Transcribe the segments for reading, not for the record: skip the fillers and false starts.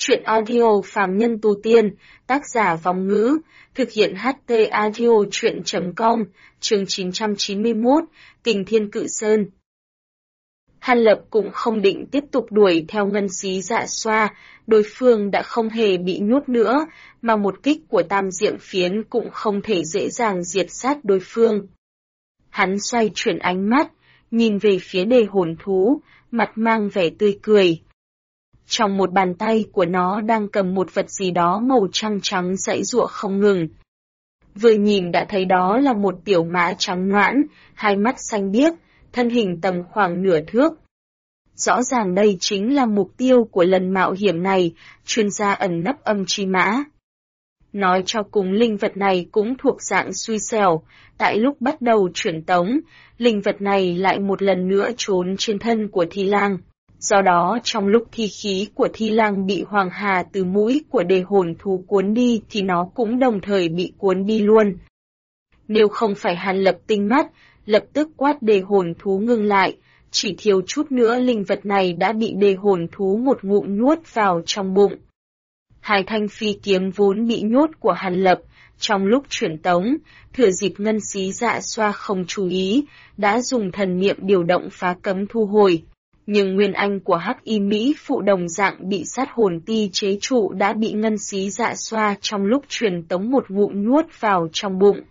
Truyện audio phàm nhân tu tiên, tác giả Vong Ngữ, thực hiện HT audio truyện.com, chương 991, Kình Thiên Cự Sơn. Hàn Lập cũng không định tiếp tục đuổi theo Ngân Xí Dạ Xoa, đối phương đã không hề bị nhốt nữa, mà một kích của Tam Diệm Phiến cũng không thể dễ dàng diệt sát đối phương. Hắn xoay chuyển ánh mắt, nhìn về phía đề hồn thú, mặt mang vẻ tươi cười. Trong một bàn tay của nó đang cầm một vật gì đó màu trắng trắng giãy giụa không ngừng. Vừa nhìn đã thấy đó là một tiểu mã trắng nõn, hai mắt xanh biếc, thân hình tầm khoảng nửa thước. Rõ ràng đây chính là mục tiêu của lần mạo hiểm này, chuyên gia ẩn nấp âm chi mã. Nói cho cùng linh vật này cũng thuộc dạng xui xẻo, tại lúc bắt đầu chuyển tống, linh vật này lại một lần nữa trốn trên thân của Thi Lang. Do đó trong lúc thi khí của Thi Lang bị Hoàng Hà từ mũi của đề hồn thú cuốn đi thì nó cũng đồng thời bị cuốn đi luôn. Nếu không phải Hàn Lập tinh mắt, lập tức quát đề hồn thú ngưng lại, chỉ thiếu chút nữa linh vật này đã bị đề hồn thú một ngụm nuốt vào trong bụng. Hai thanh phi kiếm vốn bị nhốt của Hàn Lập, trong lúc chuyển tống, thừa dịp Ngân Xí Dạ Xoa không chú ý, đã dùng thần niệm điều động phá cấm thu hồi. Nhưng nguyên anh của Hắc Y Mỹ phụ đồng dạng bị sát hồn ti chế trụ đã bị Ngân Xí Dạ Xoa trong lúc truyền tống một ngụm nuốt vào trong bụng.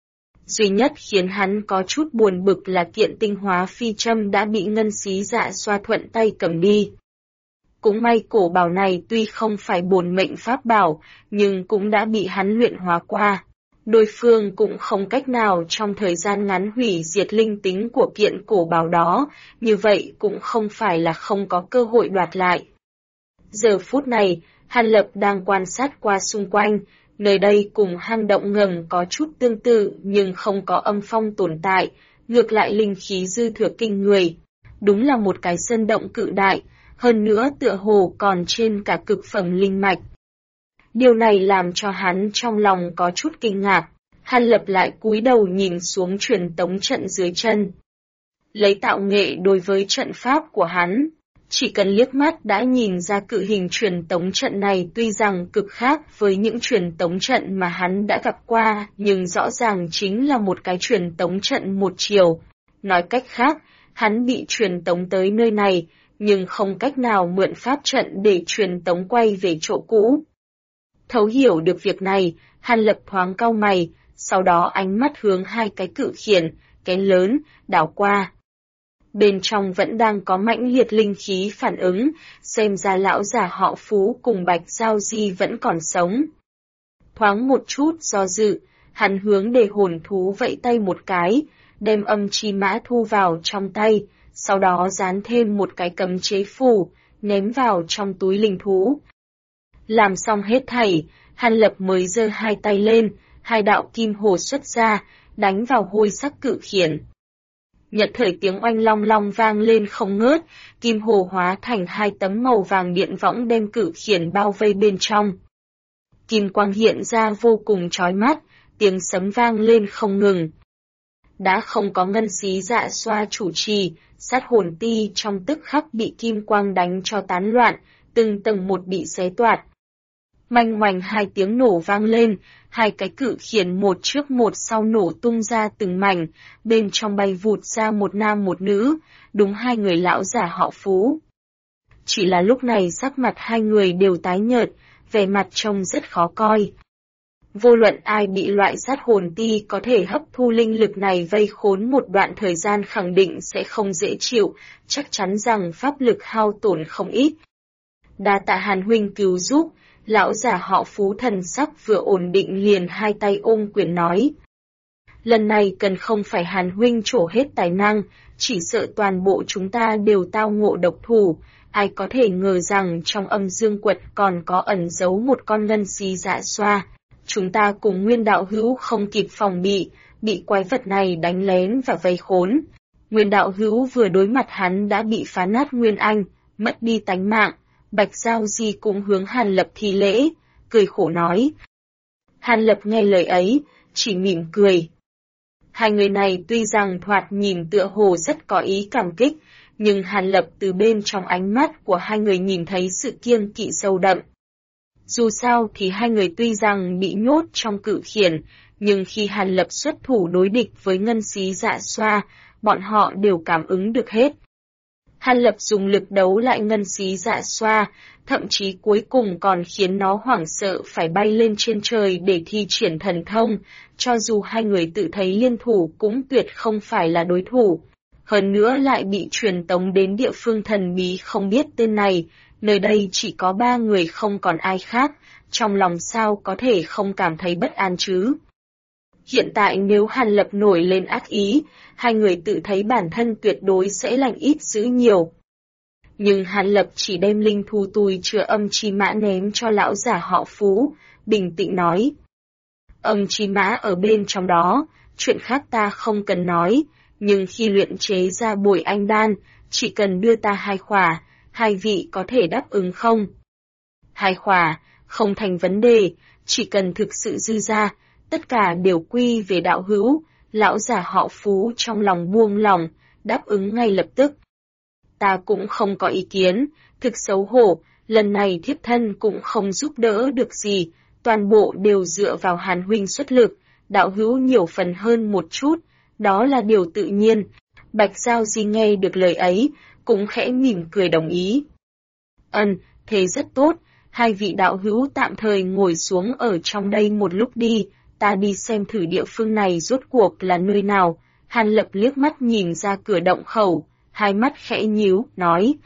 Duy nhất khiến hắn có chút buồn bực là kiện tinh hóa phi châm đã bị Ngân Xí Dạ Xoa thuận tay cầm đi. Cũng may cổ bảo này tuy không phải bổn mệnh pháp bảo, nhưng cũng đã bị hắn luyện hóa qua. Đối phương cũng không cách nào trong thời gian ngắn hủy diệt linh tính của kiện cổ bảo đó, như vậy cũng không phải là không có cơ hội đoạt lại. Giờ phút này, Hàn Lập đang quan sát qua xung quanh, nơi đây cùng hang động ngầm có chút tương tự nhưng không có âm phong tồn tại, ngược lại linh khí dư thừa kinh người. Đúng là một cái sơn động cự đại, hơn nữa tựa hồ còn trên cả cực phẩm linh mạch. Điều này làm cho hắn trong lòng có chút kinh ngạc. Hàn Lập lại cúi đầu nhìn xuống truyền tống trận dưới chân. Lấy tạo nghệ đối với trận pháp của hắn, chỉ cần liếc mắt đã nhìn ra cự hình truyền tống trận này tuy rằng cực khác với những truyền tống trận mà hắn đã gặp qua, nhưng rõ ràng chính là một cái truyền tống trận một chiều. Nói cách khác, hắn bị truyền tống tới nơi này, nhưng không cách nào mượn pháp trận để truyền tống quay về chỗ cũ. Thấu hiểu được việc này, Hàn Lập thoáng cau mày, sau đó ánh mắt hướng hai cái cự khiển, cái lớn, đảo qua. Bên trong vẫn đang có mãnh liệt linh khí phản ứng, xem ra lão già họ Phú cùng Bạch Giao Di vẫn còn sống. Thoáng một chút do dự, hắn hướng đề hồn thú vẫy tay một cái, đem âm chi mã thu vào trong tay, sau đó dán thêm một cái cấm chế phù, ném vào trong túi linh thú. Làm xong hết thảy, Hàn Lập mới giơ hai tay lên, hai đạo kim hồ xuất ra, đánh vào hôi sắc cự khiển. Nhận thời tiếng oanh long long vang lên không ngớt, kim hồ hóa thành hai tấm màu vàng điện võng đem cự khiển bao vây bên trong. Kim quang hiện ra vô cùng chói mắt, tiếng sấm vang lên không ngừng. Đã không có Ngân Xí Dạ Xoa chủ trì, sát hồn ti trong tức khắc bị kim quang đánh cho tán loạn, từng tầng một bị xé toạc. Manh ngoành hai tiếng nổ vang lên, hai cái cự khiển một trước một sau nổ tung ra từng mảnh, bên trong bay vụt ra một nam một nữ, đúng hai người lão giả họ Phú. Chỉ là lúc này sắc mặt hai người đều tái nhợt, vẻ mặt trông rất khó coi. Vô luận ai bị loại sát hồn ti có thể hấp thu linh lực này vây khốn một đoạn thời gian khẳng định sẽ không dễ chịu, chắc chắn rằng pháp lực hao tổn không ít. Đa tạ Hàn huynh cứu giúp, lão giả họ Phú thần sắc vừa ổn định liền hai tay ôm quyền nói. Lần này cần không phải Hàn huynh trổ hết tài năng, chỉ sợ toàn bộ chúng ta đều tao ngộ độc thủ, ai có thể ngờ rằng trong âm dương quật còn có ẩn giấu một con Ngân Xí Dạ Xoa. Chúng ta cùng Nguyên đạo hữu không kịp phòng bị quái vật này đánh lén và vây khốn. Nguyên đạo hữu vừa đối mặt hắn đã bị phá nát nguyên anh, mất đi tánh mạng. Bạch Giao Di cũng hướng Hàn Lập thi lễ, cười khổ nói. Hàn Lập nghe lời ấy, chỉ mỉm cười. Hai người này tuy rằng thoạt nhìn tựa hồ rất có ý cảm kích, nhưng Hàn Lập từ bên trong ánh mắt của hai người nhìn thấy sự kiêng kỵ sâu đậm. Dù sao thì hai người tuy rằng bị nhốt trong cự khiển, nhưng khi Hàn Lập xuất thủ đối địch với ngân xí Dạ Xoa, bọn họ đều cảm ứng được hết. Hàn Lập dùng lực đấu lại ngân xí Dạ Xoa, thậm chí cuối cùng còn khiến nó hoảng sợ phải bay lên trên trời để thi triển thần thông, cho dù hai người tự thấy liên thủ cũng tuyệt không phải là đối thủ. Hơn nữa lại bị truyền tống đến địa phương thần bí không biết tên này, nơi đây chỉ có 3 người không còn ai khác, trong lòng sao có thể không cảm thấy bất an chứ. Hiện tại nếu Hàn Lập nổi lên ác ý, hai người tự thấy bản thân tuyệt đối sẽ lành ít dữ nhiều. Nhưng Hàn Lập chỉ đem linh thú tùi chứa âm chi mã ném cho lão giả họ Phú, bình tĩnh nói. Âm chi mã ở bên trong đó, chuyện khác ta không cần nói, nhưng khi luyện chế ra bồi anh đan, chỉ cần đưa ta 2 khỏa, hai vị có thể đáp ứng không? 2 khỏa, không thành vấn đề, chỉ cần thực sự dư ra, tất cả đều quy về đạo hữu, lão giả họ Phú trong lòng buông lòng, đáp ứng ngay lập tức. Ta cũng không có ý kiến, thực xấu hổ, lần này thiếp thân cũng không giúp đỡ được gì, toàn bộ đều dựa vào Hàn huynh xuất lực, đạo hữu nhiều phần hơn một chút, đó là điều tự nhiên. Bạch Giao Di nghe được lời ấy, cũng khẽ mỉm cười đồng ý. Thế rất tốt, hai vị đạo hữu tạm thời ngồi xuống ở trong đây một lúc đi, ta đi xem thử địa phương này rốt cuộc là nơi nào. Hàn Lập liếc mắt nhìn ra cửa động khẩu, hai mắt khẽ nhíu, nói.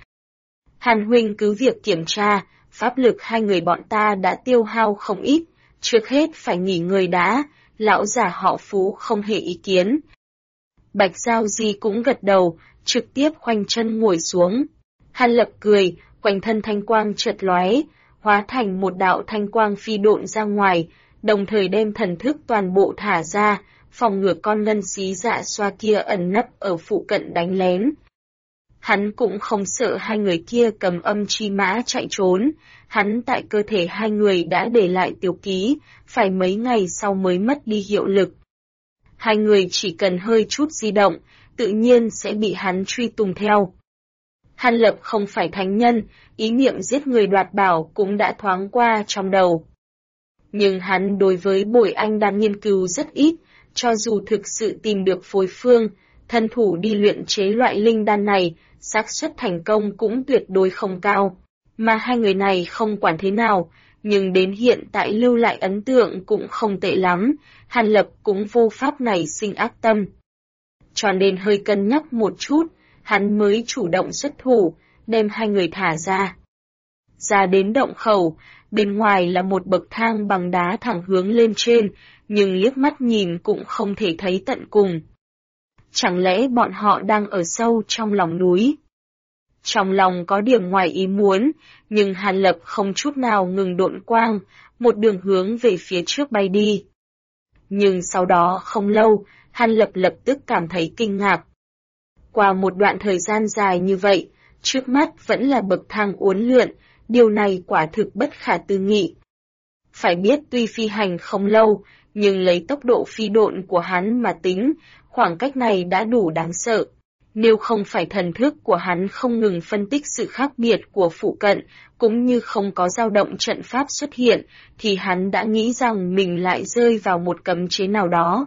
Hàn huynh cứ việc kiểm tra, pháp lực hai người bọn ta đã tiêu hao không ít, trước hết phải nghỉ ngơi đã, lão giả họ Phú không hề ý kiến. Bạch Giao Di cũng gật đầu, trực tiếp khoanh chân ngồi xuống. Hàn Lập cười, quanh thân thanh quang chợt lóe, hóa thành một đạo thanh quang phi độn ra ngoài, đồng thời đem thần thức toàn bộ thả ra, phòng ngừa con ngân xí Dạ Xoa kia ẩn nấp ở phụ cận đánh lén. Hắn cũng không sợ hai người kia cầm âm chi mã chạy trốn, hắn tại cơ thể hai người đã để lại tiểu ký, phải mấy ngày sau mới mất đi hiệu lực. Hai người chỉ cần hơi chút di động, tự nhiên sẽ bị hắn truy tùng theo. Hàn Lập không phải thánh nhân, ý niệm giết người đoạt bảo cũng đã thoáng qua trong đầu. Nhưng hắn đối với bồi anh đan nghiên cứu rất ít, cho dù thực sự tìm được phối phương, thân thủ đi luyện chế loại linh đan này, xác suất thành công cũng tuyệt đối không cao. Mà hai người này không quản thế nào, nhưng đến hiện tại lưu lại ấn tượng cũng không tệ lắm, Hàn Lập cũng vô pháp này sinh ác tâm. Cho nên hơi cân nhắc một chút, hắn mới chủ động xuất thủ, đem hai người thả ra. Ra đến động khẩu, bên ngoài là một bậc thang bằng đá thẳng hướng lên trên, nhưng liếc mắt nhìn cũng không thể thấy tận cùng. Chẳng lẽ bọn họ đang ở sâu trong lòng núi? Trong lòng có điểm ngoài ý muốn, nhưng Hàn Lập không chút nào ngừng độn quang, một đường hướng về phía trước bay đi. Nhưng sau đó không lâu, Hàn Lập lập tức cảm thấy kinh ngạc. Qua một đoạn thời gian dài như vậy, trước mắt vẫn là bậc thang uốn lượn, điều này quả thực bất khả tư nghị. Phải biết tuy phi hành không lâu, nhưng lấy tốc độ phi độn của hắn mà tính, khoảng cách này đã đủ đáng sợ. Nếu không phải thần thức của hắn không ngừng phân tích sự khác biệt của phụ cận, cũng như không có dao động trận pháp xuất hiện, thì hắn đã nghĩ rằng mình lại rơi vào một cấm chế nào đó.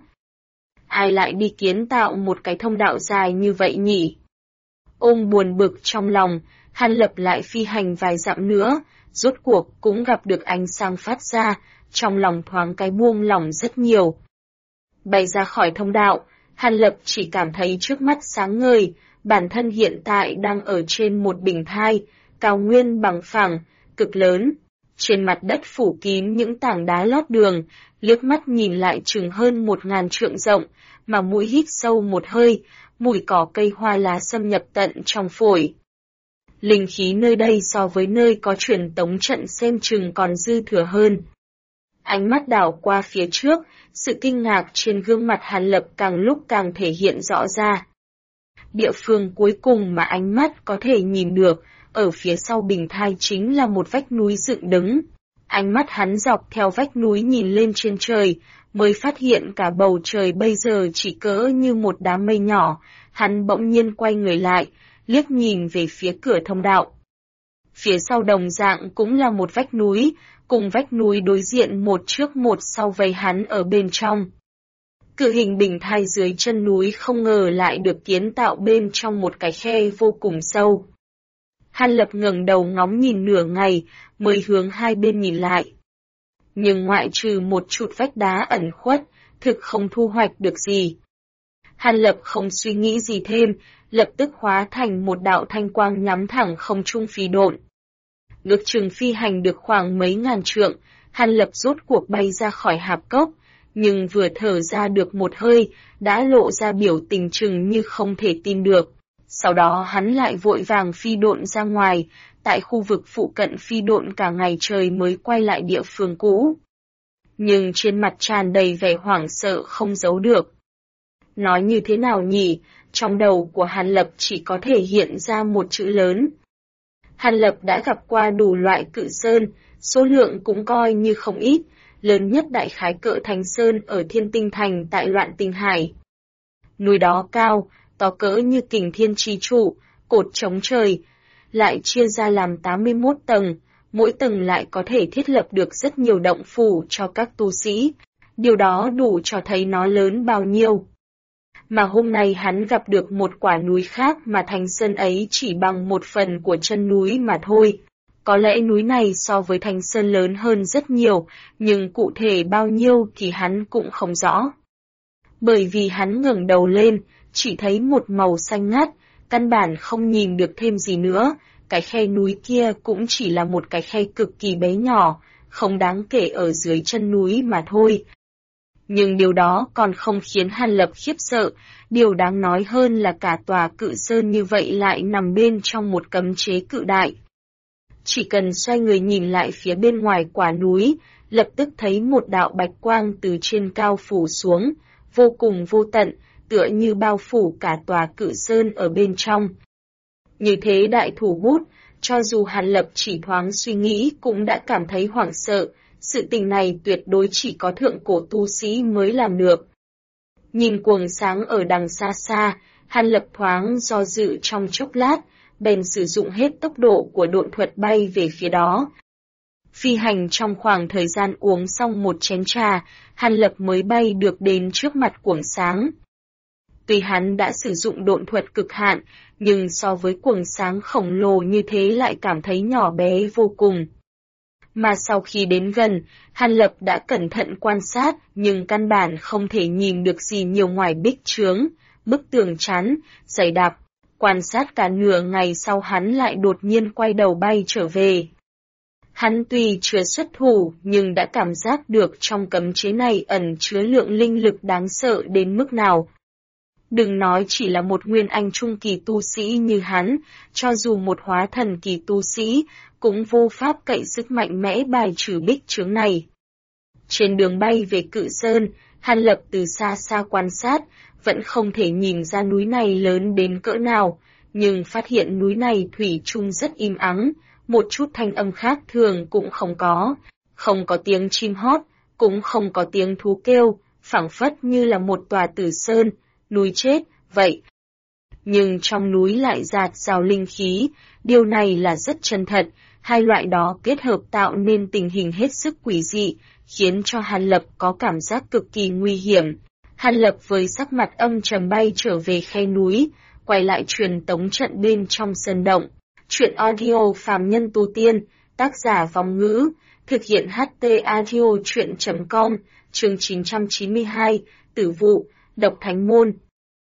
Ai lại đi kiến tạo một cái thông đạo dài như vậy nhỉ? Ôm buồn bực trong lòng, Hàn Lập lại phi hành vài dặm nữa, rốt cuộc cũng gặp được ánh sáng phát ra, trong lòng thoáng cái buông lỏng rất nhiều. Bay ra khỏi thông đạo, Hàn Lập chỉ cảm thấy trước mắt sáng ngời, bản thân hiện tại đang ở trên một bình thai, cao nguyên bằng phẳng, cực lớn. Trên mặt đất phủ kín những tảng đá lót đường, liếc mắt nhìn lại chừng hơn 1000 trượng rộng, mà mũi hít sâu một hơi, mùi cỏ cây hoa lá xâm nhập tận trong phổi. Linh khí nơi đây so với nơi có truyền tống trận xem chừng còn dư thừa hơn. Ánh mắt đảo qua phía trước, sự kinh ngạc trên gương mặt Hàn Lập càng lúc càng thể hiện rõ ra. Địa phương cuối cùng mà ánh mắt có thể nhìn được, ở phía sau bình thai chính là một vách núi dựng đứng. Ánh mắt hắn dọc theo vách núi nhìn lên trên trời, mới phát hiện cả bầu trời bây giờ chỉ cỡ như một đám mây nhỏ, hắn bỗng nhiên quay người lại, liếc nhìn về phía cửa thông đạo. phía sau đồng dạng cũng là một vách núi, cùng vách núi đối diện một trước một sau vây hắn ở bên trong. Cự hình bình thai dưới chân núi không ngờ lại được kiến tạo bên trong một cái khe vô cùng sâu. Hàn Lập ngẩng đầu ngóng nhìn nửa ngày, mới hướng hai bên nhìn lại. Nhưng ngoại trừ một chút vách đá ẩn khuất, thực không thu hoạch được gì. Hàn Lập không suy nghĩ gì thêm, lập tức hóa thành một đạo thanh quang nhắm thẳng không trung phi độn. Ngược chừng phi hành được khoảng mấy ngàn trượng, Hàn Lập rốt cuộc bay ra khỏi hạp cốc, nhưng vừa thở ra được một hơi, đã lộ ra biểu tình chừng như không thể tin được. Sau đó hắn lại vội vàng phi độn ra ngoài, tại khu vực phụ cận phi độn cả ngày trời mới quay lại địa phương cũ. Nhưng trên mặt tràn đầy vẻ hoảng sợ không giấu được. Nói như thế nào nhỉ, trong đầu của Hàn Lập chỉ có thể hiện ra một chữ lớn. Hàn Lập đã gặp qua đủ loại cự sơn, số lượng cũng coi như không ít, lớn nhất đại khái cỡ Thành Sơn ở Thiên Tinh Thành tại Loạn Tinh Hải. Núi đó cao, to cỡ như Kình Thiên Chi Trụ, cột chống trời, lại chia ra làm 81 tầng, mỗi tầng lại có thể thiết lập được rất nhiều động phủ cho các tu sĩ, điều đó đủ cho thấy nó lớn bao nhiêu. Mà hôm nay hắn gặp được một quả núi khác mà Thành Sơn ấy chỉ bằng một phần của chân núi mà thôi. Có lẽ núi này so với Thành Sơn lớn hơn rất nhiều, nhưng cụ thể bao nhiêu thì hắn cũng không rõ. Bởi vì hắn ngẩng đầu lên, chỉ thấy một màu xanh ngắt, căn bản không nhìn được thêm gì nữa, cái khe núi kia cũng chỉ là một cái khe cực kỳ bé nhỏ, không đáng kể ở dưới chân núi mà thôi. Nhưng điều đó còn không khiến Hàn Lập khiếp sợ, điều đáng nói hơn là cả tòa cự sơn như vậy lại nằm bên trong một cấm chế cự đại. Chỉ cần xoay người nhìn lại phía bên ngoài quả núi, lập tức thấy một đạo bạch quang từ trên cao phủ xuống, vô cùng vô tận, tựa như bao phủ cả tòa cự sơn ở bên trong. Như thế đại thủ bút, cho dù Hàn Lập chỉ thoáng suy nghĩ cũng đã cảm thấy hoảng sợ, sự tình này tuyệt đối chỉ có thượng cổ tu sĩ mới làm được. Nhìn quầng sáng ở đằng xa xa, Hàn Lập thoáng do dự trong chốc lát, bèn sử dụng hết tốc độ của độn thuật bay về phía đó. Phi hành trong khoảng thời gian uống xong một chén trà, Hàn Lập mới bay được đến trước mặt quầng sáng. Tuy hắn đã sử dụng độn thuật cực hạn, nhưng so với quầng sáng khổng lồ như thế lại cảm thấy nhỏ bé vô cùng. Mà sau khi đến gần, Hàn Lập đã cẩn thận quan sát, nhưng căn bản không thể nhìn được gì nhiều ngoài bích chướng, bức tường chắn, dày đặc. Quan sát cả nửa ngày sau hắn lại đột nhiên quay đầu bay trở về. Hắn tuy chưa xuất thủ nhưng đã cảm giác được trong cấm chế này ẩn chứa lượng linh lực đáng sợ đến mức nào. Đừng nói chỉ là một nguyên anh trung kỳ tu sĩ như hắn, cho dù một hóa thần kỳ tu sĩ, cũng vô pháp cậy sức mạnh mẽ bài trừ bích chướng này. Trên đường bay về Cự Sơn, Hàn Lập từ xa xa quan sát, vẫn không thể nhìn ra núi này lớn đến cỡ nào, nhưng phát hiện núi này thủy chung rất im ắng, một chút thanh âm khác thường cũng không có tiếng chim hót, cũng không có tiếng thú kêu, phảng phất như là một tòa tử sơn, núi chết, vậy. Nhưng trong núi lại dạt dào linh khí, điều này là rất chân thật, hai loại đó kết hợp tạo nên tình hình hết sức quỷ dị, khiến cho Hàn Lập có cảm giác cực kỳ nguy hiểm. Hàn Lập với sắc mặt âm trầm bay trở về khe núi, quay lại truyền tống trận bên trong sơn động. Chuyện audio phàm nhân tu tiên, tác giả Vong Ngữ, thực hiện HT audio chuyện.com, chương 992, Tử vụ, Độc Thánh Môn.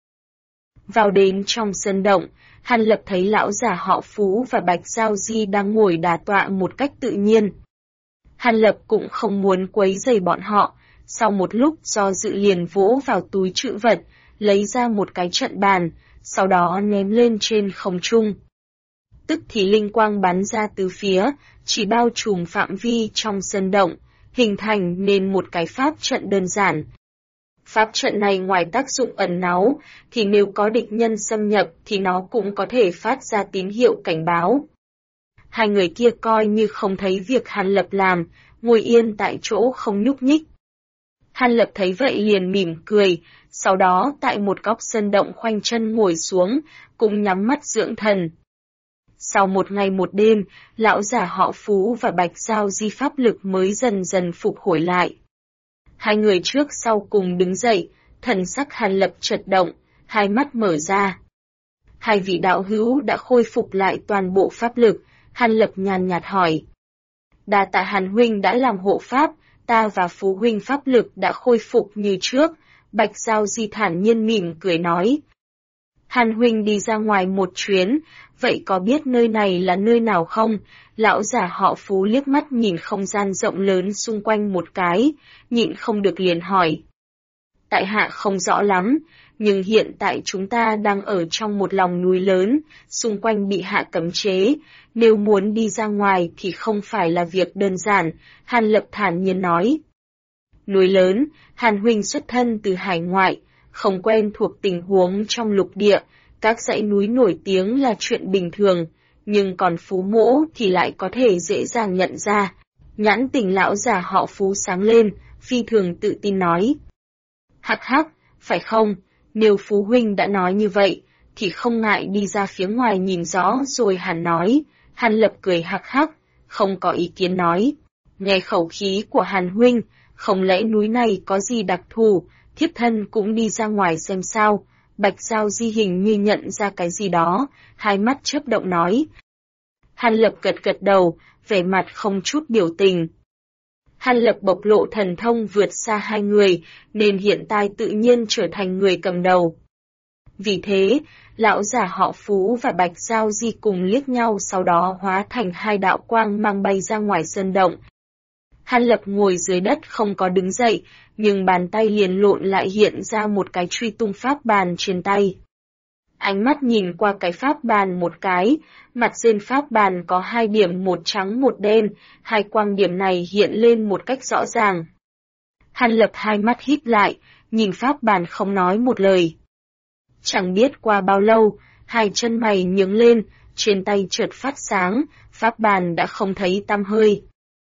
Vào đến trong sơn động, Hàn Lập thấy lão già họ Phú và Bạch Giao Di đang ngồi đả tọa một cách tự nhiên. Hàn Lập cũng không muốn quấy rầy bọn họ, sau một lúc do dự liền vỗ vào túi trữ vật, lấy ra một cái trận bàn, sau đó ném lên trên không trung. Tức thì linh quang bắn ra từ phía, chỉ bao trùm phạm vi trong sơn động, hình thành nên một cái pháp trận đơn giản. Pháp trận này ngoài tác dụng ẩn náu, thì nếu có địch nhân xâm nhập thì nó cũng có thể phát ra tín hiệu cảnh báo. Hai người kia coi như không thấy việc Hàn Lập làm, ngồi yên tại chỗ không nhúc nhích. Hàn Lập thấy vậy liền mỉm cười, sau đó tại một góc sơn động khoanh chân ngồi xuống, cũng nhắm mắt dưỡng thần. Sau một ngày một đêm, lão giả họ Phú và Bạch Giao Di pháp lực mới dần dần phục hồi lại. Hai người trước sau cùng đứng dậy, thần sắc Hàn Lập chợt động, hai mắt mở ra. Hai vị đạo hữu đã khôi phục lại toàn bộ pháp lực, Hàn Lập nhàn nhạt hỏi. Đa tạ Hàn huynh đã làm hộ pháp, ta và Phú huynh pháp lực đã khôi phục như trước, Bạch Giao Di thản nhiên mỉm cười nói. Hàn huynh đi ra ngoài một chuyến, vậy có biết nơi này là nơi nào không? Lão giả họ Phú liếc mắt nhìn không gian rộng lớn xung quanh một cái, nhịn không được liền hỏi. Tại hạ không rõ lắm, nhưng hiện tại chúng ta đang ở trong một lòng núi lớn, xung quanh bị hạ cấm chế, nếu muốn đi ra ngoài thì không phải là việc đơn giản, Hàn Lập thản nhiên nói. Núi lớn, Hàn huynh xuất thân từ hải ngoại, không quen thuộc tình huống trong lục địa, các dãy núi nổi tiếng là chuyện bình thường, nhưng còn Phú mỗ thì lại có thể dễ dàng nhận ra. Nhãn tình lão già họ Phú sáng lên, phi thường tự tin nói. Hắc hắc, phải không, nếu Phú huynh đã nói như vậy, thì không ngại đi ra phía ngoài nhìn rõ rồi hẳn nói. Hàn Lập cười hắc hắc, không có ý kiến nói. Nghe khẩu khí của Hàn huynh, không lẽ núi này có gì đặc thù, thiếp thân cũng đi ra ngoài xem sao. Bạch Giao Di hình như nhận ra cái gì đó, hai mắt chớp động nói. Hàn Lập gật gật đầu, vẻ mặt không chút biểu tình. Hàn Lập bộc lộ thần thông vượt xa hai người, nên hiện tại tự nhiên trở thành người cầm đầu. Vì thế, lão giả họ Phú và Bạch Giao Di cùng liếc nhau sau đó hóa thành hai đạo quang mang bay ra ngoài sơn động. Hàn Lập ngồi dưới đất không có đứng dậy, nhưng bàn tay liền lộn lại hiện ra một cái truy tung pháp bàn trên tay. Ánh mắt nhìn qua cái pháp bàn một cái, mặt trên pháp bàn có hai điểm một trắng một đen, hai quang điểm này hiện lên một cách rõ ràng. Hàn Lập hai mắt híp lại, nhìn pháp bàn không nói một lời. Chẳng biết qua bao lâu, hai chân mày nhướng lên, trên tay chợt phát sáng, pháp bàn đã không thấy tăm hơi.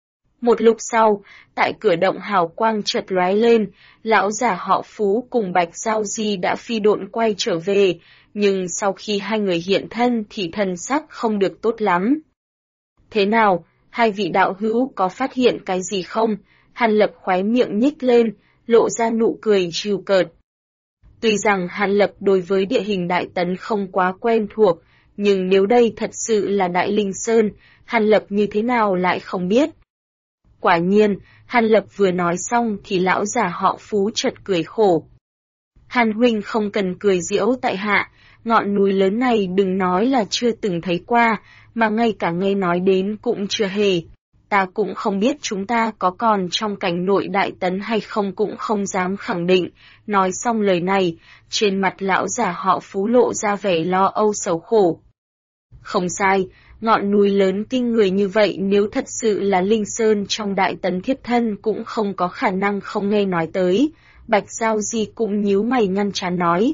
Một lúc sau, tại cửa động hào quang chợt lóe lên, lão giả họ Phú cùng Bạch Giao Di đã phi độn quay trở về, nhưng sau khi hai người hiện thân thì thần sắc không được tốt lắm. Thế nào, hai vị đạo hữu có phát hiện cái gì không? Hàn Lập khóe miệng nhích lên, lộ ra nụ cười trìu cợt. Tuy rằng Hàn Lập đối với địa hình Đại Tấn không quá quen thuộc, nhưng nếu đây thật sự là Đại Linh Sơn, Hàn Lập như thế nào lại không biết. Quả nhiên, Hàn Lập vừa nói xong thì lão già họ Phú chợt cười khổ. Hàn huynh không cần cười giễu tại hạ, ngọn núi lớn này đừng nói là chưa từng thấy qua, mà ngay cả nghe nói đến cũng chưa hề. Ta cũng không biết chúng ta có còn trong cảnh nội Đại Tấn hay không cũng không dám khẳng định. Nói xong lời này, trên mặt lão già họ Phú lộ ra vẻ lo âu xấu khổ. Không sai, ngọn núi lớn kinh người như vậy nếu thật sự là Linh Sơn trong Đại Tấn thiếp thân cũng không có khả năng không nghe nói tới. Bạch Giao Di cũng nhíu mày nhăn trán nói.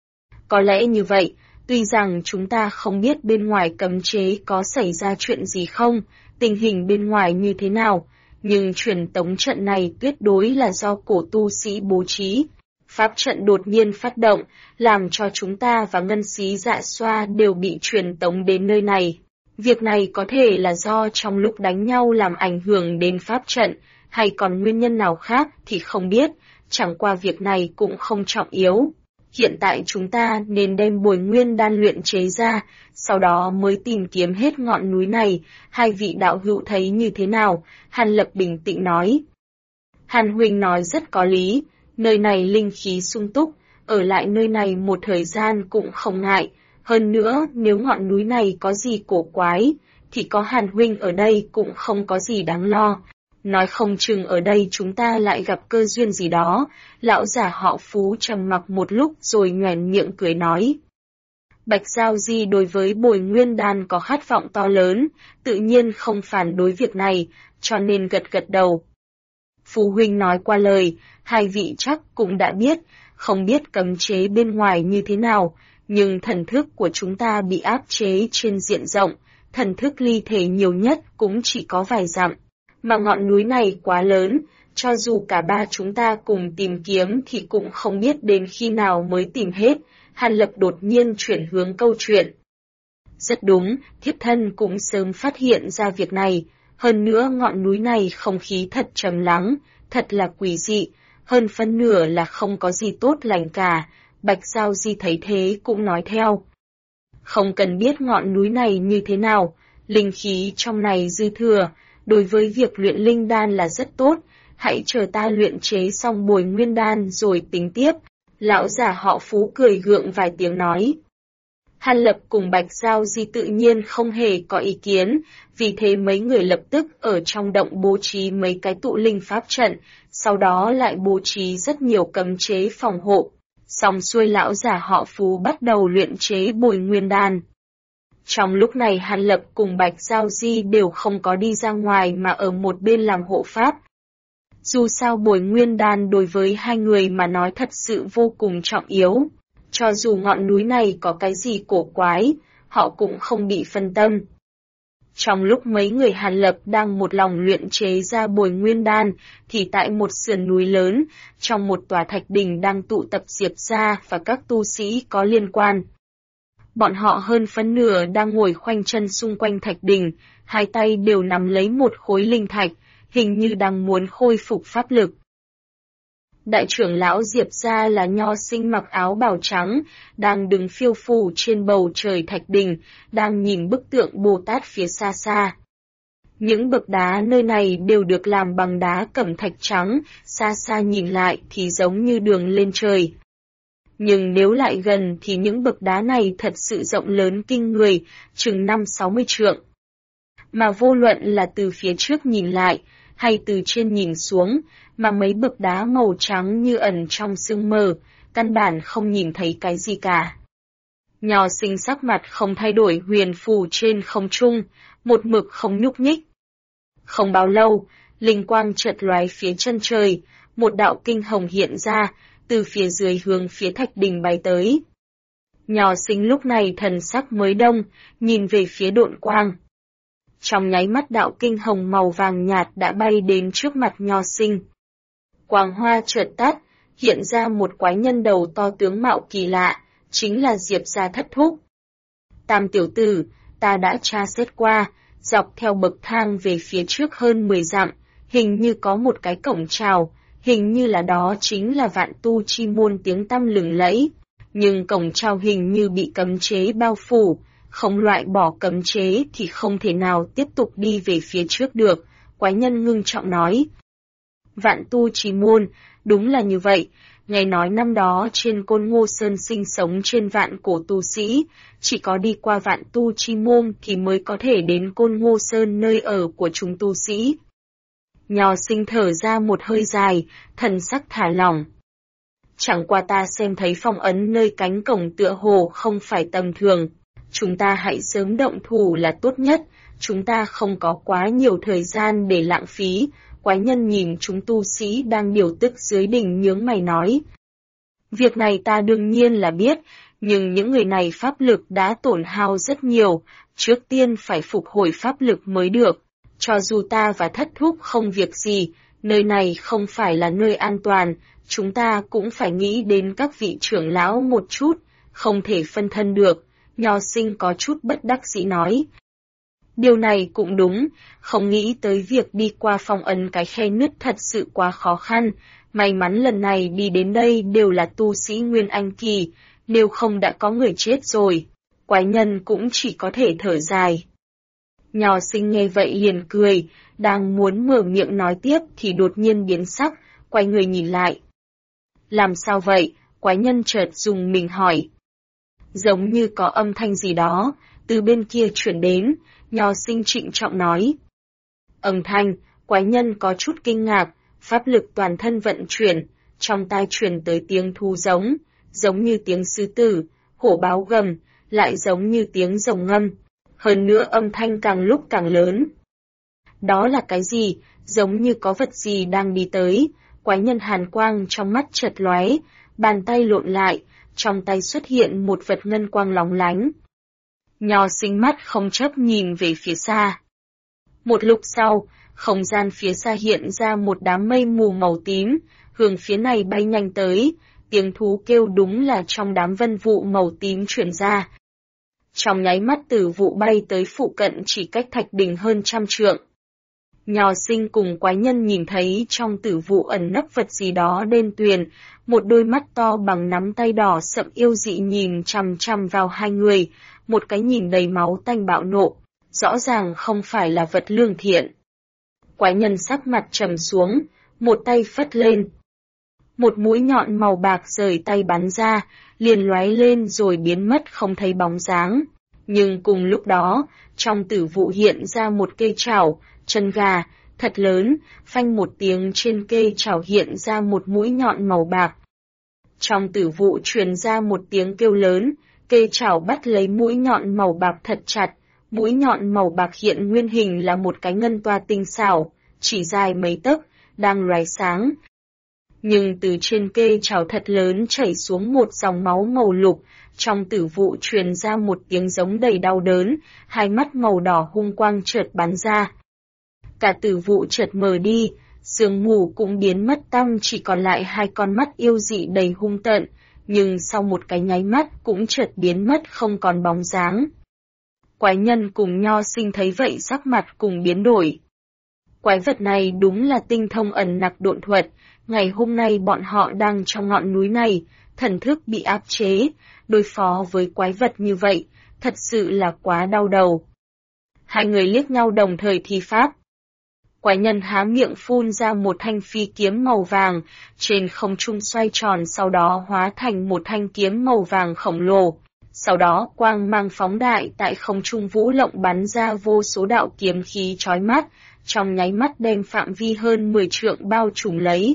Có lẽ như vậy, tuy rằng chúng ta không biết bên ngoài cấm chế có xảy ra chuyện gì không, tình hình bên ngoài như thế nào, nhưng truyền tống trận này tuyệt đối là do cổ tu sĩ bố trí. Pháp trận đột nhiên phát động, làm cho chúng ta và ngân xí dạ xoa đều bị truyền tống đến nơi này. Việc này có thể là do trong lúc đánh nhau làm ảnh hưởng đến pháp trận, hay còn nguyên nhân nào khác thì không biết, chẳng qua việc này cũng không trọng yếu. Hiện tại chúng ta nên đem bồi nguyên đan luyện chế ra, sau đó mới tìm kiếm hết ngọn núi này, hai vị đạo hữu thấy như thế nào? Hàn Lập bình tĩnh nói. Hàn huynh nói rất có lý, nơi này linh khí sung túc, ở lại nơi này một thời gian cũng không ngại. Hơn nữa, nếu ngọn núi này có gì cổ quái, thì có Hàn huynh ở đây cũng không có gì đáng lo. Nói không chừng ở đây chúng ta lại gặp cơ duyên gì đó. Lão giả họ Phú trầm mặc một lúc rồi nhoẻn miệng cười nói. Bạch Giao Di đối với bồi nguyên đan có khát vọng to lớn, tự nhiên không phản đối việc này, cho nên gật gật đầu. Phú huynh nói qua lời, hai vị chắc cũng đã biết, không biết cấm chế bên ngoài như thế nào, nhưng thần thức của chúng ta bị áp chế trên diện rộng, thần thức ly thể nhiều nhất cũng chỉ có vài dặm. Mà ngọn núi này quá lớn, cho dù cả ba chúng ta cùng tìm kiếm thì cũng không biết đến khi nào mới tìm hết. Hàn Lập đột nhiên chuyển hướng câu chuyện. Rất đúng, thiếp thân cũng sớm phát hiện ra việc này. Hơn nữa ngọn núi này không khí thật trầm lắng, thật là quỷ dị, hơn phân nửa là không có gì tốt lành cả. Bạch Giao Di thấy thế cũng nói theo. Không cần biết ngọn núi này như thế nào, linh khí trong này dư thừa, đối với việc luyện linh đan là rất tốt, hãy chờ ta luyện chế xong Bồi Nguyên đan rồi tính tiếp. Lão già họ Phú cười gượng vài tiếng nói. Hàn Lập cùng Bạch Giao Di tự nhiên không hề có ý kiến, vì thế mấy người lập tức ở trong động bố trí mấy cái tụ linh pháp trận, sau đó lại bố trí rất nhiều cấm chế phòng hộ. Xong xuôi lão già họ Phú bắt đầu luyện chế Bồi Nguyên đan. Trong lúc này Hàn Lập cùng Bạch Giao Di đều không có đi ra ngoài mà ở một bên làm hộ pháp. Dù sao Bồi Nguyên đan đối với hai người mà nói thật sự vô cùng trọng yếu. Cho dù ngọn núi này có cái gì cổ quái, họ cũng không bị phân tâm. Trong lúc mấy người Hàn Lập đang một lòng luyện chế ra Bồi Nguyên đan, thì tại một sườn núi lớn, trong một tòa thạch đỉnh đang tụ tập Diệp gia và các tu sĩ có liên quan. Bọn họ hơn phân nửa đang ngồi khoanh chân xung quanh thạch đỉnh, hai tay đều nắm lấy một khối linh thạch, hình như đang muốn khôi phục pháp lực. Đại trưởng lão Diệp gia là Nho Sinh mặc áo bào trắng, đang đứng phiêu phù trên bầu trời thạch đỉnh, đang nhìn bức tượng Bồ Tát phía xa xa. Những bậc đá nơi này đều được làm bằng đá cẩm thạch trắng, xa xa nhìn lại thì giống như đường lên trời. Nhưng nếu lại gần thì những bậc đá này thật sự rộng lớn kinh người, chừng 5-60 trượng. Mà vô luận là từ phía trước nhìn lại, hay từ trên nhìn xuống, mà mấy bậc đá màu trắng như ẩn trong sương mờ, căn bản không nhìn thấy cái gì cả. Nho Sinh sắc mặt không thay đổi huyền phù trên không trung, một mực không nhúc nhích. Không bao lâu, linh quang chợt lóe phía chân trời, một đạo kinh hồng hiện ra, từ phía dưới hướng phía thạch đỉnh bay tới. Nho Sinh lúc này thần sắc mới đông, nhìn về phía độn quang. Trong nháy mắt đạo kinh hồng màu vàng nhạt đã bay đến trước mặt Nho Sinh. Quang hoa chợt tắt, hiện ra một quái nhân đầu to tướng mạo kỳ lạ, chính là Diệp gia thất thúc. Tam tiểu tử, ta đã tra xét qua, dọc theo bậc thang về phía trước hơn 10 dặm, hình như có một cái cổng chào, hình như là đó chính là Vạn Tu Chi môn tiếng tăm lừng lẫy, nhưng cổng chào hình như bị cấm chế bao phủ, không loại bỏ cấm chế thì không thể nào tiếp tục đi về phía trước được, quái nhân ngưng trọng nói. Vạn Tu Chi môn, đúng là như vậy, nghe nói năm đó trên Côn Ngô Sơn sinh sống trên vạn cổ tu sĩ, chỉ có đi qua Vạn Tu Chi môn thì mới có thể đến Côn Ngô Sơn nơi ở của chúng tu sĩ. Nho Sinh thở ra một hơi dài, thần sắc thả lỏng. Chẳng qua ta xem thấy phong ấn nơi cánh cổng tựa hồ không phải tầm thường. Chúng ta hãy sớm động thủ là tốt nhất, chúng ta không có quá nhiều thời gian để lãng phí. Quái nhân nhìn chúng tu sĩ đang điều tức dưới đỉnh nhướng mày nói. Việc này ta đương nhiên là biết, nhưng những người này pháp lực đã tổn hao rất nhiều, trước tiên phải phục hồi pháp lực mới được. Cho dù ta và thất thúc không việc gì, nơi này không phải là nơi an toàn, chúng ta cũng phải nghĩ đến các vị trưởng lão một chút, không thể phân thân được, Nho Sinh có chút bất đắc dĩ nói. Điều này cũng đúng, không nghĩ tới việc đi qua phong ấn cái khe nứt thật sự quá khó khăn, may mắn lần này đi đến đây đều là tu sĩ Nguyên Anh Kỳ, nếu không đã có người chết rồi, quái nhân cũng chỉ có thể thở dài. Nho Sinh nghe vậy liền cười, đang muốn mở miệng nói tiếp thì đột nhiên biến sắc, quay người nhìn lại. Làm sao vậy? Quái nhân chợt dùng mình hỏi. Giống như có âm thanh gì đó, từ bên kia chuyển đến, Nho Sinh trịnh trọng nói. Âm thanh, quái nhân có chút kinh ngạc, pháp lực toàn thân vận chuyển, trong tai truyền tới tiếng thu giống, giống như tiếng sư tử, hổ báo gầm, lại giống như tiếng rồng ngâm. Hơn nữa âm thanh càng lúc càng lớn. Đó là cái gì? Giống như có vật gì đang đi tới. Quái nhân hàn quang trong mắt chợt lóe, bàn tay lộn lại, trong tay xuất hiện một vật ngân quang lóng lánh. Nho Sinh mắt không chấp nhìn về phía xa. Một lúc sau, không gian phía xa hiện ra một đám mây mù màu tím, hướng phía này bay nhanh tới, tiếng thú kêu đúng là trong đám vân vụ màu tím chuyển ra. Trong nháy mắt tử vụ bay tới phụ cận chỉ cách thạch đỉnh hơn 100 trượng. Nho Sinh cùng quái nhân nhìn thấy trong tử vụ ẩn nấp vật gì đó đen tuyền, một đôi mắt to bằng nắm tay đỏ sậm yêu dị nhìn chằm chằm vào hai người, một cái nhìn đầy máu tanh bạo nộ, rõ ràng không phải là vật lương thiện. Quái nhân sắc mặt trầm xuống, một tay phất lên. Một mũi nhọn màu bạc rời tay bắn ra, liền lóe lên rồi biến mất không thấy bóng dáng. Nhưng cùng lúc đó, trong tử vụ hiện ra một cây chảo, chân gà, thật lớn, phanh một tiếng trên cây chảo hiện ra một mũi nhọn màu bạc. Trong tử vụ truyền ra một tiếng kêu lớn, cây chảo bắt lấy mũi nhọn màu bạc thật chặt, mũi nhọn màu bạc hiện nguyên hình là một cái ngân toa tinh xảo, chỉ dài mấy tấc, đang lóe sáng. Nhưng từ trên cây chảo thật lớn chảy xuống một dòng máu màu lục, trong tử vụ truyền ra một tiếng giống đầy đau đớn, hai mắt màu đỏ hung quang chợt bắn ra. Cả tử vụ chợt mờ đi, sương mù cũng biến mất tăm chỉ còn lại hai con mắt yêu dị đầy hung tợn, nhưng sau một cái nháy mắt cũng chợt biến mất không còn bóng dáng. Quái nhân cùng Nho Sinh thấy vậy sắc mặt cùng biến đổi. Quái vật này đúng là tinh thông ẩn nặc độn thuật, ngày hôm nay bọn họ đang trong ngọn núi này, thần thức bị áp chế, đối phó với quái vật như vậy, thật sự là quá đau đầu. Hai người liếc nhau đồng thời thi pháp. Quái nhân há miệng phun ra một thanh phi kiếm màu vàng, trên không trung xoay tròn sau đó hóa thành một thanh kiếm màu vàng khổng lồ. Sau đó quang mang phóng đại tại không trung vũ lộng bắn ra vô số đạo kiếm khí chói mắt, trong nháy mắt đem phạm vi hơn 10 trượng bao trùm lấy.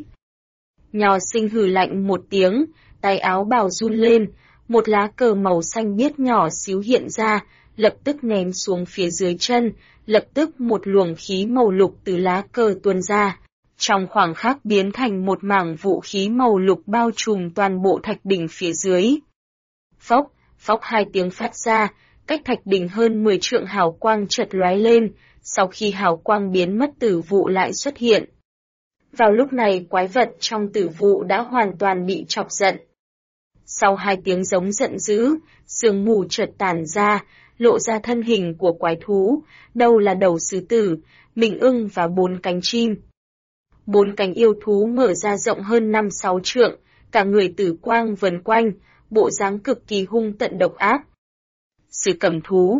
Nho Sinh hừ lạnh một tiếng, tay áo bào run lên, một lá cờ màu xanh biếc nhỏ xíu hiện ra, lập tức ném xuống phía dưới chân, lập tức một luồng khí màu lục từ lá cờ tuôn ra, trong khoảng khắc biến thành một mảng vũ khí màu lục bao trùm toàn bộ thạch đỉnh phía dưới. Phốc, phốc hai tiếng phát ra, cách thạch đỉnh hơn 10 trượng hào quang chợt lóe lên, sau khi hào quang biến mất tử vụ lại xuất hiện. Vào lúc này quái vật trong tử vụ đã hoàn toàn bị chọc giận. Sau hai tiếng giống giận dữ, sương mù chợt tản ra, lộ ra thân hình của quái thú, đầu là đầu sư tử, mình ưng và 4 cánh chim. 4 cánh yêu thú mở ra rộng hơn 5-6 trượng, cả người tử quang vần quanh, bộ dáng cực kỳ hung tận độc ác. Sư cầm thú.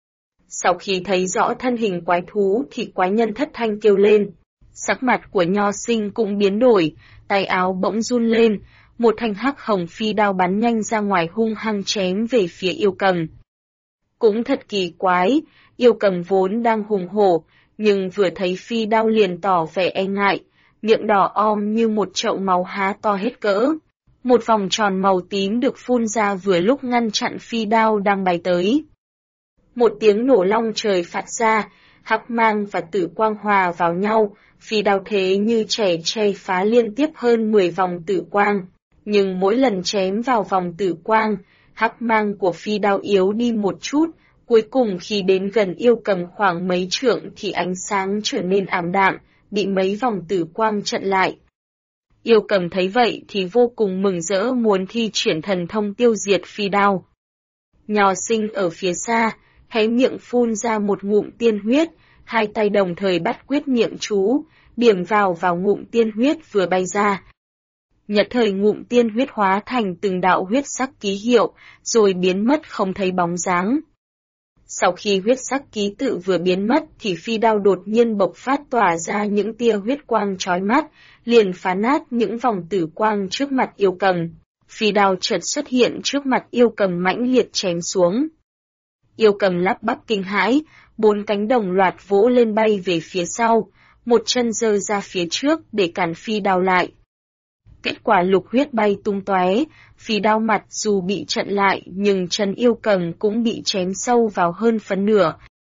Sau khi thấy rõ thân hình quái thú thì quái nhân thất thanh kêu lên. Sắc mặt của Nho Sinh cũng biến đổi, tay áo bỗng run lên, một thanh hắc hồng phi đao bắn nhanh ra ngoài hung hăng chém về phía yêu cầm. Cũng thật kỳ quái, yêu cầm vốn đang hùng hổ, nhưng vừa thấy phi đao liền tỏ vẻ e ngại, miệng đỏ om như một chậu máu há to hết cỡ. Một vòng tròn màu tím được phun ra vừa lúc ngăn chặn phi đao đang bay tới. Một tiếng nổ long trời phát ra, hắc mang và tử quang hòa vào nhau, phi đao thế như trẻ tre phá liên tiếp hơn 10 vòng tử quang, nhưng mỗi lần chém vào vòng tử quang, hắc mang của phi đao yếu đi một chút, cuối cùng khi đến gần yêu cầm khoảng mấy trượng thì ánh sáng trở nên ảm đạm, bị mấy vòng tử quang chặn lại. Yêu cầm thấy vậy thì vô cùng mừng rỡ muốn thi triển thần thông tiêu diệt phi đao. Nho Sinh ở phía xa, hé miệng phun ra một ngụm tiên huyết, hai tay đồng thời bắt quyết niệm chú, điểm vào ngụm tiên huyết vừa bay ra. Nhật thời ngụm tiên huyết hóa thành từng đạo huyết sắc ký hiệu, rồi biến mất không thấy bóng dáng. Sau khi huyết sắc ký tự vừa biến mất thì phi đao đột nhiên bộc phát tỏa ra những tia huyết quang chói mắt, liền phá nát những vòng tử quang trước mặt yêu cầm. Phi đao chợt xuất hiện trước mặt yêu cầm mãnh liệt chém xuống. Yêu cầm lắp bắp kinh hãi, 4 cánh đồng loạt vỗ lên bay về phía sau, một chân giơ ra phía trước để cản phi đao lại. Kết quả lục huyết bay tung tóe, phi đao mặt dù bị chặn lại nhưng chân yêu cầm cũng bị chém sâu vào hơn phân nửa.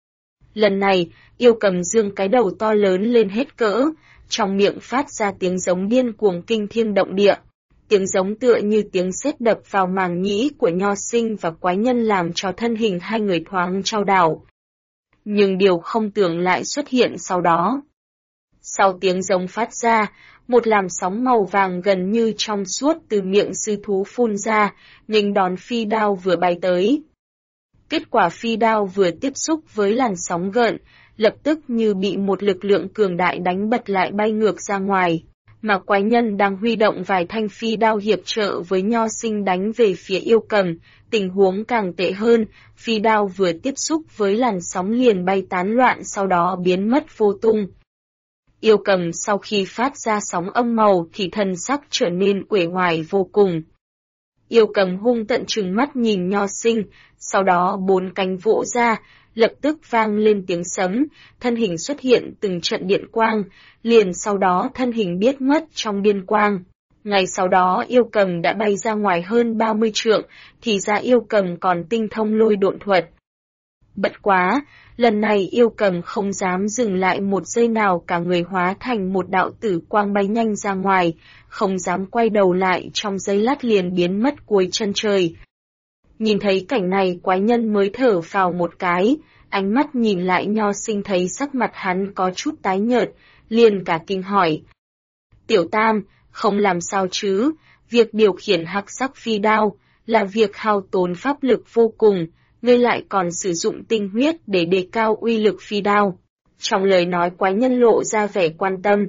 Lần này, yêu cầm dương cái đầu to lớn lên hết cỡ, trong miệng phát ra tiếng giống điên cuồng kinh thiên động địa. Tiếng giống tựa như tiếng sét đập vào màng nhĩ của Nho Sinh và quái nhân làm cho thân hình hai người thoáng chao đảo. Nhưng điều không tưởng lại xuất hiện sau đó. Sau tiếng giống phát ra, một làn sóng màu vàng gần như trong suốt từ miệng sư thú phun ra, nghênh đón phi đao vừa bay tới. Kết quả phi đao vừa tiếp xúc với làn sóng gợn, lập tức như bị một lực lượng cường đại đánh bật lại bay ngược ra ngoài. Mà quái nhân đang huy động vài thanh phi đao hiệp trợ với Nho Sinh đánh về phía Yêu Cầm, tình huống càng tệ hơn, phi đao vừa tiếp xúc với làn sóng liền bay tán loạn sau đó biến mất vô tung. Yêu Cầm sau khi phát ra sóng âm màu thì thân sắc trở nên uể oải vô cùng. Yêu Cầm hung tận trừng mắt nhìn Nho Sinh, sau đó bốn cánh vỗ ra, lập tức vang lên tiếng sấm, thân hình xuất hiện từng trận điện quang, liền sau đó thân hình biến mất trong điện quang. Ngày sau đó Yêu Cầm đã bay ra ngoài hơn 30 trượng, thì ra Yêu Cầm còn tinh thông lôi độn thuật. Bất quá, lần này Yêu Cầm không dám dừng lại một giây nào, cả người hóa thành một đạo tử quang bay nhanh ra ngoài, không dám quay đầu lại, trong giây lát liền biến mất cuối chân trời. Nhìn thấy cảnh này quái nhân mới thở phào một cái, ánh mắt nhìn lại Nho Sinh thấy sắc mặt hắn có chút tái nhợt, liền cả kinh hỏi. Tiểu Tam, không làm sao chứ, việc điều khiển hắc sắc phi đao, là việc hao tốn pháp lực vô cùng, ngươi lại còn sử dụng tinh huyết để đề cao uy lực phi đao. Trong lời nói quái nhân lộ ra vẻ quan tâm.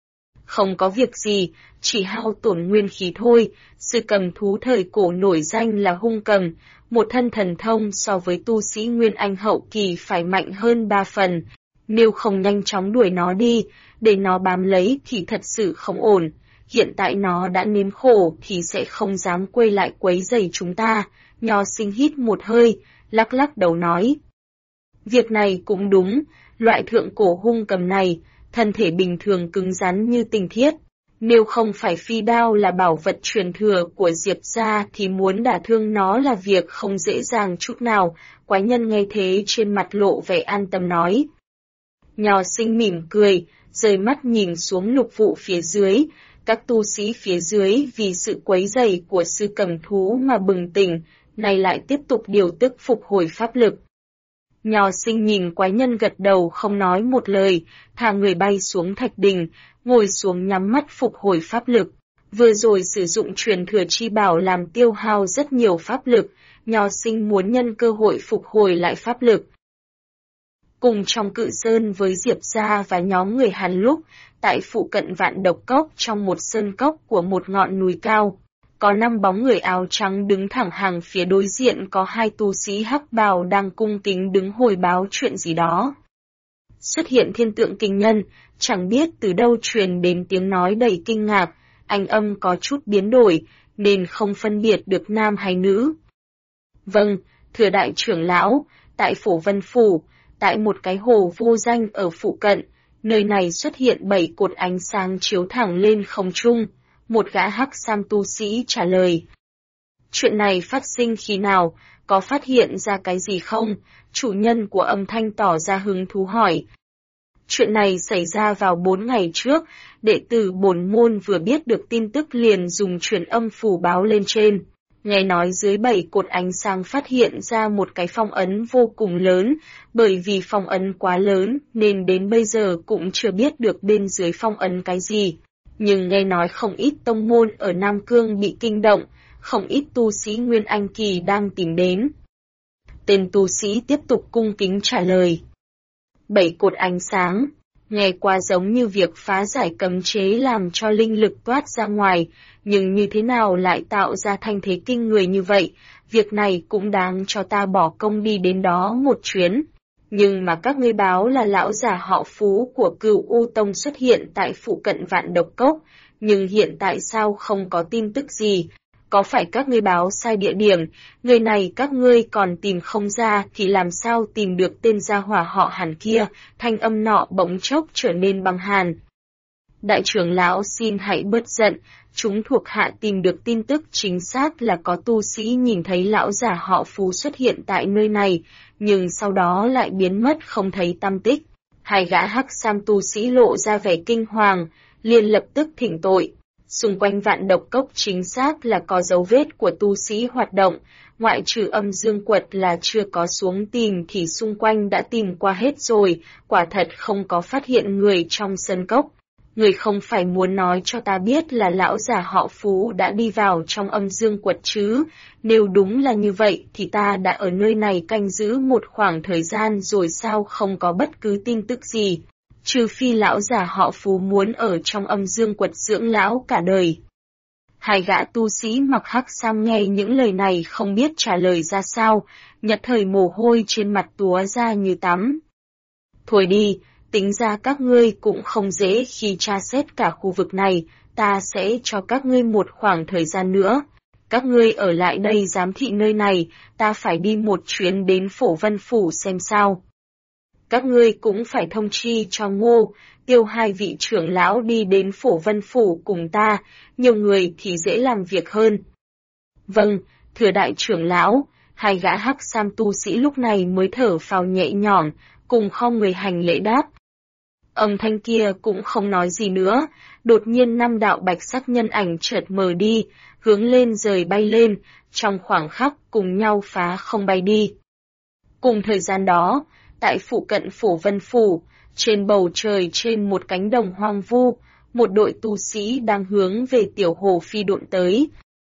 Không có việc gì, chỉ hao tổn nguyên khí thôi, sư cầm thú thời cổ nổi danh là hung cầm, một thân thần thông so với tu sĩ Nguyên Anh hậu kỳ phải mạnh hơn 3 phần, nếu không nhanh chóng đuổi nó đi, để nó bám lấy thì thật sự không ổn, hiện tại nó đã nếm khổ thì sẽ không dám quay lại quấy rầy chúng ta. Nho Sinh hít một hơi, lắc lắc đầu nói. Việc này cũng đúng, loại thượng cổ hung cầm này, thân thể bình thường cứng rắn như tinh thiết. Nếu không phải phi đao là bảo vật truyền thừa của Diệp gia thì muốn đả thương nó là việc không dễ dàng chút nào. Quái nhân nghe thế trên mặt lộ vẻ an tâm nói. Nho Sinh mỉm cười, rời mắt nhìn xuống lục vụ phía dưới. Các tu sĩ phía dưới vì sự quấy rầy của sư cầm thú mà bừng tỉnh, nay lại tiếp tục điều tức phục hồi pháp lực. Nho Sinh nhìn quái nhân gật đầu không nói một lời, thả người bay xuống thạch đình, ngồi xuống nhắm mắt phục hồi pháp lực. Vừa rồi sử dụng truyền thừa chi bảo làm tiêu hao rất nhiều pháp lực, Nho Sinh muốn nhân cơ hội phục hồi lại pháp lực. Cùng trong Cự Sơn với Diệp gia và nhóm người Hàn lúc, tại phụ cận Vạn Độc Cốc trong một sơn cốc của một ngọn núi cao, có 5 bóng người áo trắng đứng thẳng hàng, phía đối diện có 2 tu sĩ hắc bào đang cung kính đứng hồi báo chuyện gì đó. Xuất hiện thiên tượng kinh nhân, chẳng biết từ đâu truyền đến tiếng nói đầy kinh ngạc, anh âm có chút biến đổi, nên không phân biệt được nam hay nữ. Vâng, thưa đại trưởng lão, tại Phổ Vân Phủ, tại một cái hồ vô danh ở phụ cận, nơi này xuất hiện 7 cột ánh sáng chiếu thẳng lên không trung, một gã hắc sam tu sĩ trả lời. Chuyện này phát sinh khi nào, có phát hiện ra cái gì không? Chủ nhân của âm thanh tỏ ra hứng thú hỏi. Chuyện này xảy ra vào 4 ngày trước, đệ tử bổn môn vừa biết được tin tức liền dùng truyền âm phủ báo lên trên. Nghe nói dưới 7 cột ánh sáng phát hiện ra một cái phong ấn vô cùng lớn, bởi vì phong ấn quá lớn nên đến bây giờ cũng chưa biết được bên dưới phong ấn cái gì. Nhưng nghe nói không ít tông môn ở Nam Cương bị kinh động, không ít tu sĩ Nguyên Anh kỳ đang tìm đến. Tên tu sĩ tiếp tục cung kính trả lời. 7 cột ánh sáng, nghe qua giống như việc phá giải cấm chế làm cho linh lực toát ra ngoài, nhưng như thế nào lại tạo ra thanh thế kinh người như vậy, việc này cũng đáng cho ta bỏ công đi đến đó một chuyến. Nhưng mà các ngươi báo là lão già họ Phú của Cửu U Tông xuất hiện tại phụ cận Vạn Độc Cốc, nhưng hiện tại sao không có tin tức gì? Có phải các ngươi báo sai địa điểm, người này các ngươi còn tìm không ra thì làm sao tìm được tên gia hỏa họ Hàn kia? Thanh âm nọ bỗng chốc trở nên băng hàn. Đại trưởng lão xin hãy bớt giận, chúng thuộc hạ tìm được tin tức chính xác là có tu sĩ nhìn thấy lão già họ Phú xuất hiện tại nơi này, nhưng sau đó lại biến mất không thấy tăm tích. 2 gã hắc sam tu sĩ lộ ra vẻ kinh hoàng, liền lập tức thỉnh tội. Xung quanh Vạn Độc Cốc chính xác là có dấu vết của tu sĩ hoạt động, ngoại trừ Âm Dương Quật là chưa có xuống tìm thì xung quanh đã tìm qua hết rồi, quả thật không có phát hiện người trong sân cốc. Người không phải muốn nói cho ta biết là lão già họ Phú đã đi vào trong âm dương quật chứ? Nếu đúng là như vậy thì ta đã ở nơi này canh giữ một khoảng thời gian rồi sao không có bất cứ tin tức gì? Trừ phi lão già họ Phú muốn ở trong âm dương quật dưỡng lão cả đời. Hai gã tu sĩ mặc hắc sam nghe những lời này không biết trả lời ra sao, nhất thời mồ hôi trên mặt túa ra như tắm. Thôi đi, tính ra các ngươi cũng không dễ khi tra xét cả khu vực này, ta sẽ cho các ngươi một khoảng thời gian nữa. Các ngươi ở lại đây giám thị nơi này, ta phải đi một chuyến đến Phổ Vân Phủ xem sao. Các ngươi cũng phải thông chi cho Ngô, Tiêu hai vị trưởng lão đi đến Phổ Vân Phủ cùng ta, nhiều người thì dễ làm việc hơn. Vâng, thưa đại trưởng lão, hai gã hắc sam tu sĩ lúc này mới thở phào nhẹ nhõm, cùng khom người hành lễ đáp. Âm thanh kia cũng không nói gì nữa, đột nhiên năm đạo bạch sắc nhân ảnh chợt mờ đi, hướng lên rời bay lên, trong khoảng khắc cùng nhau phá không bay đi. Cùng thời gian đó, tại phụ cận Phổ Vân Phủ, trên bầu trời trên một cánh đồng hoang vu, một đội tu sĩ đang hướng về Tiểu Hồ phi độn tới.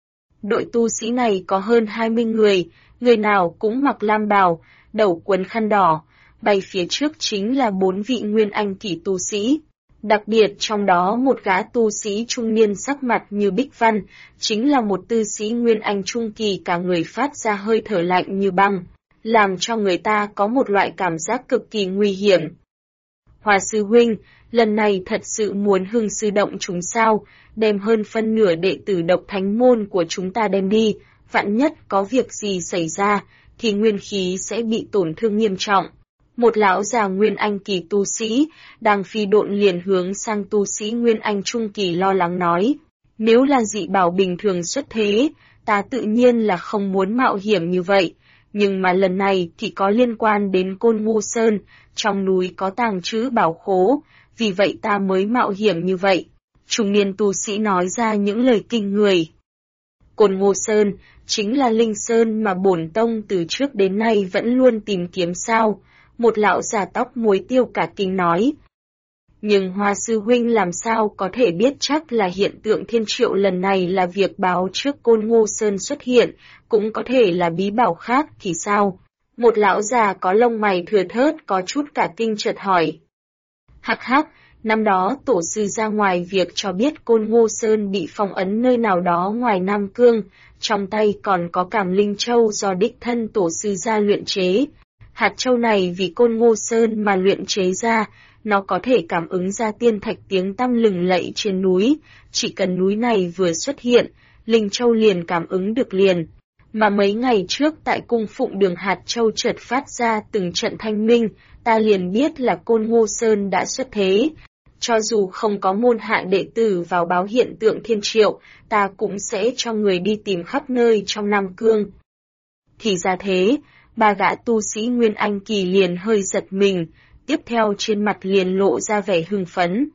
Đội tu sĩ này có hơn 20 người nào cũng mặc lam bào, đầu quấn khăn đỏ, bay phía trước chính là 4 vị nguyên anh kỳ tu sĩ. Đặc biệt trong đó một gã tu sĩ trung niên sắc mặt như bích văn, chính là một tư sĩ nguyên anh trung kỳ cả người phát ra hơi thở lạnh như băng, làm cho người ta có một loại cảm giác cực kỳ nguy hiểm. Hòa sư huynh, lần này thật sự muốn Hưng sư động chúng sao, đem hơn phân nửa đệ tử độc thánh môn của chúng ta đem đi, vạn nhất có việc gì xảy ra, thì nguyên khí sẽ bị tổn thương nghiêm trọng. Một lão già nguyên anh kỳ tu sĩ, đang phi độn liền hướng sang tu sĩ nguyên anh trung kỳ lo lắng nói, nếu là dị bảo bình thường xuất thế, ta tự nhiên là không muốn mạo hiểm như vậy. Nhưng mà lần này thì có liên quan đến Côn Ngô Sơn, trong núi có tàng trữ bảo khố, vì vậy ta mới mạo hiểm như vậy. Trung niên tu sĩ nói ra những lời kinh người. Côn Ngô Sơn, chính là linh sơn mà bổn tông từ trước đến nay vẫn luôn tìm kiếm sao, một lão già tóc muối tiêu cả kinh nói. Nhưng Hoa sư huynh làm sao có thể biết chắc là hiện tượng thiên triệu lần này là việc báo trước Côn Ngô Sơn xuất hiện, cũng có thể là bí bảo khác thì sao? Một lão già có lông mày thưa thớt có chút cả kinh chợt hỏi. Hắc hắc, năm đó tổ sư ra ngoài việc cho biết Côn Ngô Sơn bị phong ấn nơi nào đó ngoài Nam Cương, trong tay còn có Cảm Linh Châu do đích thân tổ sư ra luyện chế. Hạt châu này vì Côn Ngô Sơn mà luyện chế ra, nó có thể cảm ứng ra tiên thạch tiếng tăm lừng lẫy trên núi, chỉ cần núi này vừa xuất hiện, Linh Châu liền cảm ứng được liền. Mà mấy ngày trước tại cung phụng đường hạt châu chợt phát ra từng trận thanh minh, ta liền biết là Côn Ngô Sơn đã xuất thế. Cho dù không có môn hạ đệ tử vào báo hiện tượng thiên triệu, ta cũng sẽ cho người đi tìm khắp nơi trong Nam Cương. Thì ra thế, ba gã tu sĩ Nguyên Anh kỳ liền hơi giật mình, tiếp theo trên mặt liền lộ ra vẻ hưng phấn.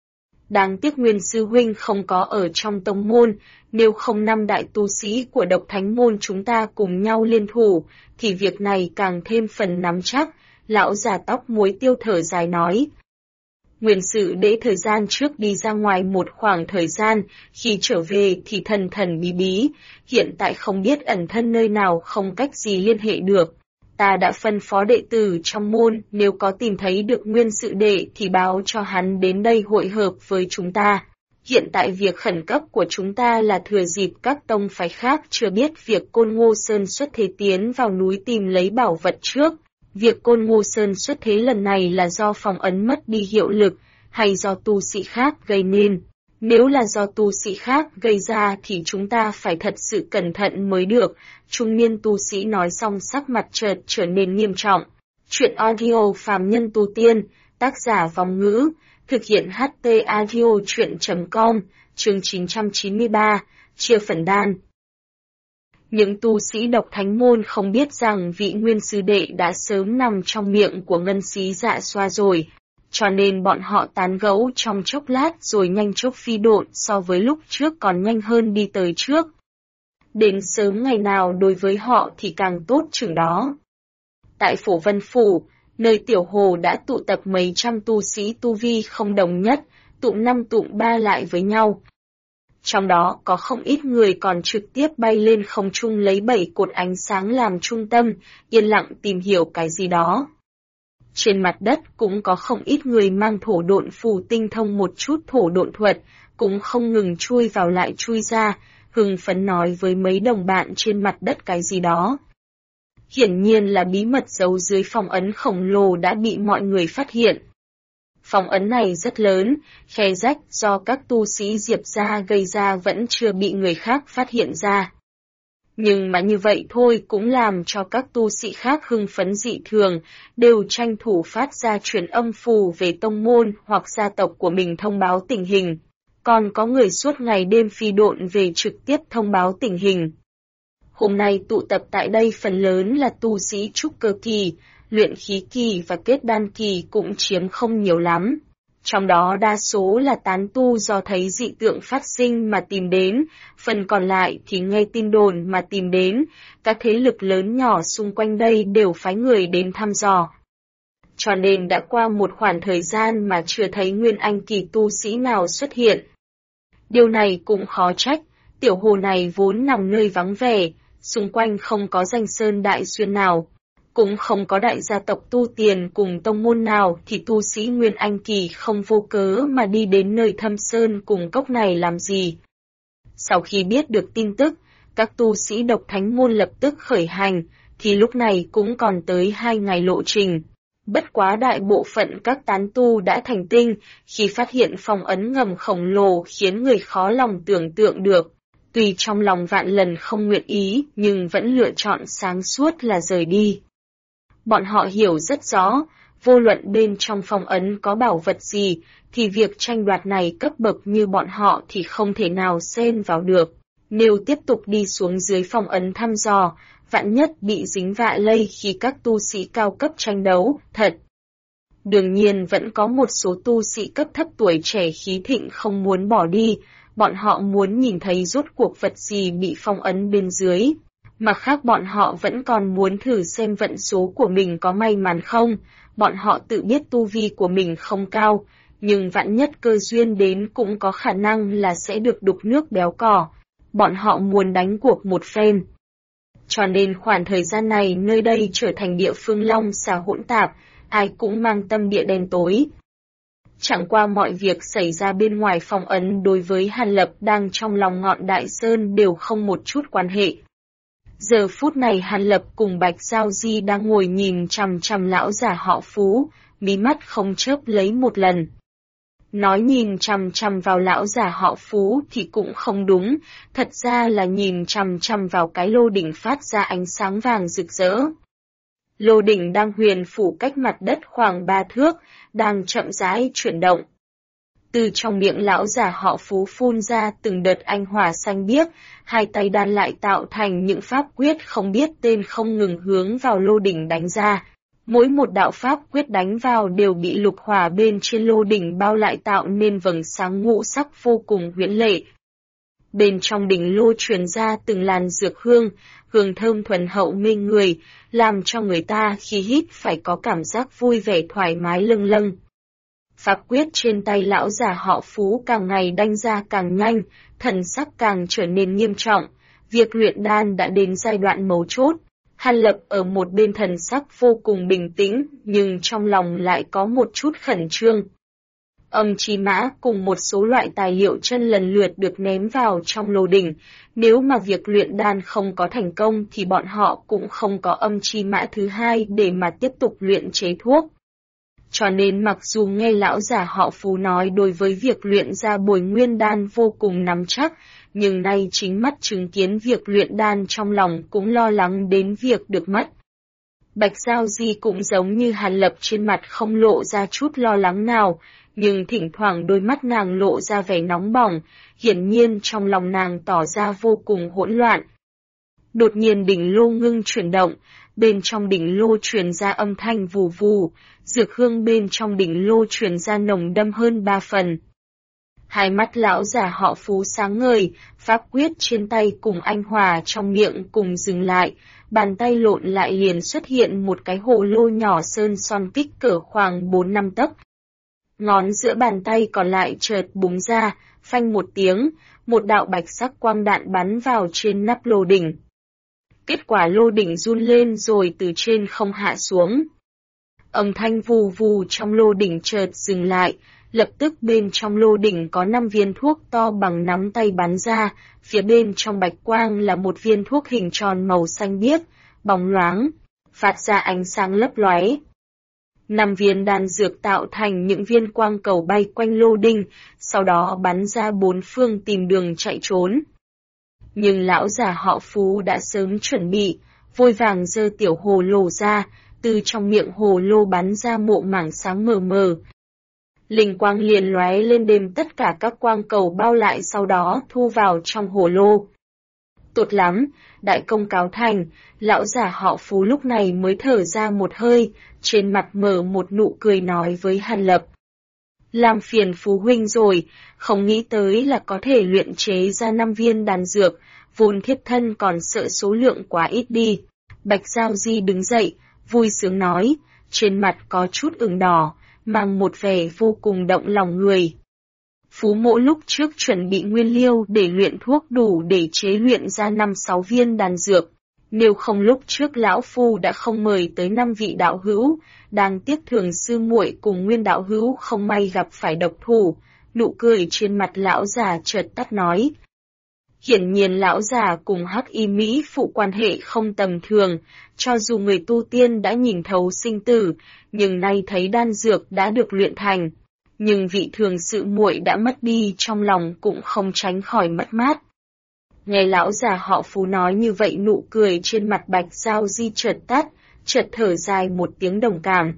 Đáng tiếc Nguyên sư huynh không có ở trong tông môn, nếu không năm đại tu sĩ của độc thánh môn chúng ta cùng nhau liên thủ, thì việc này càng thêm phần nắm chắc, lão già tóc muối tiêu thở dài nói. Nguyên sự đễ thời gian trước đi ra ngoài một khoảng thời gian, khi trở về thì thần thần bí bí, hiện tại không biết ẩn thân nơi nào không cách gì liên hệ được. Ta đã phân phó đệ tử trong môn, nếu có tìm thấy được nguyên sự đệ thì báo cho hắn đến đây hội hợp với chúng ta. Hiện tại việc khẩn cấp của chúng ta là thừa dịp các tông phái khác chưa biết việc Côn Ngô Sơn xuất thế tiến vào núi tìm lấy bảo vật trước. Việc Côn Ngô Sơn xuất thế lần này là do phong ấn mất đi hiệu lực, hay do tu sĩ khác gây nên. Nếu là do tu sĩ khác gây ra thì chúng ta phải thật sự cẩn thận mới được. Trung niên tu sĩ nói xong sắc mặt chợt trở nên nghiêm trọng. Chuyện audio phàm nhân tu tiên, tác giả Vong Ngữ, thực hiện HT audio chuyện.com, chương 993, chia phần đan. Những tu sĩ độc thánh môn không biết rằng vị nguyên sư đệ đã sớm nằm trong miệng của ngân xí Dạ Xoa rồi, cho nên bọn họ tán gẫu trong chốc lát rồi nhanh chốc phi độn so với lúc trước còn nhanh hơn đi tới trước. Đến sớm ngày nào đối với họ thì càng tốt chừng đó. Tại Phổ Vân Phủ, nơi Tiểu Hồ đã tụ tập mấy trăm tu sĩ tu vi không đồng nhất, tụm 5 tụm 3 lại với nhau. Trong đó có không ít người còn trực tiếp bay lên không trung lấy 7 cột ánh sáng làm trung tâm, yên lặng tìm hiểu cái gì đó. Trên mặt đất cũng có không ít người mang thổ độn phù tinh thông một chút thổ độn thuật, cũng không ngừng chui vào lại chui ra, hưng phấn nói với mấy đồng bạn trên mặt đất cái gì đó. Hiển nhiên là bí mật giấu dưới phong ấn khổng lồ đã bị mọi người phát hiện. Phong ấn này rất lớn, khe rách do các tu sĩ Diệp gia gây ra vẫn chưa bị người khác phát hiện ra. Nhưng mà như vậy thôi cũng làm cho các tu sĩ khác hưng phấn dị thường, đều tranh thủ phát ra truyền âm phù về tông môn hoặc gia tộc của mình thông báo tình hình. Còn có người suốt ngày đêm phi độn về trực tiếp thông báo tình hình. Hôm nay tụ tập tại đây phần lớn là tu sĩ trúc cơ kỳ, luyện khí kỳ và kết đan kỳ cũng chiếm không nhiều lắm. Trong đó đa số là tán tu do thấy dị tượng phát sinh mà tìm đến, phần còn lại thì nghe tin đồn mà tìm đến, các thế lực lớn nhỏ xung quanh đây đều phái người đến thăm dò. Cho nên đã qua một khoảng thời gian mà chưa thấy nguyên anh kỳ tu sĩ nào xuất hiện. Điều này cũng khó trách, tiểu hồ này vốn nằm nơi vắng vẻ, xung quanh không có danh sơn đại xuyên nào, cũng không có đại gia tộc tu tiền cùng tông môn nào thì tu sĩ nguyên anh kỳ không vô cớ mà đi đến nơi thâm sơn cùng cốc này làm gì. Sau khi biết được tin tức, các tu sĩ độc thánh môn lập tức khởi hành, thì lúc này cũng còn tới 2 ngày lộ trình. Bất quá đại bộ phận các tán tu đã thành tinh, khi phát hiện phong ấn ngầm khổng lồ khiến người khó lòng tưởng tượng được. Tuy trong lòng vạn lần không nguyện ý, nhưng vẫn lựa chọn sáng suốt là rời đi. Bọn họ hiểu rất rõ, vô luận bên trong phong ấn có bảo vật gì, thì việc tranh đoạt này cấp bậc như bọn họ thì không thể nào xen vào được. Nếu tiếp tục đi xuống dưới phong ấn thăm dò, vạn nhất bị dính vạ lây khi các tu sĩ cao cấp tranh đấu, thật. Đương nhiên vẫn có một số tu sĩ cấp thấp tuổi trẻ khí thịnh không muốn bỏ đi, bọn họ muốn nhìn thấy rốt cuộc vật gì bị phong ấn bên dưới. Mặt khác bọn họ vẫn còn muốn thử xem vận số của mình có may mắn không, bọn họ tự biết tu vi của mình không cao, nhưng vạn nhất cơ duyên đến cũng có khả năng là sẽ được đục nước béo cò, bọn họ muốn đánh cuộc một phen. Cho nên khoảng thời gian này nơi đây trở thành địa phương long xà hỗn tạp, ai cũng mang tâm địa đen tối. Chẳng qua mọi việc xảy ra bên ngoài phong ấn đối với Hàn Lập đang trong lòng ngọn đại sơn đều không một chút quan hệ. Giờ phút này Hàn Lập cùng Bạch Giao Di đang ngồi nhìn chằm chằm lão già họ Phú, mí mắt không chớp lấy một lần. Nói nhìn chằm chằm vào lão già họ Phú thì cũng không đúng, thật ra là nhìn chằm chằm vào cái lô đỉnh phát ra ánh sáng vàng rực rỡ. Lô đỉnh đang huyền phủ cách mặt đất khoảng 3 thước, đang chậm rãi chuyển động. Từ trong miệng lão già họ Phú phun ra từng đợt anh hỏa xanh biếc, hai tay đan lại tạo thành những pháp quyết không biết tên không ngừng hướng vào lô đỉnh đánh ra. Mỗi một đạo pháp quyết đánh vào đều bị lục hỏa bên trên lô đỉnh bao lại tạo nên vầng sáng ngũ sắc vô cùng huyễn lệ. Bên trong đỉnh lô truyền ra từng làn dược hương, hương thơm thuần hậu mê người, làm cho người ta khi hít phải có cảm giác vui vẻ thoải mái lâng lâng. Pháp quyết trên tay lão già họ Phú càng ngày đanh ra càng nhanh, thần sắc càng trở nên nghiêm trọng, việc luyện đan đã đến giai đoạn mấu chốt. Hàn Lập ở một bên thần sắc vô cùng bình tĩnh, nhưng trong lòng lại có một chút khẩn trương. Âm chi mã cùng một số loại tài liệu chân lần lượt được ném vào trong lô đỉnh, nếu mà việc luyện đan không có thành công thì bọn họ cũng không có âm chi mã thứ hai để mà tiếp tục luyện chế thuốc. Cho nên mặc dù nghe lão già họ Phú nói đối với việc luyện ra bồi nguyên đan vô cùng nắm chắc, nhưng nay chính mắt chứng kiến việc luyện đan trong lòng cũng lo lắng đến việc được mất. Bạch Giao Di cũng giống như Hàn Lập trên mặt không lộ ra chút lo lắng nào, nhưng thỉnh thoảng đôi mắt nàng lộ ra vẻ nóng bỏng, hiển nhiên trong lòng nàng tỏ ra vô cùng hỗn loạn. Đột nhiên đỉnh lô ngưng chuyển động, bên trong đỉnh lô truyền ra âm thanh vù vù, dược hương bên trong đỉnh lô truyền ra nồng đậm hơn 3 phần. Hai mắt lão già họ Phú sáng ngời, pháp quyết trên tay cùng anh hòa trong miệng cùng dừng lại, bàn tay lộn lại liền xuất hiện một cái hồ lô nhỏ sơn son kích cỡ khoảng 4-5 tấc. Ngón giữa bàn tay còn lại chợt búng ra, phanh một tiếng, một đạo bạch sắc quang đạn bắn vào trên nắp lô đỉnh. Kết quả lô đỉnh run lên rồi từ trên không hạ xuống. Âm thanh vù vù trong lô đỉnh chợt dừng lại, lập tức bên trong lô đỉnh có 5 viên thuốc to bằng nắm tay bắn ra, phía bên trong bạch quang là một viên thuốc hình tròn màu xanh biếc, bóng loáng, phát ra ánh sáng lấp lóe. 5 viên đan dược tạo thành những viên quang cầu bay quanh lô đỉnh, sau đó bắn ra bốn phương tìm đường chạy trốn. Nhưng lão già họ Phú đã sớm chuẩn bị, vội vàng giơ tiểu hồ lô ra, từ trong miệng hồ lô bắn ra một mảng sáng mờ mờ. Linh quang liền lóe lên đêm tất cả các quang cầu bao lại sau đó thu vào trong hồ lô. Tốt lắm, đại công cáo thành, lão già họ Phú lúc này mới thở ra một hơi, trên mặt mở một nụ cười nói với Hàn Lập. Làm phiền Phú huynh rồi, không nghĩ tới là có thể luyện chế ra 5 viên đan dược, vốn thiếp thân còn sợ số lượng quá ít đi. Bạch Giao Di đứng dậy, vui sướng nói, trên mặt có chút ửng đỏ, mang một vẻ vô cùng động lòng người. Phú mỗ lúc trước chuẩn bị nguyên liêu để luyện thuốc đủ để chế luyện ra 5-6 viên đan dược. Nếu không lúc trước lão phu đã không mời tới 5 vị đạo hữu, đang tiếc Thường sư muội cùng Nguyên đạo hữu không may gặp phải độc thủ. Nụ cười trên mặt lão già chợt tắt nói. Hiển nhiên lão già cùng Hắc Y Mỹ phụ quan hệ không tầm thường, cho dù người tu tiên đã nhìn thấu sinh tử, nhưng nay thấy đan dược đã được luyện thành. Nhưng vị Thường sự muội đã mất đi trong lòng cũng không tránh khỏi mất mát. Nghe lão già họ Phú nói như vậy nụ cười trên mặt Bạch Giao Di chợt tắt, chợt thở dài một tiếng đồng cảm.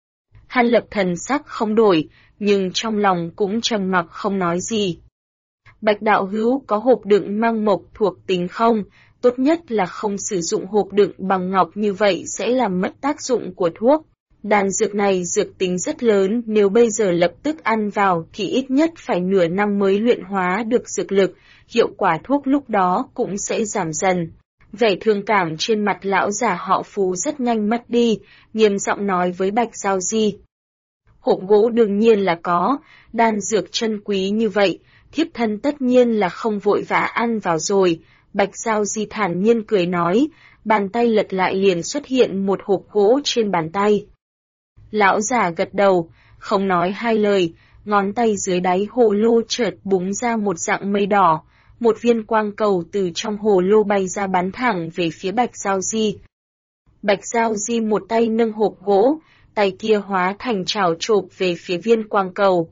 Hàn Lập thần sắc không đổi, nhưng trong lòng cũng trầm mặc không nói gì. Bạch đạo hữu có hộp đựng mang mộc thuộc tính không? Tốt nhất là không sử dụng hộp đựng bằng ngọc như vậy sẽ làm mất tác dụng của thuốc. Đan dược này dược tính rất lớn, nếu bây giờ lập tức ăn vào thì ít nhất phải nửa năm mới luyện hóa được dược lực, hiệu quả thuốc lúc đó cũng sẽ giảm dần. Vẻ thương cảm trên mặt lão già họ Phú rất nhanh mất đi, nghiêm giọng nói với Bạch Giao Di. Hộp gỗ đương nhiên là có, đan dược chân quý như vậy, thiếp thân tất nhiên là không vội vã ăn vào rồi. Bạch Giao Di thản nhiên cười nói, bàn tay lật lại liền xuất hiện một hộp gỗ trên bàn tay. Lão già gật đầu, không nói hai lời, ngón tay dưới đáy hồ lô chợt búng ra một dạng mây đỏ, một viên quang cầu từ trong hồ lô bay ra bắn thẳng về phía Bạch Giao Di. Bạch Giao Di một tay nâng hộp gỗ, tay kia hóa thành chảo chộp về phía viên quang cầu.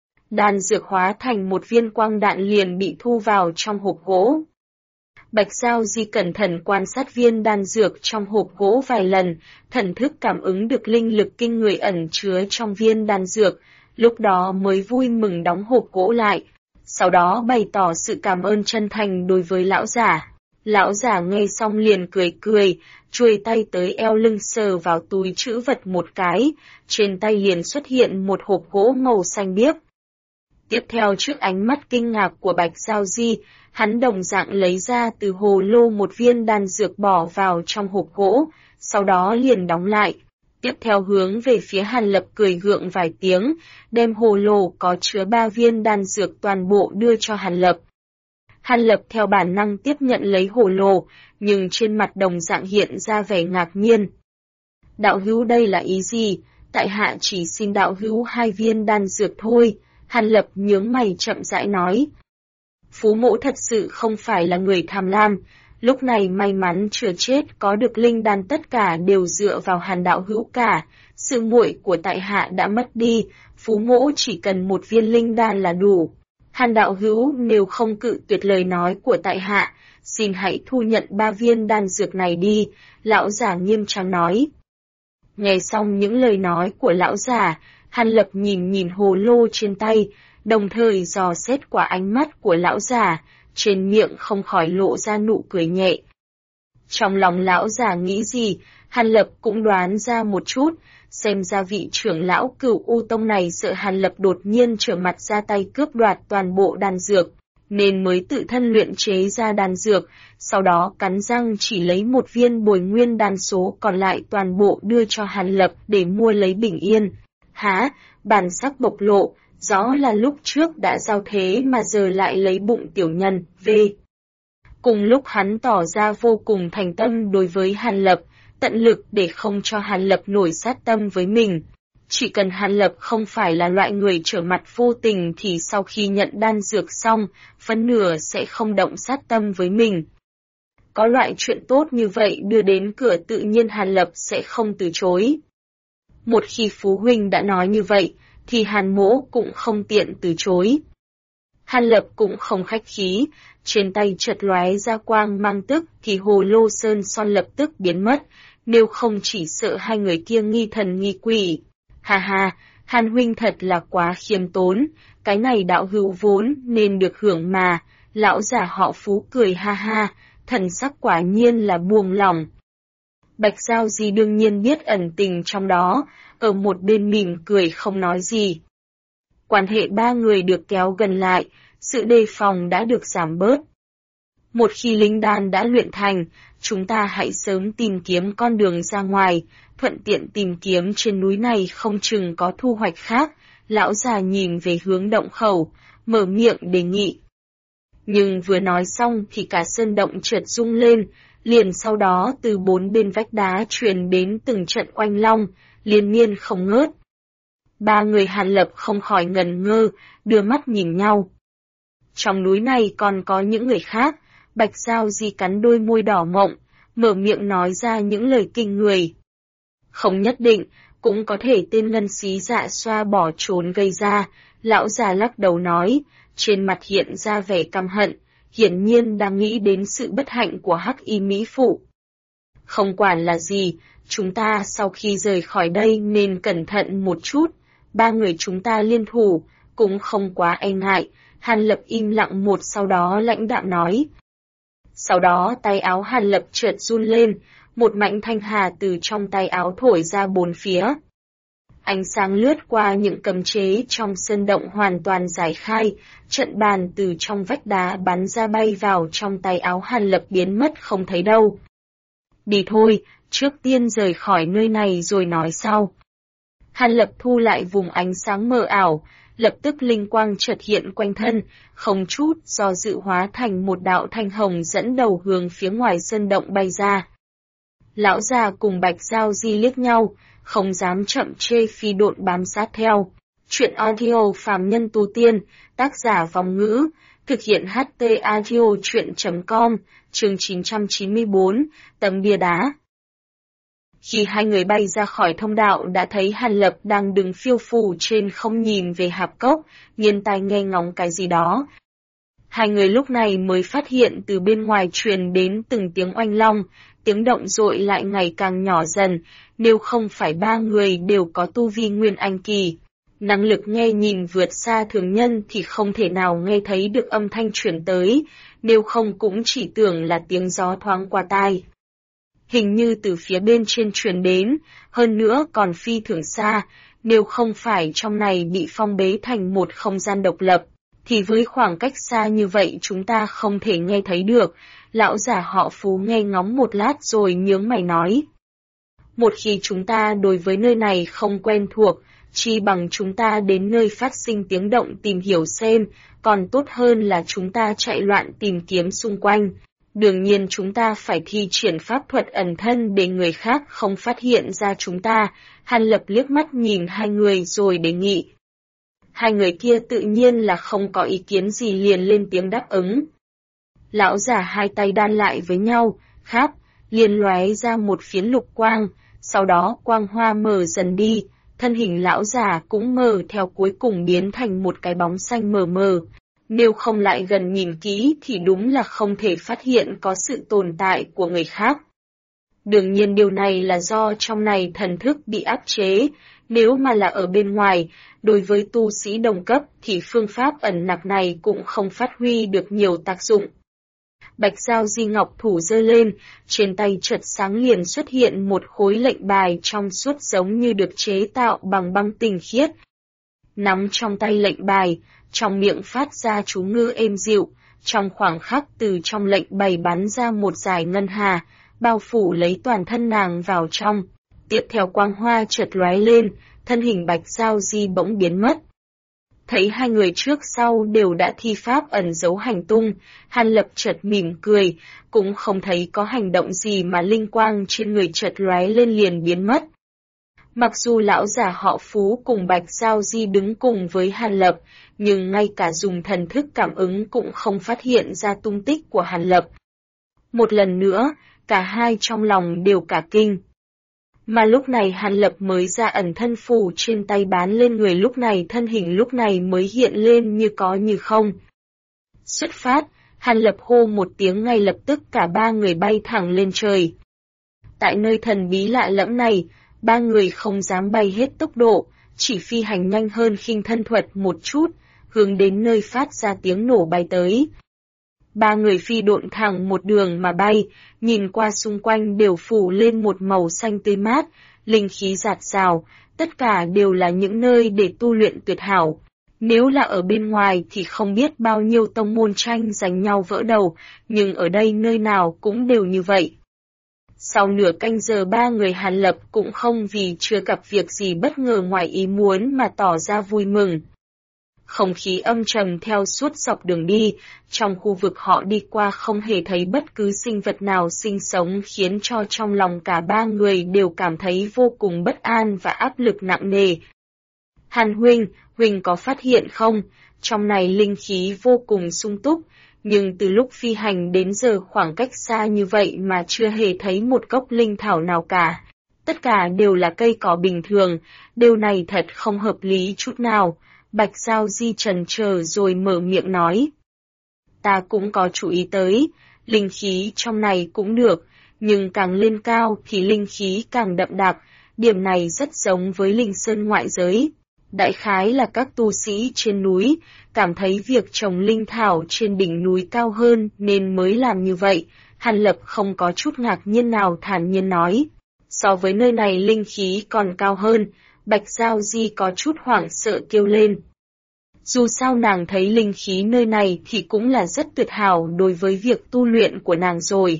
Đan dược hóa thành một viên quang đạn liền bị thu vào trong hộp gỗ. Bạch Giao Di cẩn thận quan sát viên đan dược trong hộp gỗ vài lần, thần thức cảm ứng được linh lực kinh người ẩn chứa trong viên đan dược, lúc đó mới vui mừng đóng hộp gỗ lại, sau đó bày tỏ sự cảm ơn chân thành đối với lão giả. Lão giả nghe xong liền cười cười, chuôi tay tới eo lưng sờ vào túi trữ vật một cái, trên tay liền xuất hiện một hộp gỗ màu xanh biếc. Tiếp theo trước ánh mắt kinh ngạc của Bạch Giao Di, hắn đồng dạng lấy ra từ hồ lô một viên đan dược bỏ vào trong hộp gỗ, sau đó liền đóng lại. Tiếp theo hướng về phía Hàn Lập cười gượng vài tiếng, đem hồ lô có chứa 3 viên đan dược toàn bộ đưa cho Hàn Lập. Hàn Lập theo bản năng tiếp nhận lấy hồ lô, nhưng trên mặt đồng dạng hiện ra vẻ ngạc nhiên. Đạo hữu đây là ý gì? Tại hạ chỉ xin đạo hữu 2 viên đan dược thôi. Hàn Lập nhướng mày chậm rãi nói. Phú mỗ thật sự không phải là người tham lam, lúc này may mắn chưa chết có được linh đan tất cả đều dựa vào Hàn đạo hữu cả, sự muội của tại hạ đã mất đi, Phú mỗ chỉ cần 1 viên linh đan là đủ. Hàn đạo hữu nếu không cự tuyệt lời nói của tại hạ, xin hãy thu nhận 3 viên đan dược này đi, lão giả nghiêm trang nói. Nghe xong những lời nói của lão giả, Hàn Lập nhìn hồ lô trên tay, đồng thời dò xét qua ánh mắt của lão già, trên miệng không khỏi lộ ra nụ cười nhẹ. Trong lòng lão già nghĩ gì, Hàn Lập cũng đoán ra một chút, xem ra vị trưởng lão Cửu U Tông này sợ Hàn Lập đột nhiên trở mặt ra tay cướp đoạt toàn bộ đan dược, nên mới tự thân luyện chế ra đan dược, sau đó cắn răng chỉ lấy 1 viên bồi nguyên đan số còn lại toàn bộ đưa cho Hàn Lập để mua lấy bình yên. Há, bản sắc bộc lộ, rõ là lúc trước đã giao thế mà giờ lại lấy bụng tiểu nhân, Cùng lúc hắn tỏ ra vô cùng thành tâm đối với Hàn Lập, tận lực để không cho Hàn Lập nổi sát tâm với mình. Chỉ cần Hàn Lập không phải là loại người trở mặt vô tình thì sau khi nhận đan dược xong, phân nửa sẽ không động sát tâm với mình. Có loại chuyện tốt như vậy đưa đến cửa tự nhiên Hàn Lập sẽ không từ chối. Một khi Phú Huynh đã nói như vậy, thì Hàn Mỗ cũng không tiện từ chối. Hàn Lập cũng không khách khí, trên tay chợt lóe ra quang mang tức thì hồ lô sơn son lập tức biến mất, nếu không chỉ sợ hai người kia nghi thần nghi quỷ. Ha ha, Hàn Huynh thật là quá khiêm tốn, cái này đạo hữu vốn nên được hưởng mà, lão già họ Phú cười ha ha, thần sắc quả nhiên là buông lỏng. Bạch Giao Di đương nhiên biết ẩn tình trong đó, ở một bên mỉm cười không nói gì. Quan hệ ba người được kéo gần lại, sự đề phòng đã được giảm bớt. Một khi linh đan đã luyện thành, chúng ta hãy sớm tìm kiếm con đường ra ngoài, thuận tiện tìm kiếm trên núi này không chừng có thu hoạch khác. Lão già nhìn về hướng động khẩu, mở miệng đề nghị. Nhưng vừa nói xong thì cả sơn động chợt rung lên, liền sau đó từ bốn bên vách đá truyền đến từng trận oanh long, liên miên không ngớt. Ba người Hàn Lập không khỏi ngần ngơ, đưa mắt nhìn nhau. Trong núi này còn có những người khác, Bạch Giao Di cắn đôi môi đỏ mọng, mở miệng nói ra những lời kinh người. Không nhất định, cũng có thể tên ngân xí dạ xoa bỏ trốn gây ra, lão già lắc đầu nói, trên mặt hiện ra vẻ căm hận, hiển nhiên đang nghĩ đến sự bất hạnh của Hắc Y Mỹ Phụ. Không quản là gì, chúng ta sau khi rời khỏi đây nên cẩn thận một chút, ba người chúng ta liên thủ, cũng không quá e ngại. Hàn Lập im lặng một sau đó lãnh đạm nói. Sau đó tay áo Hàn Lập chợt run lên, một mảnh thanh hà từ trong tay áo thổi ra bốn phía. Ánh sáng lướt qua những cấm chế trong sơn động hoàn toàn giải khai, trận bàn từ trong vách đá bắn ra bay vào trong tay áo Hàn Lập biến mất không thấy đâu. Đi thôi, trước tiên rời khỏi nơi này rồi nói sau. Hàn Lập thu lại vùng ánh sáng mờ ảo, lập tức linh quang chợt hiện quanh thân, không chút do dự hóa thành một đạo thanh hồng dẫn đầu hướng phía ngoài sơn động bay ra. Lão già cùng Bạch Giao Di liếc nhau, không dám chậm chê phi độn bám sát theo. Chuyện audio phàm nhân tu tiên, tác giả Vòng Ngữ, thực hiện HT audio chuyện.com, chương 994, tấm bia đá. Khi hai người bay ra khỏi thông đạo đã thấy Hàn Lập đang đứng phiêu phù trên không nhìn về hạp cốc, nghiêng tai nghe ngóng cái gì đó. Hai người lúc này mới phát hiện từ bên ngoài truyền đến từng tiếng oanh long, tiếng động dội lại ngày càng nhỏ dần, nếu không phải ba người đều có tu vi nguyên anh kỳ. Năng lực nghe nhìn vượt xa thường nhân thì không thể nào nghe thấy được âm thanh truyền tới, nếu không cũng chỉ tưởng là tiếng gió thoáng qua tai. Hình như từ phía bên trên truyền đến, hơn nữa còn phi thường xa, nếu không phải trong này bị phong bế thành một không gian độc lập, thì với khoảng cách xa như vậy chúng ta không thể nghe thấy được. Lão già họ Phú nghe ngóng một lát rồi nhướng mày nói. Một khi chúng ta đối với nơi này không quen thuộc, chi bằng chúng ta đến nơi phát sinh tiếng động tìm hiểu xem, còn tốt hơn là chúng ta chạy loạn tìm kiếm xung quanh. Đương nhiên chúng ta phải thi triển pháp thuật ẩn thân để người khác không phát hiện ra chúng ta. Hàn Lập liếc mắt nhìn hai người rồi đề nghị. Hai người kia tự nhiên là không có ý kiến gì liền lên tiếng đáp ứng. Lão già hai tay đan lại với nhau, khắp, liền lóe ra một phiến lục quang, sau đó quang hoa mờ dần đi, thân hình lão già cũng mờ theo cuối cùng biến thành một cái bóng xanh mờ mờ. Nếu không lại gần nhìn kỹ thì đúng là không thể phát hiện có sự tồn tại của người khác. Đương nhiên điều này là do trong này thần thức bị áp chế, nếu mà là ở bên ngoài, đối với tu sĩ đồng cấp thì phương pháp ẩn nặc này cũng không phát huy được nhiều tác dụng. Bạch Giao Di ngọc thủ giơ lên, trên tay chợt sáng liền xuất hiện một khối lệnh bài trong suốt giống như được chế tạo bằng băng tinh khiết. Nắm trong tay lệnh bài, trong miệng phát ra chú ngữ êm dịu, trong khoảng khắc từ trong lệnh bài bắn ra một dải ngân hà, bao phủ lấy toàn thân nàng vào trong. Tiếp theo quang hoa chợt lóe lên, thân hình Bạch Giao Di bỗng biến mất. Thấy hai người trước sau đều đã thi pháp ẩn giấu hành tung, Hàn Lập chợt mỉm cười, cũng không thấy có hành động gì mà linh quang trên người chợt lóe lên liền biến mất. Mặc dù lão già họ Phú cùng Bạch Giao Di đứng cùng với Hàn Lập, nhưng ngay cả dùng thần thức cảm ứng cũng không phát hiện ra tung tích của Hàn Lập. Một lần nữa, cả hai trong lòng đều cả kinh. Mà lúc này Hàn Lập mới ra ẩn thân phù trên tay bán lên người, lúc này thân hình lúc này mới hiện lên như có như không. Xuất phát, Hàn Lập hô một tiếng, ngay lập tức cả ba người bay thẳng lên trời. Tại nơi thần bí lạ lẫm này, ba người không dám bay hết tốc độ, chỉ phi hành nhanh hơn khinh thân thuật một chút, hướng đến nơi phát ra tiếng nổ bay tới. Ba người phi độn thẳng một đường mà bay, nhìn qua xung quanh đều phủ lên một màu xanh tươi mát, linh khí rạt rào, tất cả đều là những nơi để tu luyện tuyệt hảo. Nếu là ở bên ngoài thì không biết bao nhiêu tông môn tranh giành nhau vỡ đầu, nhưng ở đây nơi nào cũng đều như vậy. Sau nửa canh giờ ba người Hàn Lập cũng không vì chưa gặp việc gì bất ngờ ngoài ý muốn mà tỏ ra vui mừng. Không khí âm trầm theo suốt dọc đường đi, trong khu vực họ đi qua không hề thấy bất cứ sinh vật nào sinh sống, khiến cho trong lòng cả ba người đều cảm thấy vô cùng bất an và áp lực nặng nề. Hàn huynh có phát hiện không, trong này linh khí vô cùng sung túc, nhưng từ lúc phi hành đến giờ khoảng cách xa như vậy mà chưa hề thấy một gốc linh thảo nào cả. Tất cả đều là cây cỏ bình thường, điều này thật không hợp lý chút nào. Bạch Giao Di trần chờ rồi mở miệng nói. Ta cũng có chú ý tới, linh khí trong này cũng được, nhưng càng lên cao thì linh khí càng đậm đặc, điểm này rất giống với linh sơn ngoại giới. Đại khái là các tu sĩ trên núi, cảm thấy việc trồng linh thảo trên đỉnh núi cao hơn nên mới làm như vậy. Hàn Lập không có chút ngạc nhiên nào, thản nhiên nói. So với nơi này linh khí còn cao hơn. Bạch Giao Di có chút hoảng sợ kêu lên. Dù sao nàng thấy linh khí nơi này thì cũng là rất tuyệt hảo đối với việc tu luyện của nàng rồi.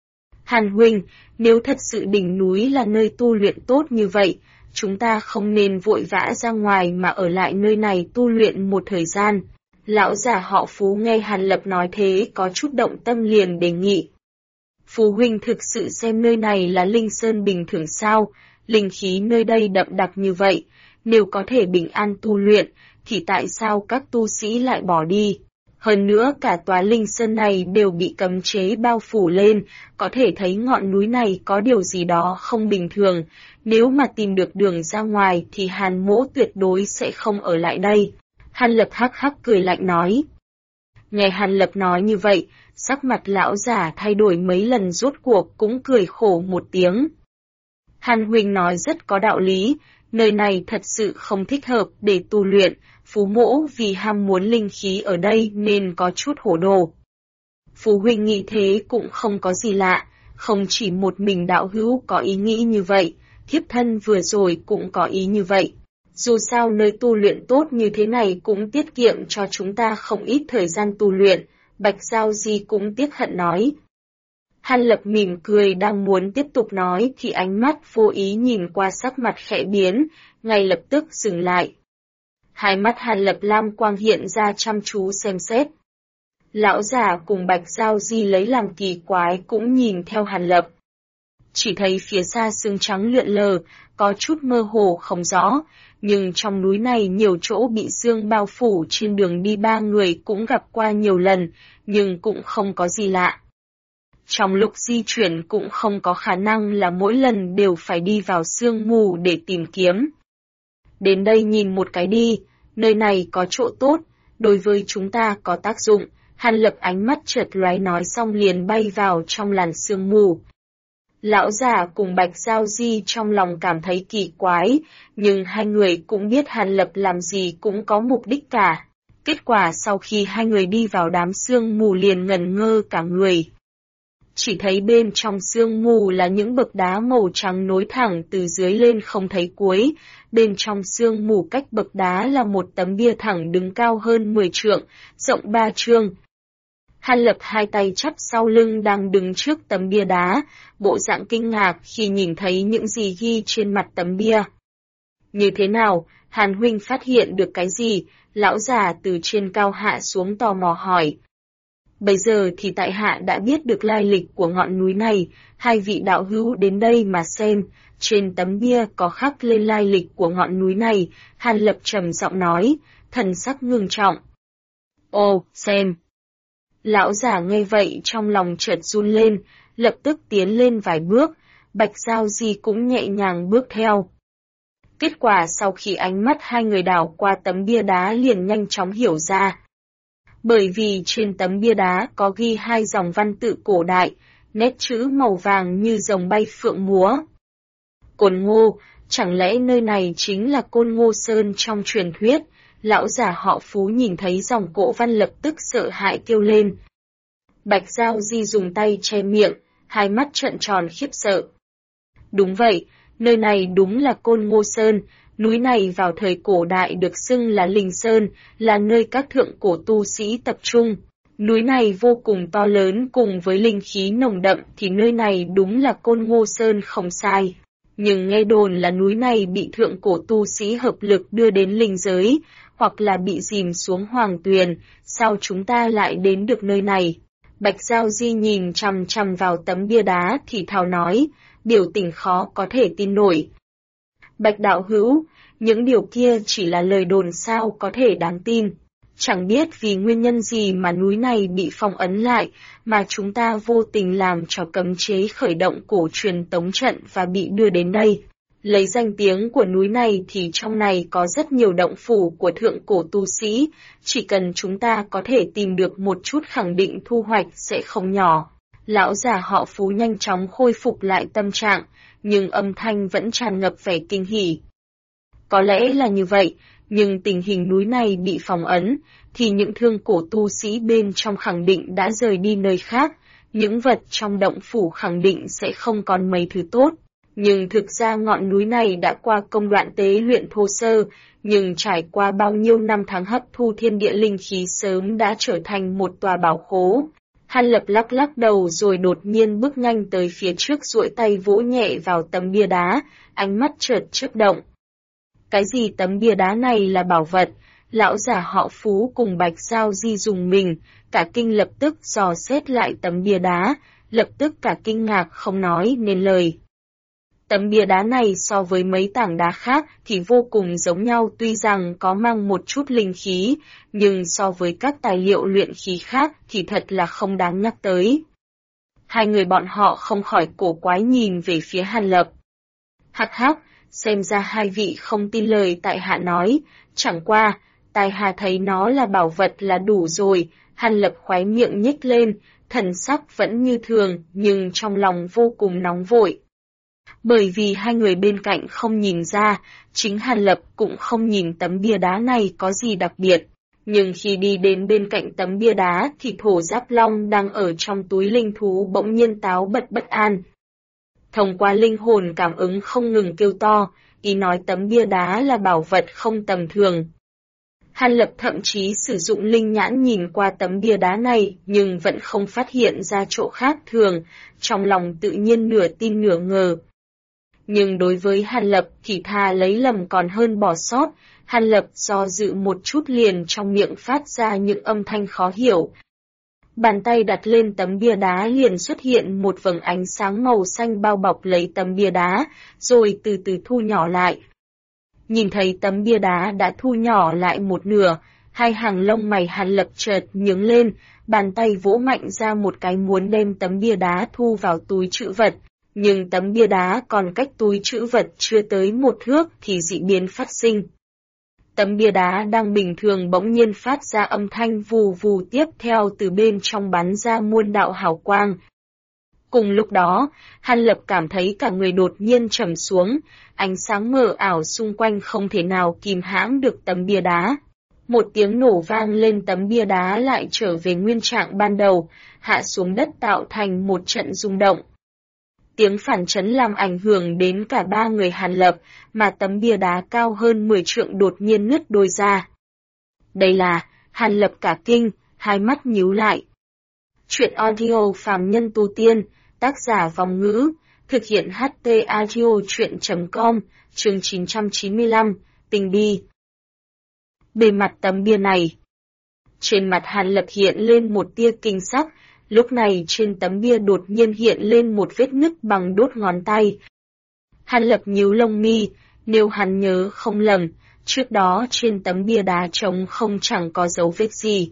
Hàn huynh, nếu thật sự đỉnh núi là nơi tu luyện tốt như vậy, chúng ta không nên vội vã ra ngoài mà ở lại nơi này tu luyện một thời gian. Lão già họ Phú nghe Hàn Lập nói thế có chút động tâm liền đề nghị. Phú huynh thực sự xem nơi này là linh sơn bình thường sao? Linh khí nơi đây đậm đặc như vậy, nếu có thể bình an tu luyện, thì tại sao các tu sĩ lại bỏ đi? Hơn nữa cả tòa linh sơn này đều bị cấm chế bao phủ lên, có thể thấy ngọn núi này có điều gì đó không bình thường, nếu mà tìm được đường ra ngoài thì Hàn mỗ tuyệt đối sẽ không ở lại đây. Hàn Lập hắc hắc cười lạnh nói. Nghe Hàn Lập nói như vậy, sắc mặt lão già thay đổi mấy lần, rốt cuộc cũng cười khổ một tiếng. Hàn huynh nói rất có đạo lý, nơi này thật sự không thích hợp để tu luyện, Phú mỗ vì ham muốn linh khí ở đây nên có chút hổ đồ. Phú huynh nghĩ thế cũng không có gì lạ, không chỉ một mình đạo hữu có ý nghĩ như vậy, thiếp thân vừa rồi cũng có ý như vậy. Dù sao nơi tu luyện tốt như thế này cũng tiết kiệm cho chúng ta không ít thời gian tu luyện, Bạch Giao Di cũng tiếc hận nói. Hàn Lập mỉm cười đang muốn tiếp tục nói thì ánh mắt vô ý nhìn qua sắc mặt khẽ biến, ngay lập tức dừng lại. Hai mắt Hàn Lập lam quang hiện ra chăm chú xem xét. Lão già cùng Bạch Giao Di lấy làm kỳ quái cũng nhìn theo Hàn Lập. Chỉ thấy phía xa sương trắng lượn lờ, có chút mơ hồ không rõ, nhưng trong núi này nhiều chỗ bị sương bao phủ, trên đường đi ba người cũng gặp qua nhiều lần, nhưng cũng không có gì lạ. Trong lúc di chuyển cũng không có khả năng là mỗi lần đều phải đi vào sương mù để tìm kiếm. Đến đây nhìn một cái đi, nơi này có chỗ tốt, đối với chúng ta có tác dụng. Hàn Lập ánh mắt chợt lóe nói xong liền bay vào trong làn sương mù. Lão già cùng Bạch Giao Di trong lòng cảm thấy kỳ quái, nhưng hai người cũng biết Hàn Lập làm gì cũng có mục đích cả. Kết quả sau khi hai người đi vào đám sương mù liền ngẩn ngơ cả người. Chỉ thấy bên trong sương mù là những bậc đá màu trắng nối thẳng từ dưới lên không thấy cuối, bên trong sương mù cách bậc đá là một tấm bia thẳng đứng cao hơn 10 trượng, rộng 3 trượng. Hàn Lập hai tay chắp sau lưng đang đứng trước tấm bia đá, bộ dạng kinh ngạc khi nhìn thấy những gì ghi trên mặt tấm bia. Như thế nào, Hàn huynh phát hiện được cái gì? Lão già từ trên cao hạ xuống tò mò hỏi. Bây giờ thì tại hạ đã biết được lai lịch của ngọn núi này, hai vị đạo hữu đến đây mà xem, trên tấm bia có khắc lên lai lịch của ngọn núi này, Hàn Lập trầm giọng nói, thần sắc ngưng trọng. Ồ, xem. Lão giả nghe vậy trong lòng chợt run lên, lập tức tiến lên vài bước, Bạch Giao Di cũng nhẹ nhàng bước theo. Kết quả sau khi ánh mắt hai người đảo qua tấm bia đá liền nhanh chóng hiểu ra. Bởi vì trên tấm bia đá có ghi hai dòng văn tự cổ đại, nét chữ màu vàng như rồng bay phượng múa. Côn Ngô, chẳng lẽ nơi này chính là Côn Ngô Sơn trong truyền thuyết? Lão giả họ Phú nhìn thấy dòng cổ văn lập tức sợ hãi kêu lên. Bạch Giao Di dùng tay che miệng, hai mắt trợn tròn khiếp sợ. Đúng vậy, nơi này đúng là Côn Ngô Sơn, núi này vào thời cổ đại được xưng là Linh Sơn, là nơi các thượng cổ tu sĩ tập trung. Núi này vô cùng to lớn cùng với linh khí nồng đậm thì nơi này đúng là Côn Ngô Sơn không sai. Nhưng nghe đồn là núi này bị thượng cổ tu sĩ hợp lực đưa đến linh giới, hoặc là bị dìm xuống hoàng tuyền, sao chúng ta lại đến được nơi này? Bạch Giao Di nhìn chằm chằm vào tấm bia đá thì thào nói, biểu tình khó có thể tin nổi. Bạch đạo hữu, những điều kia chỉ là lời đồn sao có thể đáng tin. Chẳng biết vì nguyên nhân gì mà núi này bị phong ấn lại, mà chúng ta vô tình làm cho cấm chế khởi động cổ truyền tống trận và bị đưa đến đây. Lấy danh tiếng của núi này thì trong này có rất nhiều động phủ của thượng cổ tu sĩ, chỉ cần chúng ta có thể tìm được một chút khẳng định thu hoạch sẽ không nhỏ. Lão già họ Phú nhanh chóng khôi phục lại tâm trạng, nhưng âm thanh vẫn tràn ngập vẻ kinh hỉ. Có lẽ là như vậy, nhưng tình hình núi này bị phong ấn, thì những thương cổ tu sĩ bên trong khẳng định đã rời đi nơi khác, những vật trong động phủ khẳng định sẽ không còn mấy thứ tốt. Nhưng thực ra ngọn núi này đã qua công đoạn tế luyện thô sơ, nhưng trải qua bao nhiêu năm tháng hấp thu thiên địa linh khí sớm đã trở thành một tòa bảo khố. Hàn Lập lắc lắc đầu rồi đột nhiên bước nhanh tới phía trước duỗi tay vỗ nhẹ vào tấm bia đá, ánh mắt chợt chớp động. Cái gì tấm bia đá này là bảo vật? Lão già họ Phú cùng Bạch Giao Di dùng mình, cả kinh lập tức dò xét lại tấm bia đá, lập tức cả kinh ngạc không nói nên lời. Tấm bia đá này so với mấy tảng đá khác thì vô cùng giống nhau, tuy rằng có mang một chút linh khí, nhưng so với các tài liệu luyện khí khác thì thật là không đáng nhắc tới. Hai người bọn họ không khỏi cổ quái nhìn về phía Hàn Lập. Hắc hắc, xem ra hai vị không tin lời tại hạ nói, chẳng qua, tại hạ thấy nó là bảo vật là đủ rồi. Hàn Lập khóe miệng nhếch lên, thần sắc vẫn như thường nhưng trong lòng vô cùng nóng vội. Bởi vì hai người bên cạnh không nhìn ra, chính Hàn Lập cũng không nhìn tấm bia đá này có gì đặc biệt. Nhưng khi đi đến bên cạnh tấm bia đá thì Thổ Giáp Long đang ở trong túi linh thú bỗng nhiên táo bật bất an. Thông qua linh hồn cảm ứng không ngừng kêu to, ý nói tấm bia đá là bảo vật không tầm thường. Hàn Lập thậm chí sử dụng linh nhãn nhìn qua tấm bia đá này nhưng vẫn không phát hiện ra chỗ khác thường, trong lòng tự nhiên nửa tin nửa ngờ. Nhưng đối với Hàn Lập thì thà lấy lầm còn hơn bỏ sót, Hàn Lập do dự một chút liền trong miệng phát ra những âm thanh khó hiểu. Bàn tay đặt lên tấm bia đá liền xuất hiện một vầng ánh sáng màu xanh bao bọc lấy tấm bia đá, rồi từ từ thu nhỏ lại. Nhìn thấy tấm bia đá đã thu nhỏ lại một nửa, hai hàng lông mày Hàn Lập chợt nhướng lên, bàn tay vỗ mạnh ra một cái muốn đem tấm bia đá thu vào túi trữ vật. Nhưng tấm bia đá còn cách túi trữ vật chưa tới một thước thì dị biến phát sinh. Tấm bia đá đang bình thường bỗng nhiên phát ra âm thanh vù vù, tiếp theo từ bên trong bắn ra muôn đạo hào quang. Cùng lúc đó, Hàn Lập cảm thấy cả người đột nhiên trầm xuống, ánh sáng mờ ảo xung quanh không thể nào kìm hãm được tấm bia đá. Một tiếng nổ vang lên, tấm bia đá lại trở về nguyên trạng ban đầu, hạ xuống đất tạo thành một trận rung động. Tiếng phản chấn làm ảnh hưởng đến cả ba người Hàn Lập, mà tấm bia đá cao hơn 10 trượng đột nhiên nứt đôi ra. Đây là, Hàn Lập cả kinh, hai mắt nhíu lại. Truyện audio phàm nhân tu tiên, tác giả Vòng Ngữ, thực hiện HT Audio Truyện.com, chương 995, Tình bi. Bề mặt tấm bia này. Trên mặt Hàn Lập hiện lên một tia kinh sắc, lúc này trên tấm bia đột nhiên hiện lên một vết nứt bằng đốt ngón tay. Hàn Lập nhíu lông mi, nếu hắn nhớ không lầm, trước đó trên tấm bia đá trống không chẳng có dấu vết gì.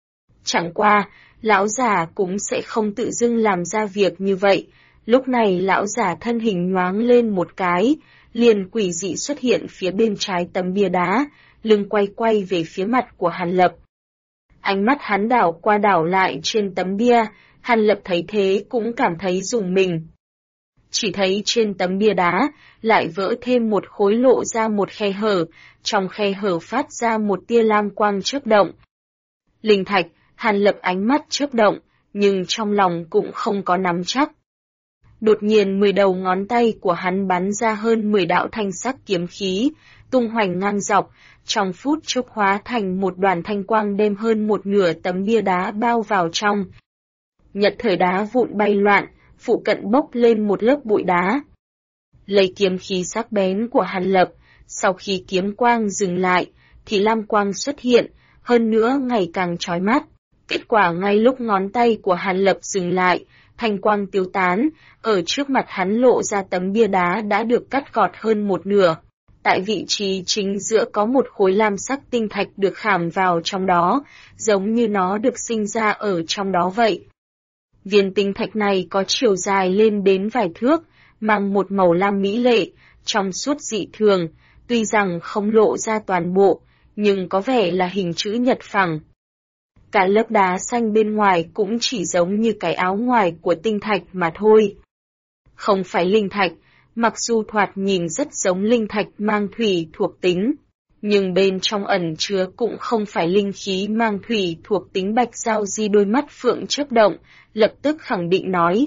Chẳng qua, lão già cũng sẽ không tự dưng làm ra việc như vậy. Lúc này lão già thân hình nhoáng lên một cái, liền quỷ dị xuất hiện phía bên trái tấm bia đá, lưng quay về phía mặt của Hàn Lập. Ánh mắt hắn đảo qua đảo lại trên tấm bia, Hàn Lập thấy thế cũng cảm thấy rùng mình. Chỉ thấy trên tấm bia đá, lại vỡ thêm một khối lộ ra một khe hở, trong khe hở phát ra một tia lam quang chớp động. Linh thạch, Hàn Lập ánh mắt chớp động, nhưng trong lòng cũng không có nắm chắc. Đột nhiên 10 đầu ngón tay của hắn bắn ra hơn 10 đạo thanh sắc kiếm khí, tung hoành ngang dọc, trong phút chốc hóa thành một đoàn thanh quang đem hơn một nửa tấm bia đá bao vào trong. Nhật thời đá vụn bay loạn, phụ cận bốc lên một lớp bụi đá. Lấy kiếm khí sắc bén của Hàn Lập, sau khi kiếm quang dừng lại, thì lam quang xuất hiện, hơn nữa ngày càng chói mắt. Kết quả ngay lúc ngón tay của Hàn Lập dừng lại, thanh quang tiêu tán, ở trước mặt hắn lộ ra tấm bia đá đã được cắt gọt hơn một nửa. Tại vị trí chính giữa có một khối lam sắc tinh thạch được khảm vào trong đó, giống như nó được sinh ra ở trong đó vậy. Viên tinh thạch này có chiều dài lên đến vài thước, mang một màu lam mỹ lệ, trong suốt dị thường, tuy rằng không lộ ra toàn bộ, nhưng có vẻ là hình chữ nhật phẳng. Cả lớp đá xanh bên ngoài cũng chỉ giống như cái áo ngoài của tinh thạch mà thôi. Không phải linh thạch, mặc dù thoạt nhìn rất giống linh thạch mang thủy thuộc tính, nhưng bên trong ẩn chứa cũng không phải linh khí mang thủy thuộc tính. Bạch Giao Di đôi mắt phượng chớp động, lập tức khẳng định nói.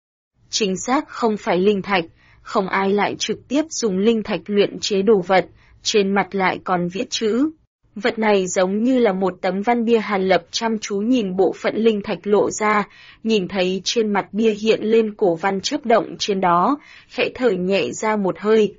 Chính xác không phải linh thạch, không ai lại trực tiếp dùng linh thạch luyện chế đồ vật, trên mặt lại còn viết chữ. Vật này giống như là một tấm văn bia. Hàn Lập chăm chú nhìn bộ phận linh thạch lộ ra, nhìn thấy trên mặt bia hiện lên cổ văn chớp động trên đó, khẽ thở nhẹ ra một hơi.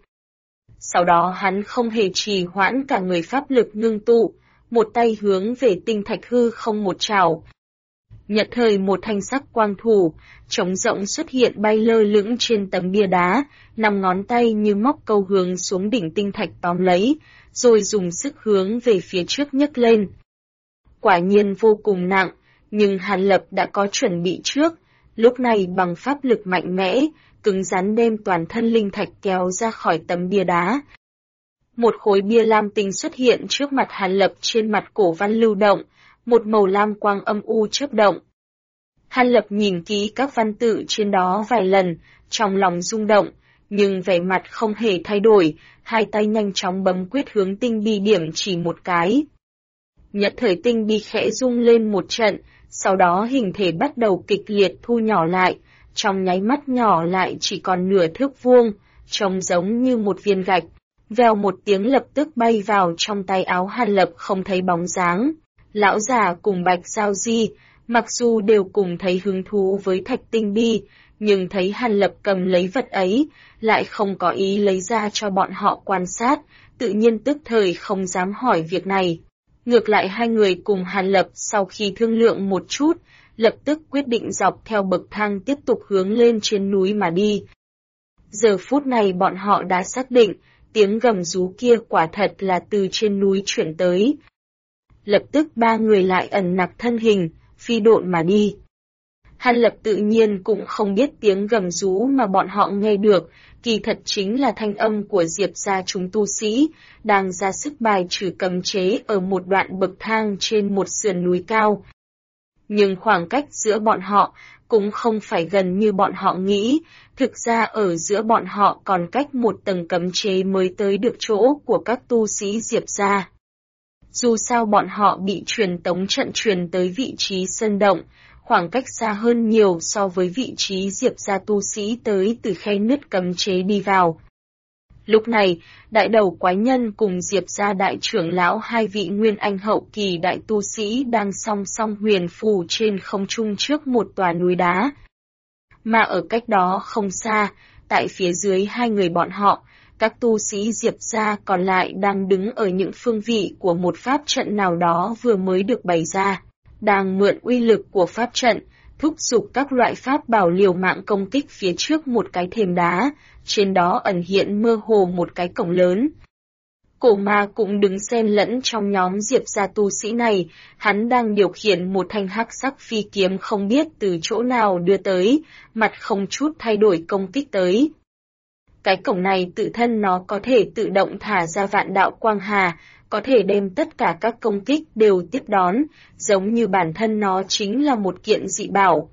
Sau đó hắn không hề trì hoãn, cả người pháp lực ngưng tụ, một tay hướng về tinh thạch hư không một trảo. Nhật thời một thanh sắc quang thủ, trống rộng xuất hiện bay lơ lửng trên tấm bia đá, 5 ngón tay như móc câu hướng xuống đỉnh tinh thạch tóm lấy, rồi dùng sức hướng về phía trước nhấc lên. Quả nhiên vô cùng nặng, nhưng Hàn Lập đã có chuẩn bị trước, lúc này bằng pháp lực mạnh mẽ, cứng rắn đem toàn thân linh thạch kéo ra khỏi tấm bia đá. Một khối bia lam tinh xuất hiện trước mặt Hàn Lập, trên mặt cổ văn lưu động, một màu lam quang âm u chớp động. Hàn Lập nhìn kỹ các văn tự trên đó vài lần, trong lòng rung động, nhưng vẻ mặt không hề thay đổi, hai tay nhanh chóng bấm quyết hướng tinh bi điểm chỉ một cái. Nhật thời tinh bi khẽ rung lên một trận, sau đó hình thể bắt đầu kịch liệt thu nhỏ lại, trong nháy mắt nhỏ lại chỉ còn nửa thước vuông, trông giống như một viên gạch, vèo một tiếng lập tức bay vào trong tay áo Hàn Lập không thấy bóng dáng. Lão già cùng Bạch Giao Di, mặc dù đều cùng thấy hứng thú với thạch tinh bi, nhưng thấy Hàn Lập cầm lấy vật ấy, lại không có ý lấy ra cho bọn họ quan sát, tự nhiên tức thời không dám hỏi việc này. Ngược lại hai người cùng Hàn Lập sau khi thương lượng một chút, lập tức quyết định dọc theo bậc thang tiếp tục hướng lên trên núi mà đi. Giờ phút này bọn họ đã xác định, tiếng gầm rú kia quả thật là từ trên núi chuyển tới. Lập tức ba người lại ẩn nặc thân hình, phi độn mà đi. Hàn Lập tự nhiên cũng không biết tiếng gầm rú mà bọn họ nghe được, kỳ thật chính là thanh âm của Diệp gia chúng tu sĩ, đang ra sức bài trừ cấm chế ở một đoạn bậc thang trên một sườn núi cao. Nhưng khoảng cách giữa bọn họ cũng không phải gần như bọn họ nghĩ, thực ra ở giữa bọn họ còn cách một tầng cấm chế mới tới được chỗ của các tu sĩ Diệp gia. Dù sao bọn họ bị truyền tống trận truyền tới vị trí sơn động, khoảng cách xa hơn nhiều so với vị trí Diệp gia tu sĩ tới từ khe nứt cấm chế đi vào. Lúc này, đại đầu quái nhân cùng Diệp gia đại trưởng lão hai vị nguyên anh hậu kỳ đại tu sĩ đang song song huyền phù trên không trung trước một tòa núi đá. Mà ở cách đó không xa, tại phía dưới hai người bọn họ, các tu sĩ Diệp gia còn lại đang đứng ở những phương vị của một pháp trận nào đó vừa mới được bày ra, đang mượn uy lực của pháp trận, thúc giục các loại pháp bảo liều mạng công kích phía trước một cái thềm đá, trên đó ẩn hiện mơ hồ một cái cổng lớn. Cổ ma cũng đứng xen lẫn trong nhóm Diệp gia tu sĩ này, hắn đang điều khiển một thanh hắc sắc phi kiếm không biết từ chỗ nào đưa tới, mặt không chút thay đổi công kích tới. Cái cổng này tự thân nó có thể tự động thả ra vạn đạo quang hà, có thể đem tất cả các công kích đều tiếp đón, giống như bản thân nó chính là một kiện dị bảo.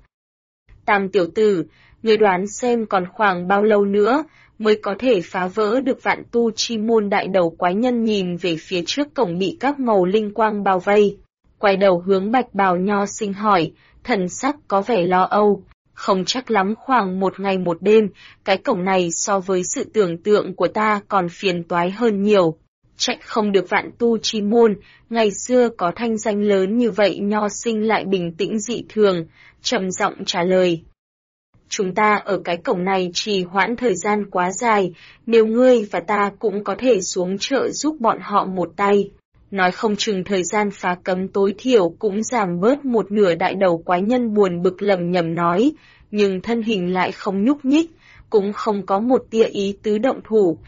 Tam tiểu tử, người đoán xem còn khoảng bao lâu nữa mới có thể phá vỡ được vạn tu chi môn. Đại đầu quái nhân nhìn về phía trước cổng bị các màu linh quang bao vây, quay đầu hướng Bạch Bào Nho Sinh hỏi, thần sắc có vẻ lo âu. Không chắc lắm, khoảng một ngày một đêm, cái cổng này so với sự tưởng tượng của ta còn phiền toái hơn nhiều. Trách không được vạn tu chi môn, ngày xưa có thanh danh lớn như vậy. Nho Sinh lại bình tĩnh dị thường, trầm giọng trả lời. Chúng ta ở cái cổng này trì hoãn thời gian quá dài, nếu ngươi và ta cũng có thể xuống trợ giúp bọn họ một tay. Nói không chừng thời gian phá cấm tối thiểu cũng giảm bớt một nửa. Đại đầu quái nhân buồn bực lẩm nhẩm nói, nhưng thân hình lại không nhúc nhích, cũng không có một tia ý tứ động thủ.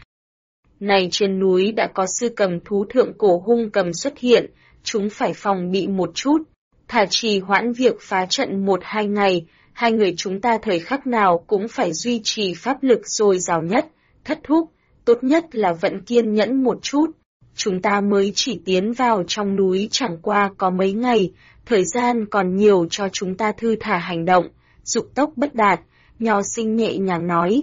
Này trên núi đã có sư cầm thú thượng cổ hung cầm xuất hiện, chúng phải phòng bị một chút, thà trì hoãn việc phá trận 1-2 ngày, hai người chúng ta thời khắc nào cũng phải duy trì pháp lực dồi dào nhất, thất thúc, tốt nhất là vận kiên nhẫn một chút. Chúng ta mới chỉ tiến vào trong núi chẳng qua có mấy ngày, thời gian còn nhiều cho chúng ta thư thả hành động, dục tốc bất đạt, Nho Sinh nhẹ nhàng nói.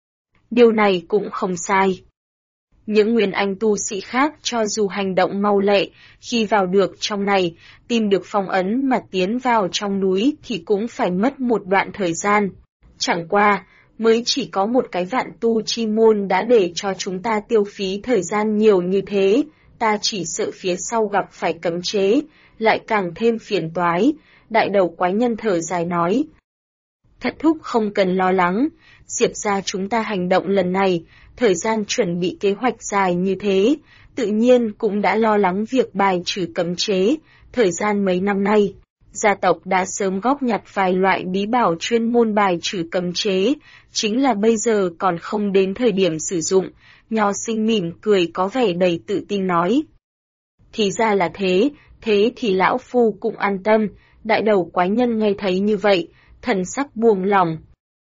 Điều này cũng không sai. Những nguyên anh tu sĩ khác cho dù hành động mau lẹ, khi vào được trong này, tìm được phong ấn mà tiến vào trong núi thì cũng phải mất một đoạn thời gian. Chẳng qua, mới chỉ có một cái vạn tu chi môn đã để cho chúng ta tiêu phí thời gian nhiều như thế, ta chỉ sợ phía sau gặp phải cấm chế, lại càng thêm phiền toái. Đại đầu quái nhân thở dài nói. Thất thúc không cần lo lắng, Diệp gia chúng ta hành động lần này, thời gian chuẩn bị kế hoạch dài như thế, tự nhiên cũng đã lo lắng việc bài trừ cấm chế. Thời gian mấy năm nay, gia tộc đã sớm góp nhặt vài loại bí bảo chuyên môn bài trừ cấm chế, chính là bây giờ còn không đến thời điểm sử dụng. Nho Sinh mỉm cười có vẻ đầy tự tin nói. Thì ra là thế, thế thì lão phu cũng an tâm. Đại đầu quái nhân nghe thấy như vậy, thần sắc buông lỏng.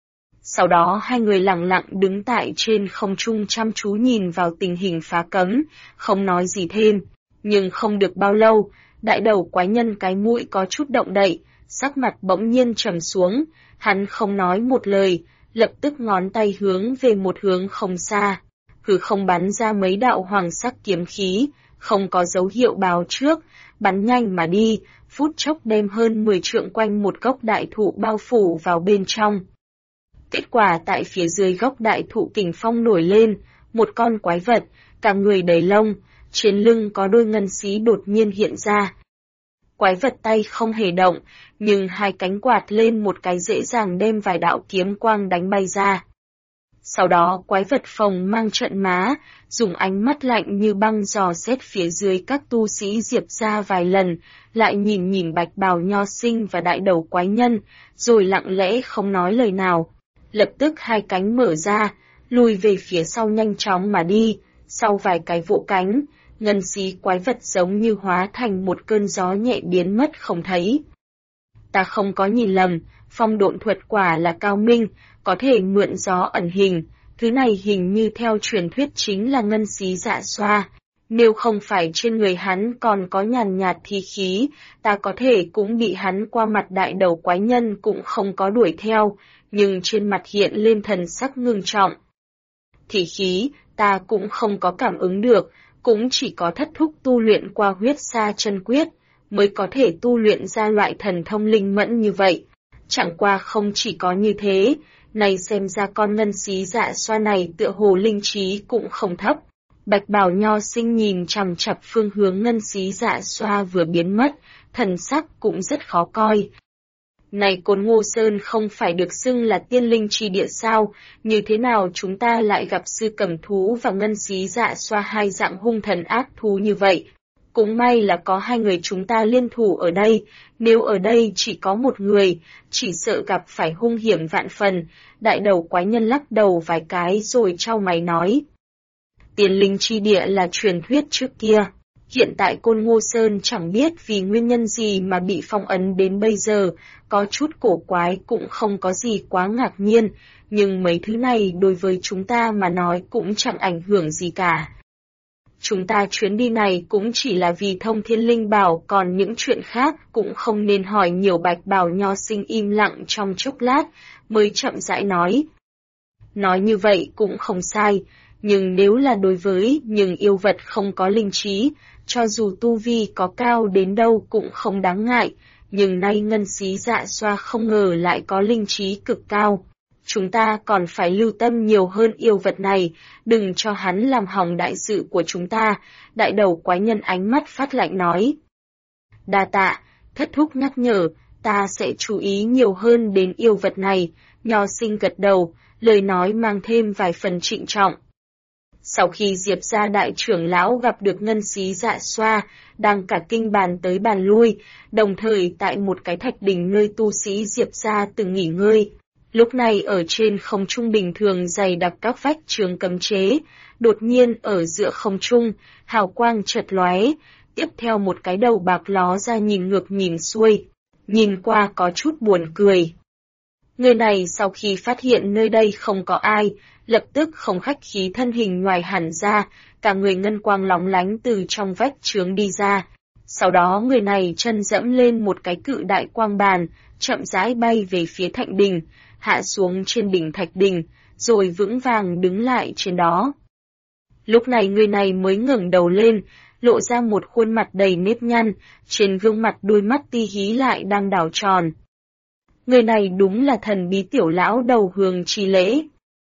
Sau đó hai người lặng lặng đứng tại trên không trung chăm chú nhìn vào tình hình phá cấm, không nói gì thêm. Nhưng không được bao lâu, đại đầu quái nhân cái mũi có chút động đậy, sắc mặt bỗng nhiên trầm xuống, hắn không nói một lời, lập tức ngón tay hướng về một hướng không xa, hư không bắn ra mấy đạo hoàng sắc kiếm khí, không có dấu hiệu báo trước, bắn nhanh mà đi, phút chốc đem hơn 10 trượng quanh một gốc đại thụ bao phủ vào bên trong. Kết quả tại phía dưới gốc đại thụ kình phong nổi lên, một con quái vật, cả người đầy lông, trên lưng có đôi ngân xí đột nhiên hiện ra. Quái vật tay không hề động, nhưng hai cánh quạt lên một cái dễ dàng đem vài đạo kiếm quang đánh bay ra. Sau đó quái vật phồng mang trận má, dùng ánh mắt lạnh như băng dò xét phía dưới các tu sĩ Diệp gia vài lần, lại nhìn Bạch Bào Nho Sinh và đại đầu quái nhân, rồi lặng lẽ không nói lời nào. Lập tức hai cánh mở ra, lùi về phía sau nhanh chóng mà đi, sau vài cái vỗ cánh, ngân xí quái vật giống như hóa thành một cơn gió nhẹ biến mất không thấy. Ta không có nhìn lầm, phong độn thuật quả là cao minh, có thể mượn gió ẩn hình, thứ này hình như theo truyền thuyết chính là ngân xí dạ xoa. Nếu không phải trên người hắn còn có nhàn nhạt thi khí, ta có thể cũng bị hắn qua mặt. Đại đầu quái nhân cũng không có đuổi theo, nhưng trên mặt hiện lên thần sắc ngưng trọng. Thi khí, ta cũng không có cảm ứng được, cũng chỉ có thất thúc tu luyện qua huyết sa chân quyết, mới có thể tu luyện ra loại thần thông linh mẫn như vậy. Chẳng qua không chỉ có như thế, Này xem ra con ngân xí dạ xoa này tựa hồ linh trí cũng không thấp. Bạch bào nho sinh nhìn chằm chằm phương hướng ngân xí dạ xoa vừa biến mất, thần sắc cũng rất khó coi. Này Côn Ngô Sơn không phải được xưng là tiên linh chi địa sao, như thế nào chúng ta lại gặp sư cầm thú và ngân xí dạ xoa hai dạng hung thần ác thú như vậy? Cũng may là có hai người chúng ta liên thủ ở đây, nếu ở đây chỉ có một người, chỉ sợ gặp phải hung hiểm vạn phần. Đại đầu quái nhân lắc đầu vài cái rồi chau mày nói. Tiên linh chi địa là truyền thuyết trước kia. Hiện tại Côn Ngô Sơn chẳng biết vì nguyên nhân gì mà bị phong ấn đến bây giờ, có chút cổ quái cũng không có gì quá ngạc nhiên, nhưng mấy thứ này đối với chúng ta mà nói cũng chẳng ảnh hưởng gì cả. Chúng ta chuyến đi này cũng chỉ là vì thông thiên linh bảo, còn những chuyện khác cũng không nên hỏi nhiều. Bạch bào nho sinh im lặng trong chốc lát, mới chậm rãi nói. Nói như vậy cũng không sai, nhưng nếu là đối với những yêu vật không có linh trí, cho dù tu vi có cao đến đâu cũng không đáng ngại, nhưng nay ngân xí dạ xoa không ngờ lại có linh trí cực cao. Chúng ta còn phải lưu tâm nhiều hơn yêu vật này, đừng cho hắn làm hỏng đại sự của chúng ta. Đại đầu quái nhân ánh mắt phát lạnh nói. Đa tạ, thất thúc nhắc nhở, ta sẽ chú ý nhiều hơn đến yêu vật này. Nho sinh gật đầu, lời nói mang thêm vài phần trịnh trọng. Sau khi Diệp gia đại trưởng lão gặp được ngân xí dạ xoa, đang cả kinh bàn tới bàn lui, đồng thời tại một cái thạch đỉnh nơi tu sĩ Diệp gia từng nghỉ ngơi. Lúc này ở trên không trung bình thường dày đặc các vách trường cấm chế, đột nhiên ở giữa không trung, hào quang chợt lóe, tiếp theo một cái đầu bạc ló ra nhìn ngược nhìn xuôi, nhìn qua có chút buồn cười. Người này sau khi phát hiện nơi đây không có ai, lập tức không khách khí thân hình ngoài hẳn ra, cả người ngân quang lóng lánh từ trong vách chướng đi ra. Sau đó người này chân dẫm lên một cái cự đại quang bàn, chậm rãi bay về phía thạch đình, hạ xuống trên đỉnh thạch đình, rồi vững vàng đứng lại trên đó. Lúc này người này mới ngẩng đầu lên, lộ ra một khuôn mặt đầy nếp nhăn, trên gương mặt đôi mắt ti hí lại đang đảo tròn. Người này đúng là thần bí tiểu lão đầu Hường Chi Lễ.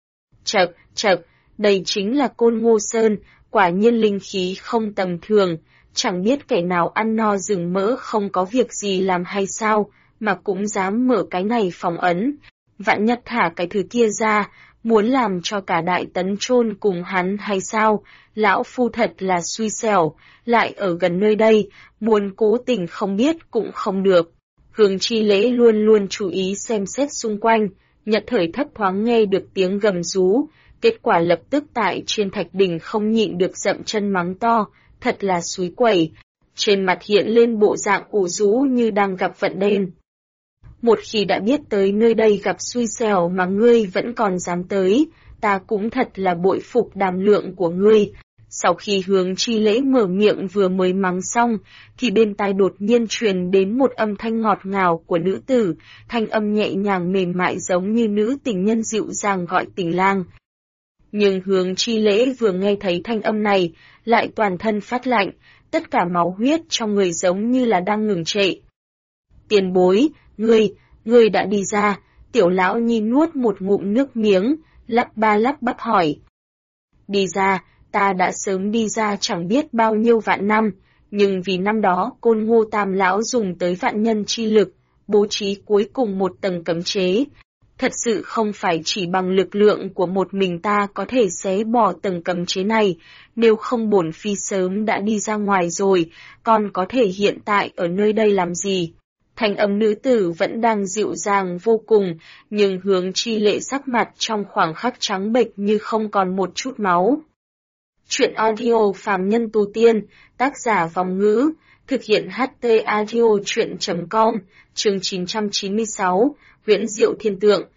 Chậc, đây chính là Côn Ngô Sơn, quả nhiên linh khí không tầm thường, chẳng biết kẻ nào ăn no rừng mỡ không có việc gì làm hay sao, mà cũng dám mở cái này phòng ấn. Vạn nhất thả cái thứ kia ra, muốn làm cho cả đại tấn chôn cùng hắn hay sao, lão phu thật là xui xẻo, lại ở gần nơi đây, muốn cố tình không biết cũng không được. Hường Chi Lễ luôn luôn chú ý xem xét xung quanh, Nhật thời thấp thoáng nghe được tiếng gầm rú, kết quả lập tức tại trên thạch đỉnh không nhịn được dậm chân mắng to, thật là xúi quẩy, trên mặt hiện lên bộ dạng ủ rũ như đang gặp vận đen. Một khi đã biết tới nơi đây gặp xui xẻo mà ngươi vẫn còn dám tới, ta cũng thật là bội phục đảm lượng của ngươi. Sau khi Hường Chi Lễ mở miệng vừa mới mắng xong, thì bên tai đột nhiên truyền đến một âm thanh ngọt ngào của nữ tử, thanh âm nhẹ nhàng mềm mại giống như nữ tình nhân dịu dàng gọi tình lang. Nhưng Hường Chi Lễ vừa nghe thấy thanh âm này, lại toàn thân phát lạnh, tất cả máu huyết trong người giống như là đang ngừng trệ. Tiền bối, ngươi đã đi ra, tiểu lão nhi nuốt một ngụm nước miếng, lắp bắp hỏi. Đi ra, ta đã sớm đi ra chẳng biết bao nhiêu vạn năm, nhưng vì năm đó Côn Ngô Tam lão dùng tới vạn nhân chi lực, bố trí cuối cùng một tầng cấm chế. Thật sự không phải chỉ bằng lực lượng của một mình ta có thể xé bỏ tầng cấm chế này, nếu không bổn phi sớm đã đi ra ngoài rồi, còn có thể hiện tại ở nơi đây làm gì. Thanh âm nữ tử vẫn đang dịu dàng vô cùng, nhưng Hướng Chi Lễ sắc mặt trong khoảng khắc trắng bệch như không còn một chút máu. Chuyện audio phàm nhân tu tiên, tác giả Vòng Ngữ, thực hiện HT audio chuyện.com, chương 996, Huyễn Diệu Thiên Tượng.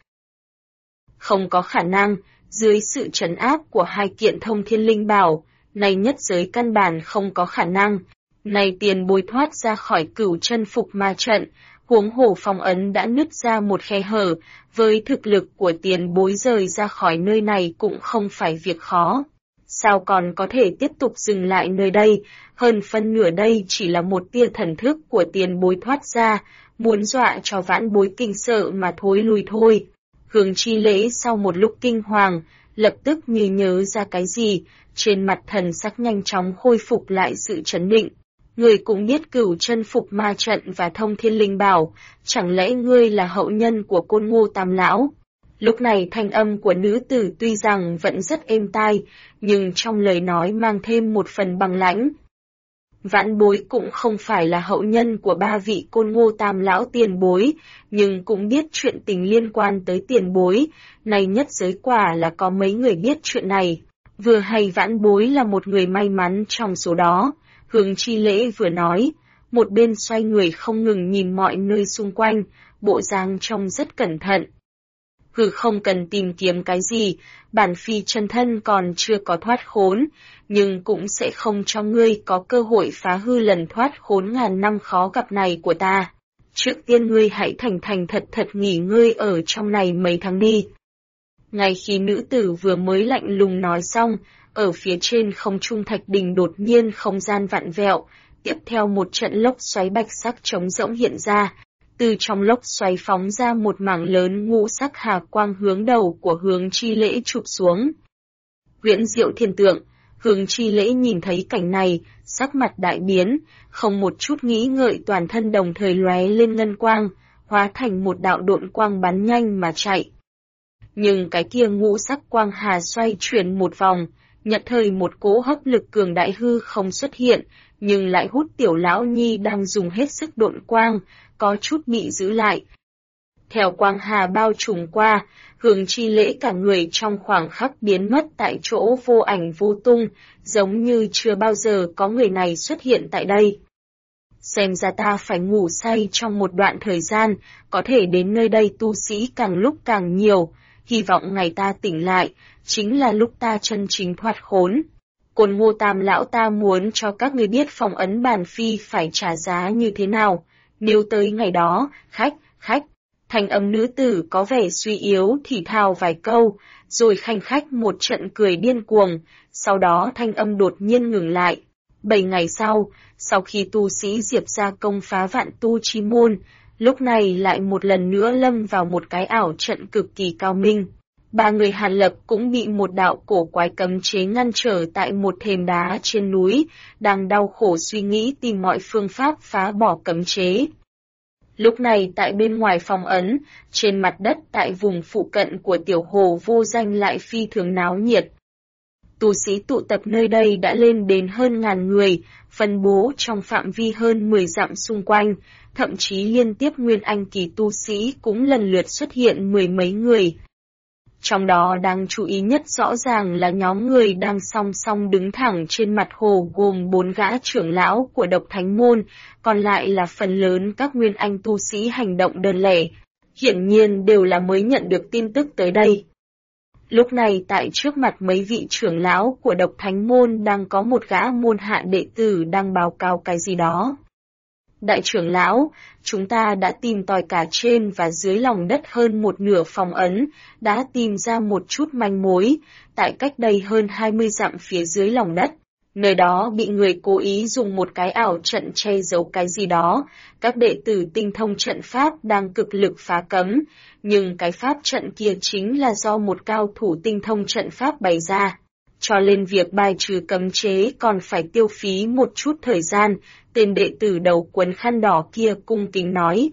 Không có khả năng, dưới sự trấn áp của hai kiện thông thiên linh bảo, này nhất giới căn bản không có khả năng. Này tiền bối thoát ra khỏi cửu chân phục ma trận, huống hồ phong ấn đã nứt ra một khe hở, với thực lực của tiền bối rời ra khỏi nơi này cũng không phải việc khó. Sao còn có thể tiếp tục dừng lại nơi đây, hơn phân nửa đây chỉ là một tia thần thức của tiền bối thoát ra, muốn dọa cho vãn bối kinh sợ mà thối lui thôi. Hướng Chi Lễ sau một lúc kinh hoàng, lập tức như nhớ ra cái gì, trên mặt thần sắc nhanh chóng khôi phục lại sự trấn định. Người cũng biết Cửu Chân Phục Ma Trận và Thông Thiên Linh Bảo, chẳng lẽ ngươi là hậu nhân của Côn Ngô Tam Lão? Lúc này thanh âm của nữ tử tuy rằng vẫn rất êm tai, nhưng trong lời nói mang thêm một phần băng lãnh. Vãn bối cũng không phải là hậu nhân của ba vị Côn Ngô Tam Lão tiền bối, nhưng cũng biết chuyện tình liên quan tới tiền bối, này nhất giới quả là có mấy người biết chuyện này. Vừa hay vãn bối là một người may mắn trong số đó. Hướng Chi Lễ vừa nói, một bên xoay người không ngừng nhìn mọi nơi xung quanh, bộ dáng trông rất cẩn thận. Không cần tìm kiếm cái gì, bản phi chân thân còn chưa có thoát khốn, nhưng cũng sẽ không cho ngươi có cơ hội phá hư lần thoát khốn ngàn năm khó gặp này của ta. Trước tiên ngươi hãy thành thật nghỉ ngơi ở trong này mấy tháng đi. Ngay khi nữ tử vừa mới lạnh lùng nói xong, ở phía trên không trung thạch đỉnh đột nhiên không gian vặn vẹo, tiếp theo một trận lốc xoáy bạch sắc trống rỗng hiện ra. Từ trong lốc xoáy phóng ra một mảng lớn ngũ sắc hà quang hướng đầu của Hướng Chi Lễ chụp xuống. Huyễn diệu thiên tượng, Hướng Chi Lễ nhìn thấy cảnh này, sắc mặt đại biến, không một chút nghĩ ngợi toàn thân đồng thời lóe lên ngân quang, hóa thành một đạo độn quang bắn nhanh mà chạy. Nhưng cái kia ngũ sắc quang hà xoay chuyển một vòng, nhận thời một cỗ hấp lực cường đại hư không xuất hiện, nhưng lại hút Tiểu Lão Nhi đang dùng hết sức độn quang, có chút bị giữ lại. Theo quang hà bao trùm qua, Hướng Chi Lễ cả người trong khoảng khắc biến mất tại chỗ vô ảnh vô tung, giống như chưa bao giờ có người này xuất hiện tại đây. Xem ra ta phải ngủ say trong một đoạn thời gian, có thể đến nơi đây tu sĩ càng lúc càng nhiều, hy vọng ngày ta tỉnh lại, chính là lúc ta chân chính thoát khốn. Côn Ngô Tam Lão ta muốn cho các người biết phong ấn bản phi phải trả giá như thế nào, nếu tới ngày đó, khách, thanh âm nữ tử có vẻ suy yếu thì thào vài câu, rồi khanh khách một trận cười điên cuồng, sau đó thanh âm đột nhiên ngừng lại. 7 ngày sau khi tu sĩ Diệp gia công phá Vạn Tu Chi Môn, lúc này lại một lần nữa lâm vào một cái ảo trận cực kỳ cao minh. 3 người Hàn Lập cũng bị một đạo cổ quái cấm chế ngăn trở tại một thềm đá trên núi, đang đau khổ suy nghĩ tìm mọi phương pháp phá bỏ cấm chế. Lúc này tại bên ngoài phòng ấn, trên mặt đất tại vùng phụ cận của tiểu hồ vô danh lại phi thường náo nhiệt. Tu sĩ tụ tập nơi đây đã lên đến hơn 1000 người, phân bố trong phạm vi hơn 10 dặm xung quanh, thậm chí liên tiếp nguyên anh kỳ tu sĩ cũng lần lượt xuất hiện 10 mấy người. Trong đó đáng chú ý nhất rõ ràng là nhóm người đang song song đứng thẳng trên mặt hồ gồm 4 gã trưởng lão của Độc Thánh Môn, còn lại là phần lớn các nguyên anh tu sĩ hành động đơn lẻ, hiển nhiên đều là mới nhận được tin tức tới đây. Lúc này tại trước mặt mấy vị trưởng lão của Độc Thánh Môn đang có một gã môn hạ đệ tử đang báo cáo cái gì đó. Đại trưởng lão, chúng ta đã tìm tòi cả trên và dưới lòng đất hơn một nửa phòng ấn, đã tìm ra một chút manh mối, tại cách đây hơn 20 dặm phía dưới lòng đất. Nơi đó bị người cố ý dùng một cái ảo trận che giấu cái gì đó, các đệ tử tinh thông trận pháp đang cực lực phá cấm, nhưng cái pháp trận kia chính là do một cao thủ tinh thông trận pháp bày ra. Cho nên việc bài trừ cấm chế còn phải tiêu phí một chút thời gian, tên đệ tử đầu quấn khăn đỏ kia cung kính nói.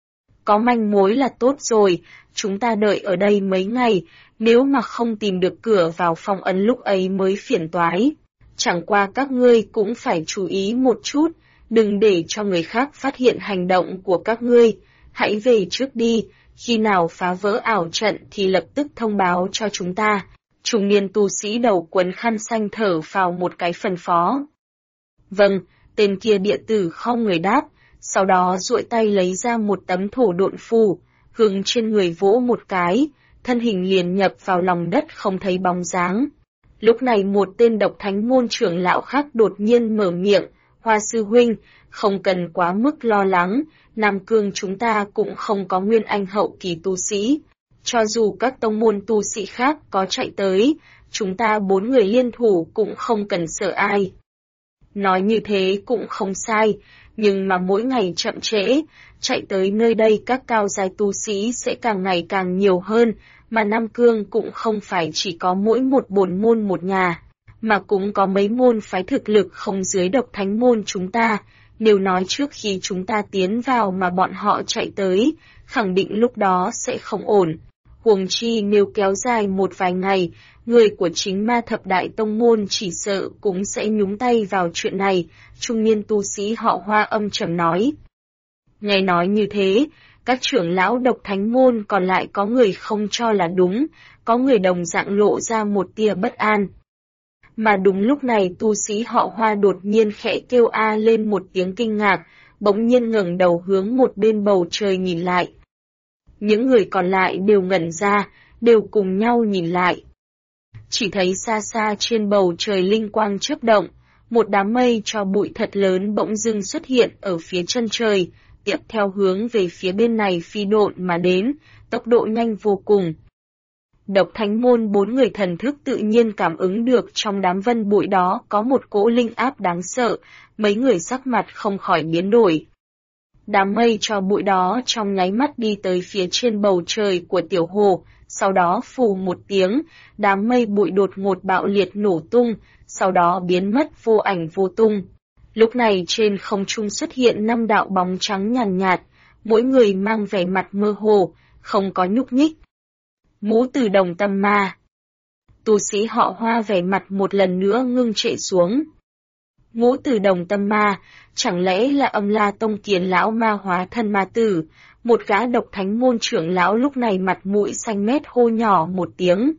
Có manh mối là tốt rồi, chúng ta đợi ở đây mấy ngày, nếu mà không tìm được cửa vào phòng ấn lúc ấy mới phiền toái. Chẳng qua các ngươi cũng phải chú ý một chút, đừng để cho người khác phát hiện hành động của các ngươi, hãy về trước đi, khi nào phá vỡ ảo trận thì lập tức thông báo cho chúng ta. Trung niên tu sĩ đầu quấn khăn xanh thở phào một cái phân phó. Vâng, tên kia địa tử không người đáp, sau đó duỗi tay lấy ra một tấm thổ độn phù, hướng trên người vỗ một cái, thân hình liền nhập vào lòng đất không thấy bóng dáng. Lúc này một tên Độc Thánh Môn trưởng lão khác đột nhiên mở miệng, Hoa sư huynh, không cần quá mức lo lắng, Nam Cương chúng ta cũng không có nguyên anh hậu kỳ tu sĩ. Cho dù các tông môn tu sĩ khác có chạy tới, chúng ta 4 người liên thủ cũng không cần sợ ai. Nói như thế cũng không sai, nhưng mà mỗi ngày chậm trễ, chạy tới nơi đây các cao giai tu sĩ sẽ càng ngày càng nhiều hơn, mà Nam Cương cũng không phải chỉ có mỗi một bổn môn một nhà, mà cũng có mấy môn phái thực lực không dưới Độc Thánh môn chúng ta. Nếu nói trước khi chúng ta tiến vào mà bọn họ chạy tới, khẳng định lúc đó sẽ không ổn. Huống chi nếu kéo dài một vài ngày, người của chính Ma Thập Đại Tông môn chỉ sợ cũng sẽ nhúng tay vào chuyện này, trung niên tu sĩ họ Hoa âm trầm nói. Nghe nói như thế, các trưởng lão Độc Thánh môn còn lại có người không cho là đúng, có người đồng dạng lộ ra một tia bất an. Mà đúng lúc này tu sĩ họ Hoa đột nhiên khẽ kêu a lên một tiếng kinh ngạc, bỗng nhiên ngẩng đầu hướng một bên bầu trời nhìn lại. Những người còn lại đều ngẩn ra, đều cùng nhau nhìn lại. Chỉ thấy xa xa trên bầu trời linh quang chớp động, một đám mây cho bụi thật lớn bỗng dưng xuất hiện ở phía chân trời, tiếp theo hướng về phía bên này phi độn mà đến, tốc độ nhanh vô cùng. Độc Thánh môn 4 người thần thức tự nhiên cảm ứng được trong đám vân bụi đó có một cỗ linh áp đáng sợ, mấy người sắc mặt không khỏi biến đổi. Đám mây cho bụi đó trong nháy mắt đi tới phía trên bầu trời của tiểu hồ, sau đó phù một tiếng, đám mây bụi đột ngột bạo liệt nổ tung, sau đó biến mất vô ảnh vô tung. Lúc này trên không trung xuất hiện 5 đạo bóng trắng nhàn nhạt, mỗi người mang vẻ mặt mơ hồ, không có nhúc nhích. Ngũ Tử Đồng Tâm Ma. Tu sĩ họ Hoa vẻ mặt một lần nữa ngưng trệ xuống. Ngũ Tử Đồng Tâm Ma, chẳng lẽ là Âm La Tông Kiền lão ma hóa thân ma tử? Một gã Độc Thánh môn trưởng lão lúc này mặt mũi xanh mét hô nhỏ một tiếng.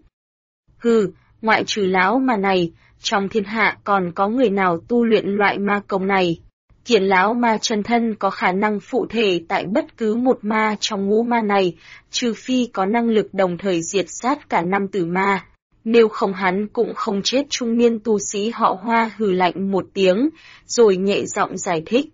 Hừ, ngoại trừ lão mà này, trong thiên hạ còn có người nào tu luyện loại ma công này? Kiền lão ma chân thân có khả năng phụ thể tại bất cứ một ma trong ngũ ma này, trừ phi có năng lực đồng thời diệt sát cả 5 tử ma. Nếu không hắn cũng không chết. Trung niên tu sĩ họ Hoa hừ lạnh một tiếng, rồi nhẹ giọng giải thích.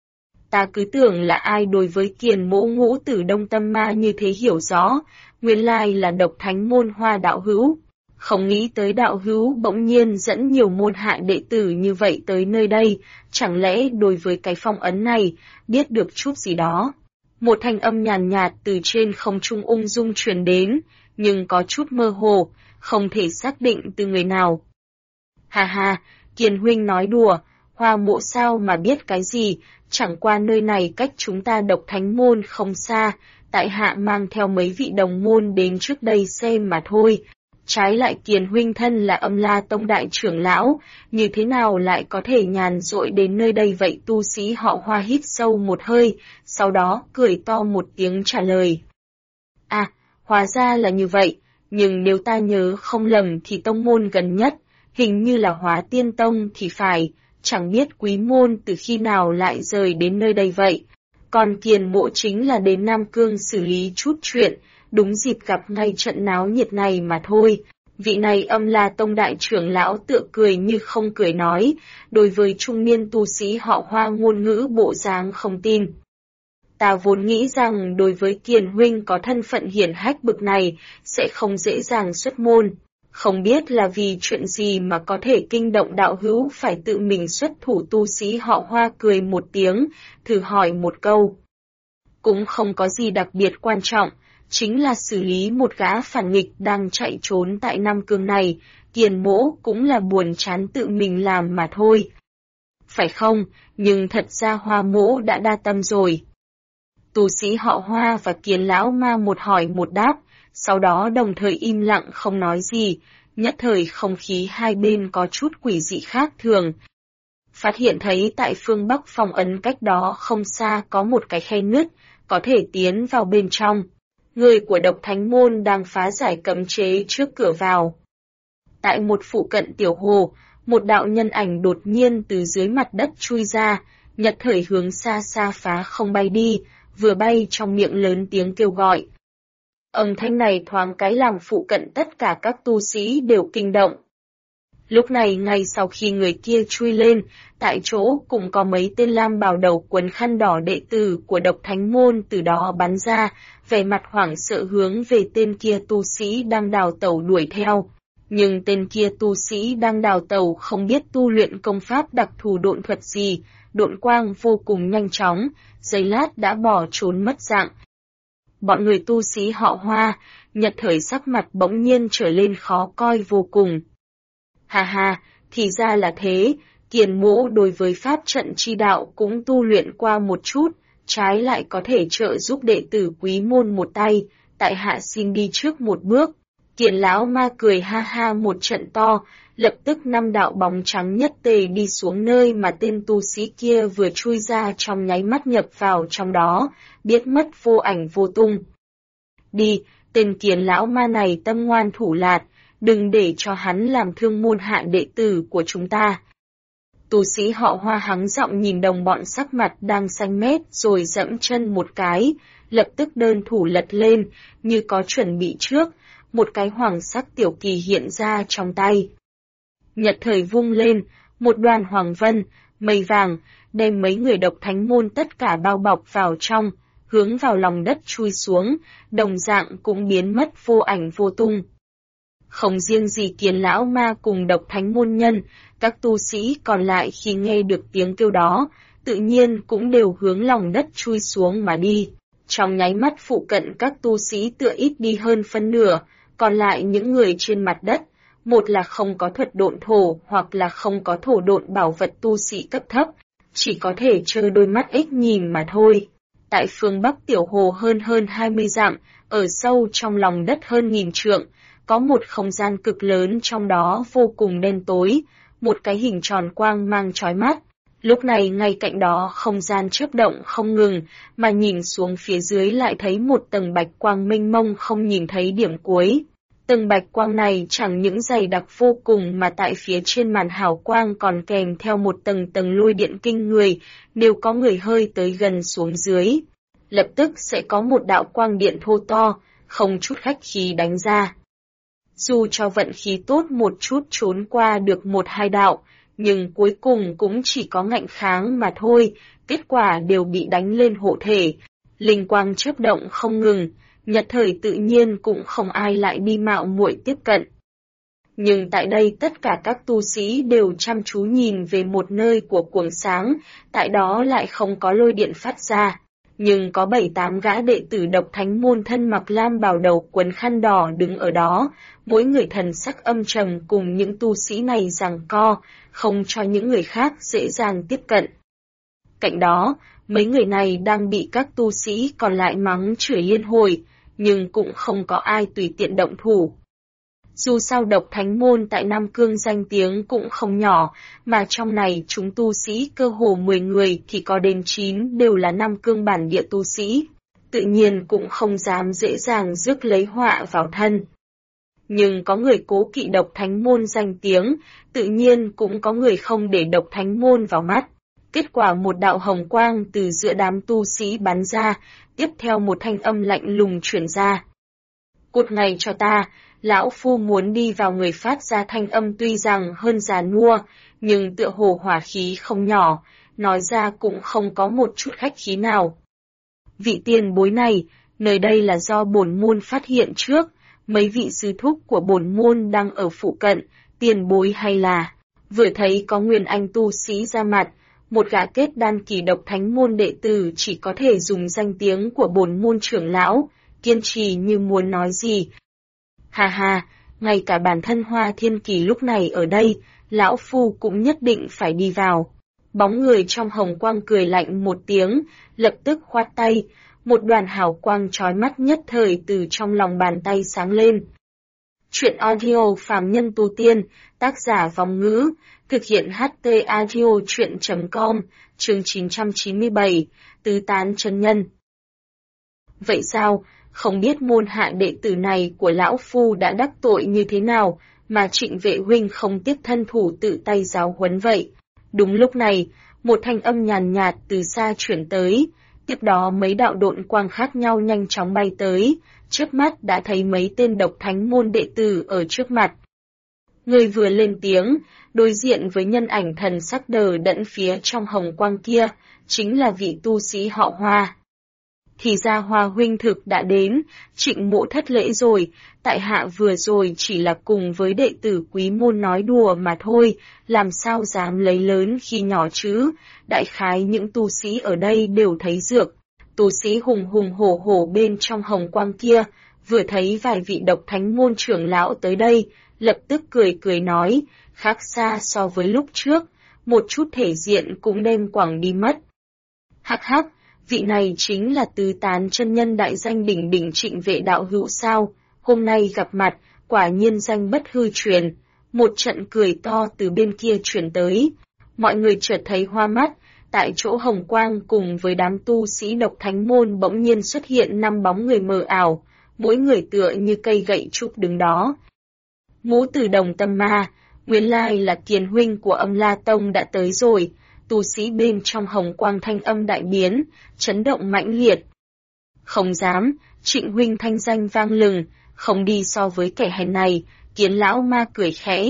Ta cứ tưởng là ai đối với Kiền mỗ Ngũ Tử Đông Tâm Ma như thế hiểu rõ, nguyên lai là Độc Thánh môn Hoa đạo hữu. Không nghĩ tới đạo hữu bỗng nhiên dẫn nhiều môn hạ đệ tử như vậy tới nơi đây, chẳng lẽ đối với cái phong ấn này, biết được chút gì đó. Một thanh âm nhàn nhạt từ trên không trung ung dung truyền đến, nhưng có chút mơ hồ, không thể xác định từ người nào. Hà hà, Kiền huynh nói đùa, Hoa mộ sao mà biết cái gì, chẳng qua nơi này cách chúng ta Độc Thánh môn không xa, tại hạ mang theo mấy vị đồng môn đến trước đây xem mà thôi. Trái lại Kiền huynh thân là Âm La Tông đại trưởng lão, như thế nào lại có thể nhàn rỗi đến nơi đây vậy? Tu sĩ họ Hoa hít sâu một hơi, sau đó cười to một tiếng trả lời. À, hóa ra là như vậy, nhưng nếu ta nhớ không lầm thì tông môn gần nhất, hình như là Hóa Tiên Tông thì phải, chẳng biết quý môn từ khi nào lại rời đến nơi đây vậy. Còn Kiền mộ chính là đến Nam Cương xử lý chút chuyện, đúng dịp gặp ngay trận náo nhiệt này mà thôi. Vị này Âm La Tông đại trưởng lão tựa cười như không cười nói, đối với trung niên tu sĩ họ Hoa ngôn ngữ bộ dáng không tin. Ta vốn nghĩ rằng đối với Kiền huynh có thân phận hiển hách bực này, sẽ không dễ dàng xuất môn. Không biết là vì chuyện gì mà có thể kinh động đạo hữu phải tự mình xuất thủ. Tu sĩ họ Hoa cười một tiếng, thử hỏi một câu. Cũng không có gì đặc biệt quan trọng, chính là xử lý một gã phản nghịch đang chạy trốn tại Nam Cương này, Kiền mỗ cũng là buồn chán tự mình làm mà thôi. Phải không, nhưng thật ra Hoa mỗ đã đa tâm rồi. Tu sĩ họ Hoa và Kiền lão ma một hỏi một đáp, sau đó đồng thời im lặng không nói gì, nhất thời không khí hai bên có chút quỷ dị khác thường. Phát hiện thấy tại phương Bắc phong ấn cách đó không xa có một cái khe nứt, có thể tiến vào bên trong. Người của Độc Thánh môn đang phá giải cấm chế trước cửa vào. Tại một phụ cận tiểu hồ, một đạo nhân ảnh đột nhiên từ dưới mặt đất chui ra, nhất thời hướng xa xa phá không bay đi, vừa bay trong miệng lớn tiếng kêu gọi. Âm thanh này thoáng cái làm phụ cận tất cả các tu sĩ đều kinh động. Lúc này ngay sau khi người kia chui lên, tại chỗ cũng có mấy tên lam bào đầu quấn khăn đỏ đệ tử của Độc Thánh môn từ đó bắn ra, vẻ mặt hoảng sợ hướng về tên kia tu sĩ đang đào tẩu đuổi theo. Nhưng tên kia tu sĩ đang đào tẩu không biết tu luyện công pháp đặc thù độn thuật gì, độn quang vô cùng nhanh chóng, giây lát đã bỏ trốn mất dạng. Bọn người tu sĩ họ Hoa, Nhật Thời sắc mặt bỗng nhiên trở lên khó coi vô cùng. Hà hà, thì ra là thế, Kiền Mỗ đối với pháp trận chi đạo cũng tu luyện qua một chút, trái lại có thể trợ giúp đệ tử quý môn một tay, tại hạ xin đi trước một bước. Kiền lão ma cười ha ha một trận to, lập tức 5 đạo bóng trắng nhất tề đi xuống nơi mà tên tu sĩ kia vừa chui ra, trong nháy mắt nhập vào trong đó, biết mất vô ảnh vô tung. Đi, tên Kiền lão ma này tâm ngoan thủ lạt, đừng để cho hắn làm thương môn hạ đệ tử của chúng ta. Tu sĩ họ Hoa hắng giọng nhìn đồng bọn sắc mặt đang xanh mét rồi dẫm chân một cái, lập tức đơn thủ lật lên, như có chuẩn bị trước, một cái hoàng sắc tiểu kỳ hiện ra trong tay. Nhật Thời vung lên, một đoàn hoàng vân, mây vàng, đem mấy người độc thánh môn tất cả bao bọc vào trong, hướng vào lòng đất chui xuống, đồng dạng cũng biến mất vô ảnh vô tung. Không riêng gì Kiền lão ma cùng độc thánh môn nhân, các tu sĩ còn lại khi nghe được tiếng kêu đó, tự nhiên cũng đều hướng lòng đất chui xuống mà đi. Trong nháy mắt phụ cận các tu sĩ tựa ít đi hơn phân nửa, còn lại những người trên mặt đất, một là không có thuật độn thổ hoặc là không có thổ độn bảo vật tu sĩ cấp thấp, chỉ có thể trơ đôi mắt ích nhìn mà thôi. Tại phương Bắc Tiểu Hồ hơn 20 dặm, ở sâu trong lòng đất hơn 1000 trượng, có một không gian cực lớn trong đó vô cùng đen tối, một cái hình tròn quang mang chói mắt. Lúc này ngay cạnh đó không gian chớp động không ngừng, mà nhìn xuống phía dưới lại thấy một tầng bạch quang mênh mông không nhìn thấy điểm cuối. Tầng bạch quang này chẳng những dày đặc vô cùng mà tại phía trên màn hào quang còn kèm theo một tầng lôi điện kinh người, nếu có người hơi tới gần xuống dưới, lập tức sẽ có một đạo quang điện thô to, không chút khách khí đánh ra. Dù cho vận khí tốt một chút trốn qua được 1-2 đạo, nhưng cuối cùng cũng chỉ có ngạnh kháng mà thôi, kết quả đều bị đánh lên hộ thể. Linh quang chớp động không ngừng, Nhật Thời tự nhiên cũng không ai lại đi mạo muội tiếp cận. Nhưng tại đây tất cả các tu sĩ đều chăm chú nhìn về một nơi của cuồng sáng, tại đó lại không có lôi điện phát ra. Nhưng có 7-8 gã đệ tử độc thánh môn thân mặc lam bào đầu quấn khăn đỏ đứng ở đó, mỗi người thần sắc âm trầm cùng những tu sĩ này giằng co, không cho những người khác dễ dàng tiếp cận. Cạnh đó, mấy người này đang bị các tu sĩ còn lại mắng chửi liên hồi, nhưng cũng không có ai tùy tiện động thủ. Dù sao độc thánh môn tại Nam Cương danh tiếng cũng không nhỏ, mà trong này chúng tu sĩ cơ hồ 10 người thì có đến 9 đều là Nam Cương bản địa tu sĩ, tự nhiên cũng không dám dễ dàng rước lấy họa vào thân. Nhưng có người cố kỵ độc thánh môn danh tiếng, tự nhiên cũng có người không để độc thánh môn vào mắt. Kết quả một đạo hồng quang từ giữa đám tu sĩ bắn ra, tiếp theo một thanh âm lạnh lùng truyền ra. Cút ngay cho ta! Lão Phu muốn đi vào. Người phát ra thanh âm tuy rằng hơn già nua, nhưng tựa hồ hỏa khí không nhỏ, nói ra cũng không có một chút khách khí nào. Vị tiền bối này, nơi đây là do bổn môn phát hiện trước, mấy vị sư thúc của bổn môn đang ở phụ cận, tiền bối hay là... Vừa thấy có nguyên anh tu sĩ ra mặt, một gã kết đan kỳ độc thánh môn đệ tử chỉ có thể dùng danh tiếng của bổn môn trưởng lão, kiên trì như muốn nói gì. Hà hà, ngay cả bản thân Hoa Thiên Kỳ lúc này ở đây, lão phu cũng nhất định phải đi vào. Bóng người trong hồng quang cười lạnh một tiếng, lập tức khoát tay, một đoàn hào quang chói mắt nhất thời từ trong lòng bàn tay sáng lên. Chuyện audio phàm nhân tu tiên, tác giả Vong Ngữ, thực hiện HT audio chuyện.com, chương 997, tứ tán chân nhân. Vậy sao? Không biết môn hạ đệ tử này của lão phu đã đắc tội như thế nào, mà Trịnh vệ huynh không tiếp thân thủ tự tay giáo huấn vậy. Đúng lúc này, một thanh âm nhàn nhạt từ xa chuyển tới, tiếp đó mấy đạo độn quang khác nhau nhanh chóng bay tới, trước mắt đã thấy mấy tên độc thánh môn đệ tử ở trước mặt. Người vừa lên tiếng, đối diện với nhân ảnh thần sắc đờ đẫn phía trong hồng quang kia, chính là vị tu sĩ họ Hoa. Thì ra Hoa huynh thực đã đến, Trịnh mỗ thất lễ rồi, tại hạ vừa rồi chỉ là cùng với đệ tử quý môn nói đùa mà thôi, làm sao dám lấy lớn khi nhỏ chứ, đại khái những tu sĩ ở đây đều thấy dược. Tu sĩ hùng hùng hổ hổ bên trong hồng quang kia, vừa thấy vài vị độc thánh môn trưởng lão tới đây, lập tức cười cười nói, khác xa so với lúc trước, một chút thể diện cũng đem quẳng đi mất. Hắc hắc, vị này chính là tứ tán chân nhân đại danh đỉnh đỉnh Trịnh Vệ đạo hữu sao, hôm nay gặp mặt, quả nhiên danh bất hư truyền, một trận cười to từ bên kia truyền tới. Mọi người chợt thấy hoa mắt, tại chỗ hồng quang cùng với đám tu sĩ độc thánh môn bỗng nhiên xuất hiện 5 bóng người mờ ảo, mỗi người tựa như cây gậy trúc đứng đó. Ngũ Tử Đồng tâm ma, nguyên lai là Kiền huynh của Âm La Tông đã tới rồi, tu sĩ bên trong hồng quang thanh âm đại biến, chấn động mãnh liệt. Không dám, Trịnh huynh thanh danh vang lừng, không đi so với kẻ hèn này, Kiến lão ma cười khẽ.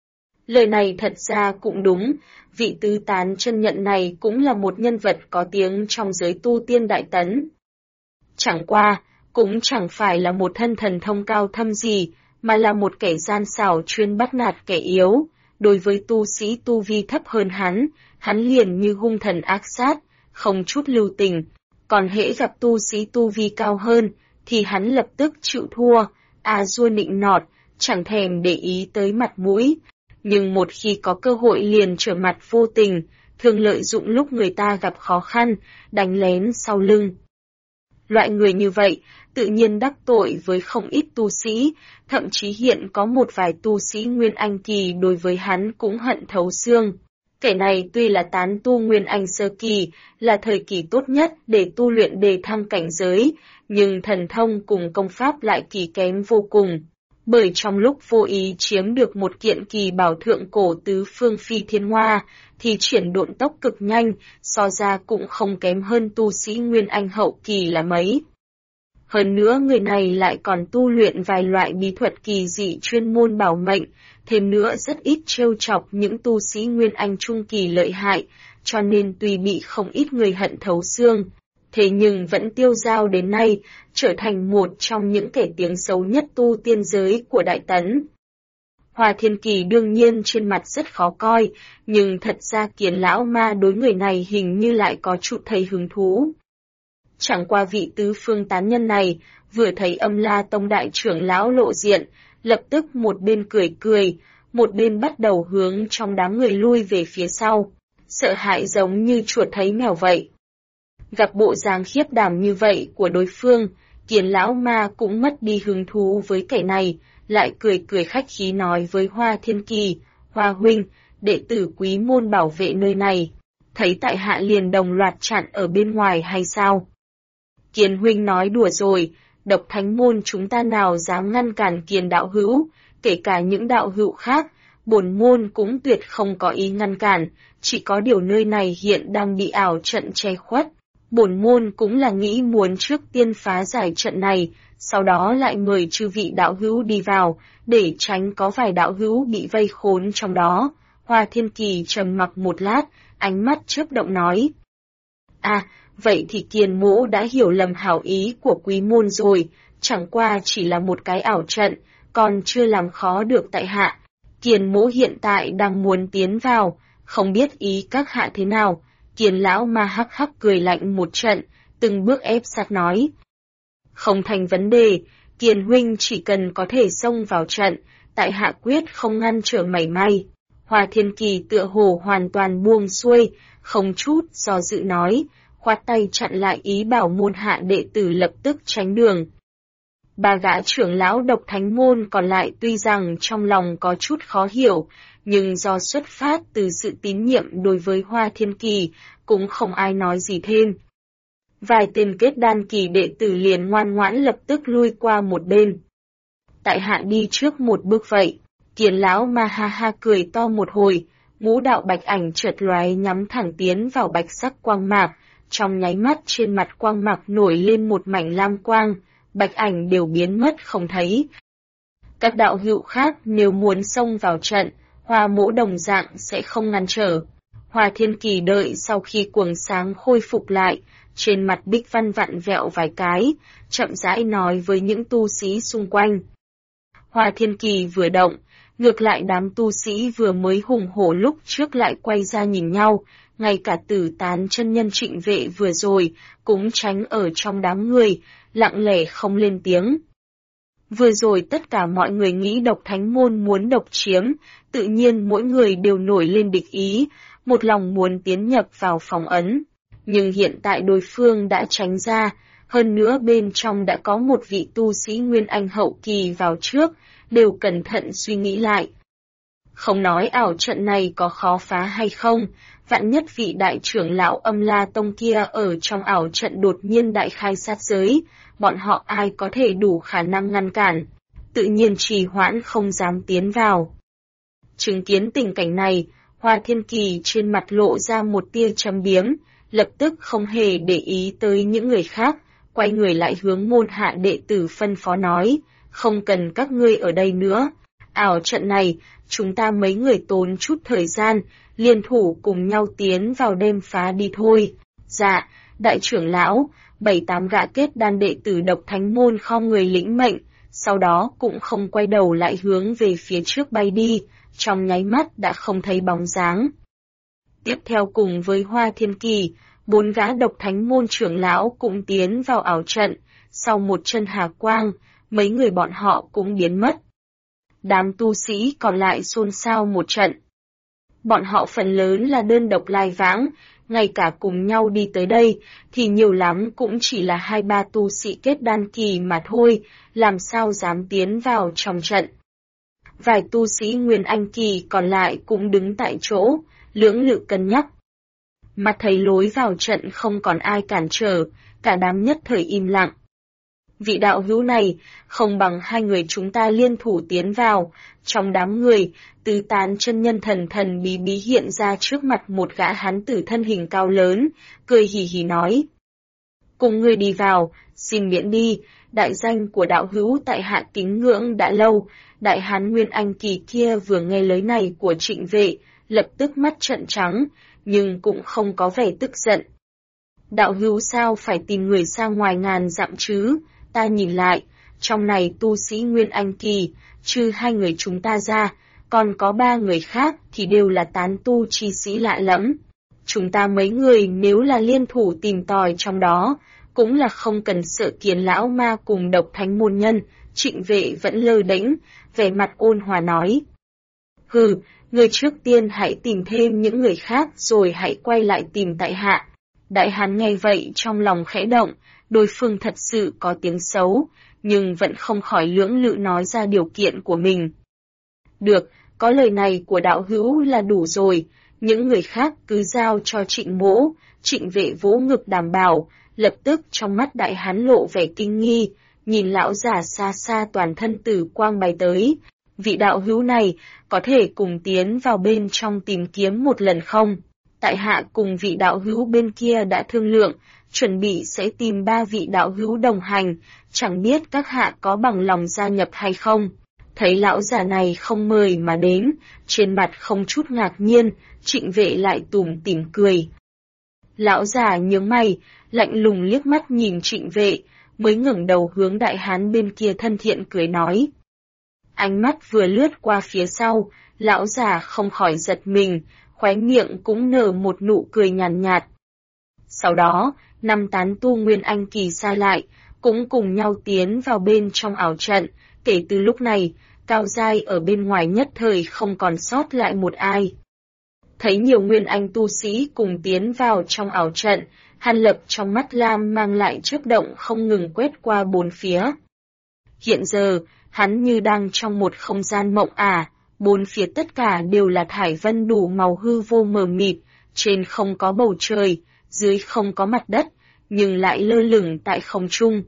Lời này thật ra cũng đúng, vị tứ tán chân nhận này cũng là một nhân vật có tiếng trong giới tu tiên đại tấn. Chẳng qua, cũng chẳng phải là một thân thần thông cao thâm gì, mà là một kẻ gian xảo chuyên bắt nạt kẻ yếu. Đối với tu sĩ tu vi thấp hơn hắn liền như hung thần ác sát, không chút lưu tình. Còn hễ gặp tu sĩ tu vi cao hơn, thì hắn lập tức chịu thua, dua nịnh nọt, chẳng thèm để ý tới mặt mũi. Nhưng một khi có cơ hội liền trở mặt vô tình, thường lợi dụng lúc người ta gặp khó khăn, đánh lén sau lưng. Loại người như vậy, tự nhiên đắc tội với không ít tu sĩ, thậm chí hiện có một vài tu sĩ Nguyên Anh kỳ đối với hắn cũng hận thấu xương. Kẻ này tuy là tán tu Nguyên Anh sơ kỳ, là thời kỳ tốt nhất để tu luyện đề thăng cảnh giới, nhưng thần thông cùng công pháp lại kỳ kém vô cùng. Bởi trong lúc vô ý chiếm được một kiện kỳ bảo thượng cổ tứ phương phi thiên hoa, thì chuyển độn tốc cực nhanh, so ra cũng không kém hơn tu sĩ Nguyên Anh hậu kỳ là mấy. Hơn nữa người này lại còn tu luyện vài loại bí thuật kỳ dị chuyên môn bảo mệnh, thêm nữa rất ít trêu chọc những tu sĩ Nguyên Anh trung kỳ lợi hại, cho nên tuy bị không ít người hận thấu xương, thế nhưng vẫn tiêu dao đến nay, trở thành một trong những kẻ tiếng xấu nhất tu tiên giới của Đại Tấn. Hoa Thiên Kỳ đương nhiên trên mặt rất khó coi, nhưng thật ra Kiến lão ma đối người này hình như lại có chút thấy hứng thú. Chẳng qua vị tứ phương tán nhân này, vừa thấy Âm La Tông đại trưởng lão lộ diện, lập tức một bên cười cười, một bên bắt đầu hướng trong đám người lui về phía sau, sợ hãi giống như chuột thấy mèo vậy. Gặp bộ dáng khiếp đảm như vậy của đối phương, Kiến lão ma cũng mất đi hứng thú với kẻ này, lại cười cười khách khí nói với Hoa Thiên Kỳ, Hoa huynh, đệ tử quý môn bảo vệ nơi này, thấy tại hạ liền đồng loạt chặn ở bên ngoài hay sao? Kiến huynh nói đùa rồi, độc thánh môn chúng ta nào dám ngăn cản Kiến đạo hữu, kể cả những đạo hữu khác, bổn môn cũng tuyệt không có ý ngăn cản, chỉ có điều nơi này hiện đang bị ảo trận che khuất. Bổn môn cũng là nghĩ muốn trước tiên phá giải trận này, sau đó lại mời chư vị đạo hữu đi vào, để tránh có vài đạo hữu bị vây khốn trong đó. Hoa Thiên Kỳ trầm mặc một lát, ánh mắt chớp động nói. Vậy thì Kiền mỗ đã hiểu lầm hảo ý của quý môn rồi, chẳng qua chỉ là một cái ảo trận, còn chưa làm khó được tại hạ. Kiền mỗ hiện tại đang muốn tiến vào, không biết ý các hạ thế nào. Kiền lão ma hắc hắc cười lạnh một trận, từng bước ép sát nói. Không thành vấn đề, Kiền huynh chỉ cần có thể xông vào trận, tại hạ quyết không ngăn trở mảy may. Hoa Thiên Kỳ tựa hồ hoàn toàn buông xuôi, không chút do dự nói, khoát tay chặn lại ý bảo môn hạ đệ tử lập tức tránh đường. Ba gã trưởng lão độc thánh môn còn lại tuy rằng trong lòng có chút khó hiểu, nhưng do xuất phát từ sự tín nhiệm đối với Hoa Thiên Kỳ, cũng không ai nói gì thêm. Vài tên kết đan kỳ đệ tử liền ngoan ngoãn lập tức lui qua một bên. Tại hạ đi trước một bước vậy. Kiến lão ma ha ha cười to một hồi, ngũ đạo bạch ảnh chợt lóe nhắm thẳng tiến vào bạch sắc quang mạc, trong nháy mắt trên mặt quang mạc nổi lên một mảnh lam quang, bạch ảnh đều biến mất không thấy. Các đạo hữu khác nếu muốn xông vào trận, Hoa mỗ đồng dạng sẽ không ngăn trở. Hoa Thiên Kỳ đợi sau khi quầng sáng khôi phục lại, trên mặt bích văn vặn vẹo vài cái, chậm rãi nói với những tu sĩ xung quanh. Hoa Thiên Kỳ vừa động, ngược lại đám tu sĩ vừa mới hùng hổ lúc trước lại quay ra nhìn nhau, ngay cả Tử Tán chân nhân Trịnh Vệ vừa rồi cũng tránh ở trong đám người, lặng lẽ không lên tiếng. Vừa rồi tất cả mọi người nghĩ Độc Thánh Môn muốn độc chiếm, tự nhiên mỗi người đều nổi lên địch ý, một lòng muốn tiến nhập vào phòng ấn. Nhưng hiện tại đối phương đã tránh ra, hơn nữa bên trong đã có một vị tu sĩ Nguyên Anh hậu kỳ vào trước, đều cẩn thận suy nghĩ lại. Không nói ảo trận này có khó phá hay không, vạn nhất vị đại trưởng lão Âm La Tông kia ở trong ảo trận đột nhiên đại khai sát giới, bọn họ ai có thể đủ khả năng ngăn cản, tự nhiên trì hoãn không dám tiến vào. Chứng kiến tình cảnh này, Hoa Thiên Kỳ trên mặt lộ ra một tia châm biếm, lập tức không hề để ý tới những người khác, quay người lại hướng môn hạ đệ tử phân phó nói, không cần các ngươi ở đây nữa. Ảo trận này, chúng ta mấy người tốn chút thời gian, liên thủ cùng nhau tiến vào đêm phá đi thôi. Dạ, đại trưởng lão, 7-8 gã kết đan đệ tử Độc Thánh Môn khom người lĩnh mệnh, sau đó cũng không quay đầu lại hướng về phía trước bay đi, trong nháy mắt đã không thấy bóng dáng. Tiếp theo cùng với Hoa Thiên Kỳ, 4 gã Độc Thánh Môn trưởng lão cũng tiến vào ảo trận, sau một chân hà quang, mấy người bọn họ cũng biến mất. Đám tu sĩ còn lại xôn xao một trận. Bọn họ phần lớn là đơn độc lai vãng, ngay cả cùng nhau đi tới đây, thì nhiều lắm cũng chỉ là 2-3 tu sĩ kết đan kỳ mà thôi, làm sao dám tiến vào trong trận. Vài tu sĩ Nguyên Anh kỳ còn lại cũng đứng tại chỗ, lưỡng lự cân nhắc. Mà thấy lối vào trận không còn ai cản trở, cả đám nhất thời im lặng. Vị đạo hữu này, không bằng hai người chúng ta liên thủ tiến vào, trong đám người, Tứ Tán chân nhân thần thần bí bí hiện ra trước mặt một gã hán tử thân hình cao lớn, cười hì hì nói. Cùng ngươi đi vào, xin miễn đi, đại danh của đạo hữu tại hạ kính ngưỡng đã lâu, đại hán Nguyên Anh kỳ kia vừa nghe lời này của Trịnh Vệ, lập tức mắt trợn trắng, nhưng cũng không có vẻ tức giận. Đạo hữu sao phải tìm người ra ngoài ngàn dặm chứ, ta nhìn lại, trong này tu sĩ Nguyên Anh kỳ, trừ 2 người chúng ta ra, còn có 3 người khác thì đều là tán tu chi sĩ lạ lẫm. Chúng ta mấy người nếu là liên thủ tìm tòi trong đó, cũng là không cần sợ Kiến lão ma cùng Độc Thánh môn nhân. Trịnh Vệ vẫn lơ đễnh, vẻ mặt ôn hòa nói. Hừ, người trước tiên hãy tìm thêm những người khác rồi hãy quay lại tìm tại hạ. Đại hán nghe vậy trong lòng khẽ động, đối phương thật sự có tiếng xấu, nhưng vẫn không khỏi lưỡng lự nói ra điều kiện của mình. Được, có lời này của đạo hữu là đủ rồi, những người khác cứ giao cho Trịnh mỗ. Trịnh Vệ vỗ ngực đảm bảo, lập tức trong mắt đại hán lộ vẻ kinh nghi, nhìn lão già xa xa toàn thân tử quang bay tới. Vị đạo hữu này, có thể cùng tiến vào bên trong tìm kiếm một lần không? Tại hạ cùng vị đạo hữu bên kia đã thương lượng, chuẩn bị sẽ tìm 3 vị đạo hữu đồng hành, chẳng biết các hạ có bằng lòng gia nhập hay không. Thấy lão già này không mời mà đến, trên mặt không chút ngạc nhiên, Trịnh Vệ lại tủm tỉm cười. Lão già nhướng mày, lạnh lùng liếc mắt nhìn Trịnh Vệ, mới ngẩng đầu hướng đại hán bên kia thân thiện cười nói. Ánh mắt vừa lướt qua phía sau, lão già không khỏi giật mình, khóe miệng cũng nở một nụ cười nhàn nhạt. Sau đó, 5 tán tu Nguyên Anh kỳ sai lại, cũng cùng nhau tiến vào bên trong ảo trận, kể từ lúc này, cao giai ở bên ngoài nhất thời không còn sót lại một ai. Thấy nhiều Nguyên Anh tu sĩ cùng tiến vào trong ảo trận, Hàn Lập trong mắt lam mang lại chớp động không ngừng quét qua bốn phía. Hiện giờ, hắn như đang trong một không gian mộng ả, bốn phía tất cả đều là thải vân đủ màu hư vô mờ mịt, trên không có bầu trời, dưới không có mặt đất, nhưng lại lơ lửng tại không trung.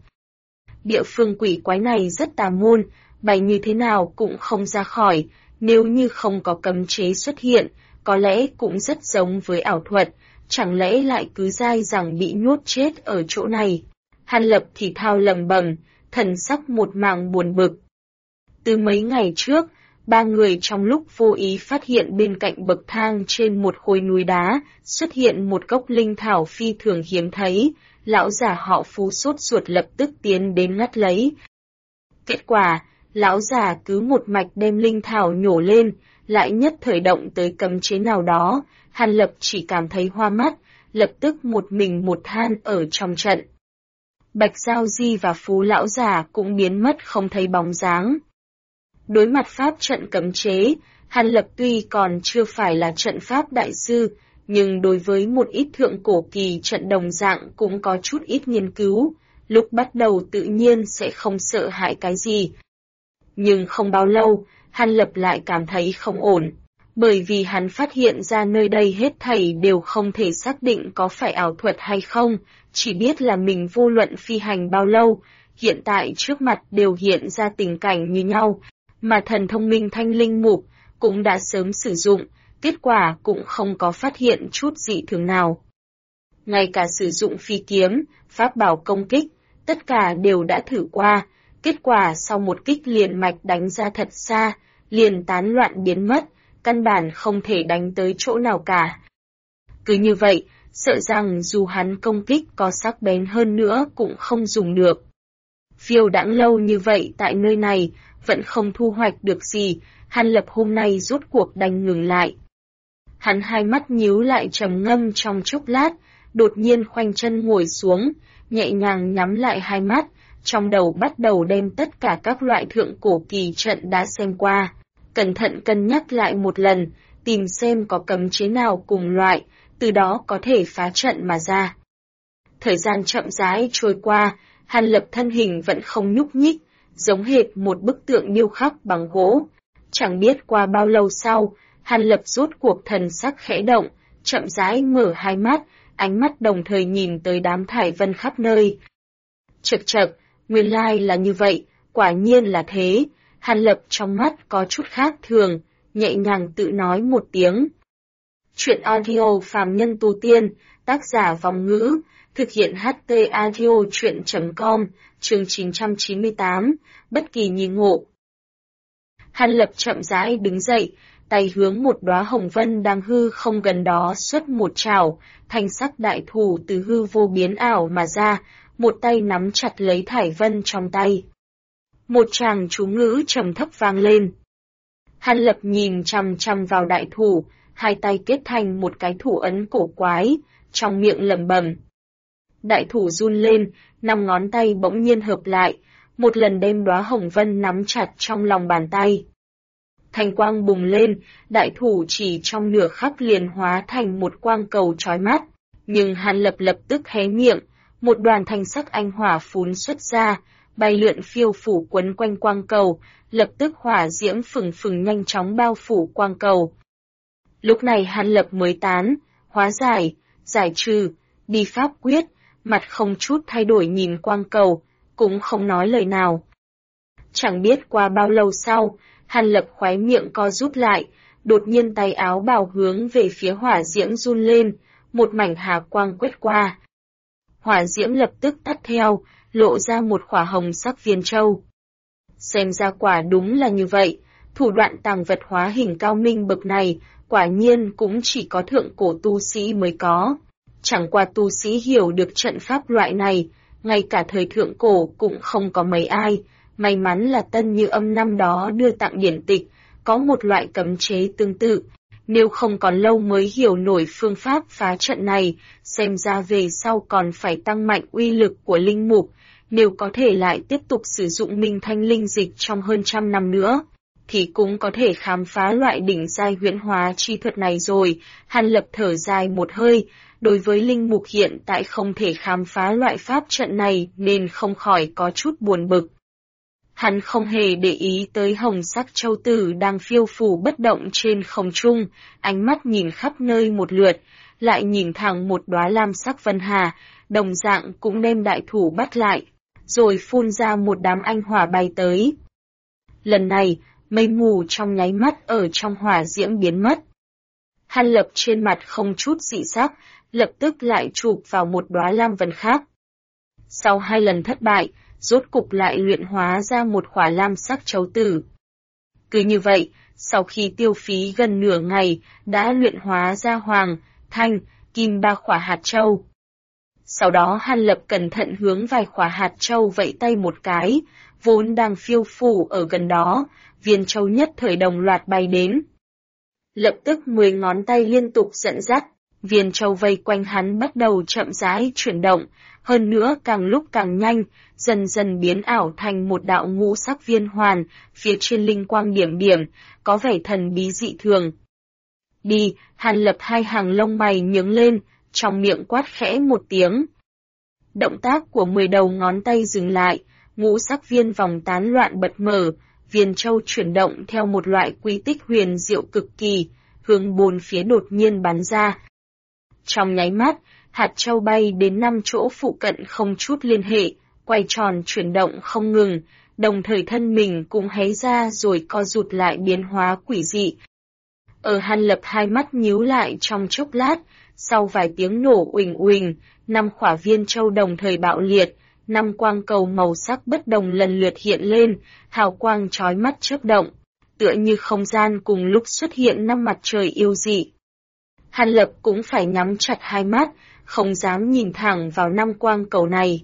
Địa phương quỷ quái này rất tà môn, bay như thế nào cũng không ra khỏi, nếu như không có cấm chế xuất hiện, có lẽ cũng rất giống với ảo thuật, chẳng lẽ lại cứ dai rằng bị nhốt chết ở chỗ này. Hàn Lập thì thao lầm bầm, thần sắc một mảng buồn bực. Từ mấy ngày trước, 3 người trong lúc vô ý phát hiện bên cạnh bậc thang trên một khối núi đá, xuất hiện một gốc linh thảo phi thường hiếm thấy, lão già họ Phú sốt ruột lập tức tiến đến ngắt lấy. Kết quả, lão già cứ một mạch đem linh thảo nhổ lên, lại nhất thời động tới cấm chế nào đó, Hàn Lập chỉ cảm thấy hoa mắt, lập tức một mình một than ở trong trận. Bạch Giao Di và Phú lão già cũng biến mất không thấy bóng dáng. Đối mặt pháp trận cấm chế, Hàn Lập tuy còn chưa phải là trận pháp đại sư, nhưng đối với một ít thượng cổ kỳ trận đồng dạng cũng có chút ít nghiên cứu, lúc bắt đầu tự nhiên sẽ không sợ hãi cái gì. Nhưng không bao lâu, Hàn Lập lại cảm thấy không ổn, bởi vì hắn phát hiện ra nơi đây hết thảy đều không thể xác định có phải ảo thuật hay không, chỉ biết là mình vô luận phi hành bao lâu, hiện tại trước mặt đều hiện ra tình cảnh như nhau, mà thần thông minh thanh linh mục cũng đã sớm sử dụng, kết quả cũng không có phát hiện chút dị thường nào. Ngay cả sử dụng phi kiếm, pháp bảo công kích, tất cả đều đã thử qua, kết quả sau một kích liền mạch đánh ra thật xa, liền tán loạn biến mất, căn bản không thể đánh tới chỗ nào cả. Cứ như vậy, sợ rằng dù hắn công kích có sắc bén hơn nữa cũng không dùng được. Phiêu đãng lâu như vậy tại nơi này, vẫn không thu hoạch được gì, Hàn Lập hôm nay rốt cuộc đành ngừng lại. Hắn hai mắt nhíu lại trầm ngâm trong chốc lát, đột nhiên khoanh chân ngồi xuống, nhẹ nhàng nhắm lại hai mắt, trong đầu bắt đầu đem tất cả các loại thượng cổ kỳ trận đã xem qua, cẩn thận cân nhắc lại một lần, tìm xem có cấm chế nào cùng loại, từ đó có thể phá trận mà ra. Thời gian chậm rãi trôi qua, Hàn Lập thân hình vẫn không nhúc nhích, giống hệt một bức tượng điêu khắc bằng gỗ. Chẳng biết qua bao lâu sau, Hàn Lập rốt cuộc thần sắc khẽ động, chậm rãi mở hai mắt, ánh mắt đồng thời nhìn tới đám thải vân khắp nơi. Chậc chậc, nguyên lai là như vậy, quả nhiên là thế. Hàn Lập trong mắt có chút khác thường, nhẹ nhàng tự nói một tiếng. Chuyện audio phàm nhân tu tiên, tác giả Vòng Ngữ, thực hiện HT audio chuyện.com, chương 998, bất kỳ nhì ngộ. Hàn Lập chậm rãi đứng dậy, tay hướng một đóa hồng vân đang hư không gần đó xuất một trảo, thanh sắc đại thủ từ hư vô biến ảo mà ra, một tay nắm chặt lấy thải vân trong tay. Một tràng chú ngữ trầm thấp vang lên. Hàn Lập nhìn chằm chằm vào đại thủ, hai tay kết thành một cái thủ ấn cổ quái, trong miệng lẩm bẩm. Đại thủ run lên, 5 ngón tay bỗng nhiên hợp lại, một lần đem đóa hồng vân nắm chặt trong lòng bàn tay. Thanh quang bùng lên, đại thủ chỉ trong nửa khắc liền hóa thành một quang cầu chói mắt, nhưng Hàn Lập lập tức hé miệng, một đoàn thanh sắc anh hỏa phún xuất ra, bay lượn phiêu phủ quấn quanh quang cầu, lập tức hỏa diễm phừng phừng nhanh chóng bao phủ quang cầu. Lúc này Hàn Lập mới tán, hóa giải, giải trừ, đi pháp quyết, mặt không chút thay đổi nhìn quang cầu, cũng không nói lời nào. Chẳng biết qua bao lâu sau, Hàn Lập khóe miệng co rút lại, đột nhiên tay áo bào hướng về phía hỏa diễm run lên, một mảnh hà quang quét qua. Hỏa diễm lập tức tắt theo, lộ ra một khỏa hồng sắc viên châu. Xem ra quả đúng là như vậy, thủ đoạn tàng vật hóa hình cao minh bậc này, quả nhiên cũng chỉ có thượng cổ tu sĩ mới có. Chẳng qua tu sĩ hiểu được trận pháp loại này, ngay cả thời thượng cổ cũng không có mấy ai. May mắn là Tân Như Âm năm đó đưa tặng điển tịch, có một loại cấm chế tương tự. Nếu không còn lâu mới hiểu nổi phương pháp phá trận này, xem ra về sau còn phải tăng mạnh uy lực của linh mục. Nếu có thể lại tiếp tục sử dụng minh thanh linh dịch trong hơn 100 năm nữa, thì cũng có thể khám phá loại đỉnh giai huyễn hóa chi thuật này rồi. Hàn Lập thở dài một hơi, đối với linh mục hiện tại không thể khám phá loại pháp trận này nên không khỏi có chút buồn bực. Hắn không hề để ý tới hồng sắc châu tử đang phiêu phù bất động trên không trung, ánh mắt nhìn khắp nơi một lượt, lại nhìn thẳng một đóa lam sắc vân hà, đồng dạng cũng đem đại thủ bắt lại, rồi phun ra một đám anh hỏa bay tới. Lần này, mây mù trong nháy mắt ở trong hỏa diễm biến mất. Hàn Lập trên mặt không chút dị sắc, lập tức lại chụp vào một đóa lam vân khác. Sau 2 lần thất bại, rốt cục lại luyện hóa ra một khỏa lam sắc châu tử. Cứ như vậy, sau khi tiêu phí gần nửa ngày, đã luyện hóa ra hoàng, thanh, kim 3 khỏa hạt châu. Sau đó Hàn Lập cẩn thận hướng vài quả hạt châu vẫy tay một cái, vốn đang phiêu phù ở gần đó, viên châu nhất thời đồng loạt bay đến. Lập tức 10 ngón tay liên tục dẫn dắt, viên châu vây quanh hắn bắt đầu chậm rãi chuyển động, hơn nữa càng lúc càng nhanh, dần dần biến ảo thành một đạo ngũ sắc viên hoàn, phía trên linh quang điểm điểm, có vẻ thần bí dị thường. Đi, Hàn Lập hai hàng lông mày nhướng lên, trong miệng quát khẽ một tiếng. Động tác của 10 đầu ngón tay dừng lại, ngũ sắc viên vòng tán loạn bật mở, viên châu chuyển động theo một loại quy tích huyền diệu cực kỳ, hướng bốn phía đột nhiên bắn ra. Trong nháy mắt, hạt châu bay đến 5 chỗ phụ cận không chút liên hệ, quay tròn chuyển động không ngừng, đồng thời thân mình cũng hé ra rồi co rụt lại biến hóa quỷ dị. Ở Hàn Lập hai mắt nhíu lại trong chốc lát, sau vài tiếng nổ uỳnh uỳnh, 5 quả viên châu đồng thời bạo liệt, 5 quang cầu màu sắc bất đồng lần lượt hiện lên, hào quang chói mắt chớp động, tựa như không gian cùng lúc xuất hiện 5 mặt trời yêu dị. Hàn Lập cũng phải nhắm chặt hai mắt, không dám nhìn thẳng vào 5 quang cầu này.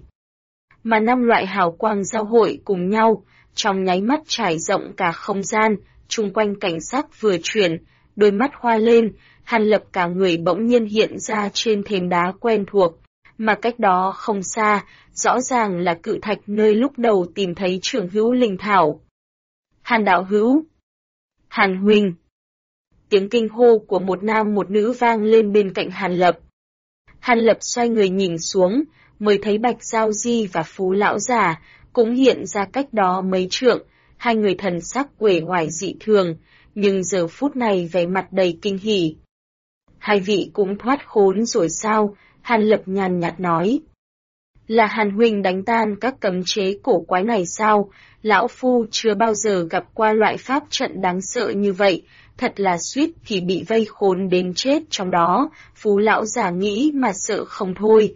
Mà 5 loại hào quang giao hội cùng nhau, trong nháy mắt trải rộng cả không gian, chung quanh cảnh sắc vừa chuyển, đôi mắt hoa lên, Hàn Lập cả người bỗng nhiên hiện ra trên thềm đá quen thuộc, mà cách đó không xa, rõ ràng là cự thạch nơi lúc đầu tìm thấy trưởng hữu linh thảo. Hàn đạo hữu! Hàn huynh! Tiếng kinh hô của một nam một nữ vang lên bên cạnh Hàn Lập. Hàn Lập xoay người nhìn xuống, mới thấy Bạch Giao Di và Phú lão già cũng hiện ra cách đó mấy trượng, hai người thần sắc uể oải dị thường, nhưng giờ phút này vẻ mặt đầy kinh hỉ. Hai vị cũng thoát khốn rồi sao? Hàn Lập nhàn nhạt nói. Là Hàn huynh đánh tan các cấm chế cổ quái này sao? Lão phu chưa bao giờ gặp qua loại pháp trận đáng sợ như vậy, thật là suýt thì bị vây khốn đến chết trong đó, Phú lão già nghĩ mà sợ không thôi.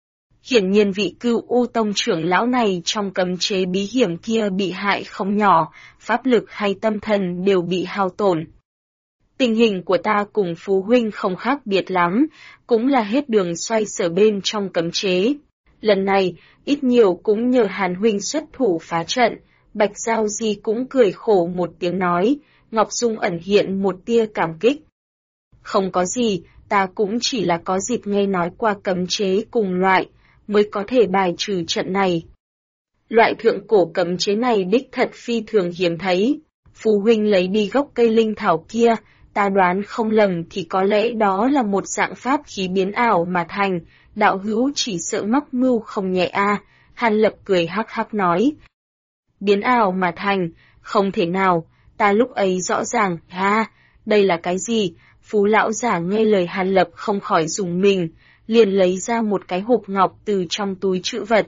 Hiển nhiên vị Cưu U Tông trưởng lão này trong cấm chế bí hiểm kia bị hại không nhỏ, pháp lực hay tâm thần đều bị hao tổn. Tình hình của ta cùng Phú huynh không khác biệt lắm, cũng là hết đường xoay sở bên trong cấm chế. Lần này, ít nhiều cũng nhờ Hàn huynh xuất thủ phá trận, Bạch Giao Di cũng cười khổ một tiếng nói, Ngọc Dung ẩn hiện một tia cảm kích. Không có gì, ta cũng chỉ là có dịp nghe nói qua cấm chế cùng loại, mới có thể bài trừ trận này. Loại thượng cổ cấm chế này đích thật phi thường hiếm thấy. Phú huynh lấy đi gốc cây linh thảo kia, ta đoán không lầm thì có lẽ đó là một dạng pháp khí biến ảo mà thành, đạo hữu chỉ sợ mắc mưu không nhẹ a. Hàn Lập cười hắc hắc nói. Biến ảo mà thành, không thể nào, ta lúc ấy rõ ràng, đây là cái gì? Phú lão giả nghe lời Hàn Lập không khỏi rùng mình, liền lấy ra một cái hộp ngọc từ trong túi trữ vật.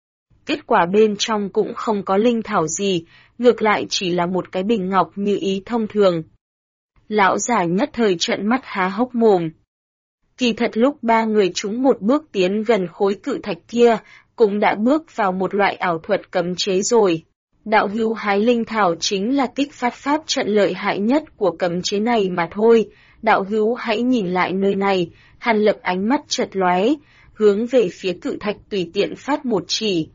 Kết quả bên trong cũng không có linh thảo gì, ngược lại chỉ là một cái bình ngọc như ý thông thường. Lão giả nhất thời trợn mắt há hốc mồm. Kỳ thật lúc ba người chúng một bước tiến gần khối cự thạch kia, cũng đã bước vào một loại ảo thuật cấm chế rồi. Đạo hữu hái linh thảo chính là kích phát pháp trận lợi hại nhất của cấm chế này mà thôi. Đạo hữu hãy nhìn lại nơi này. Hàn Lập ánh mắt chợt lóe, hướng về phía cự thạch tùy tiện phát một chỉ.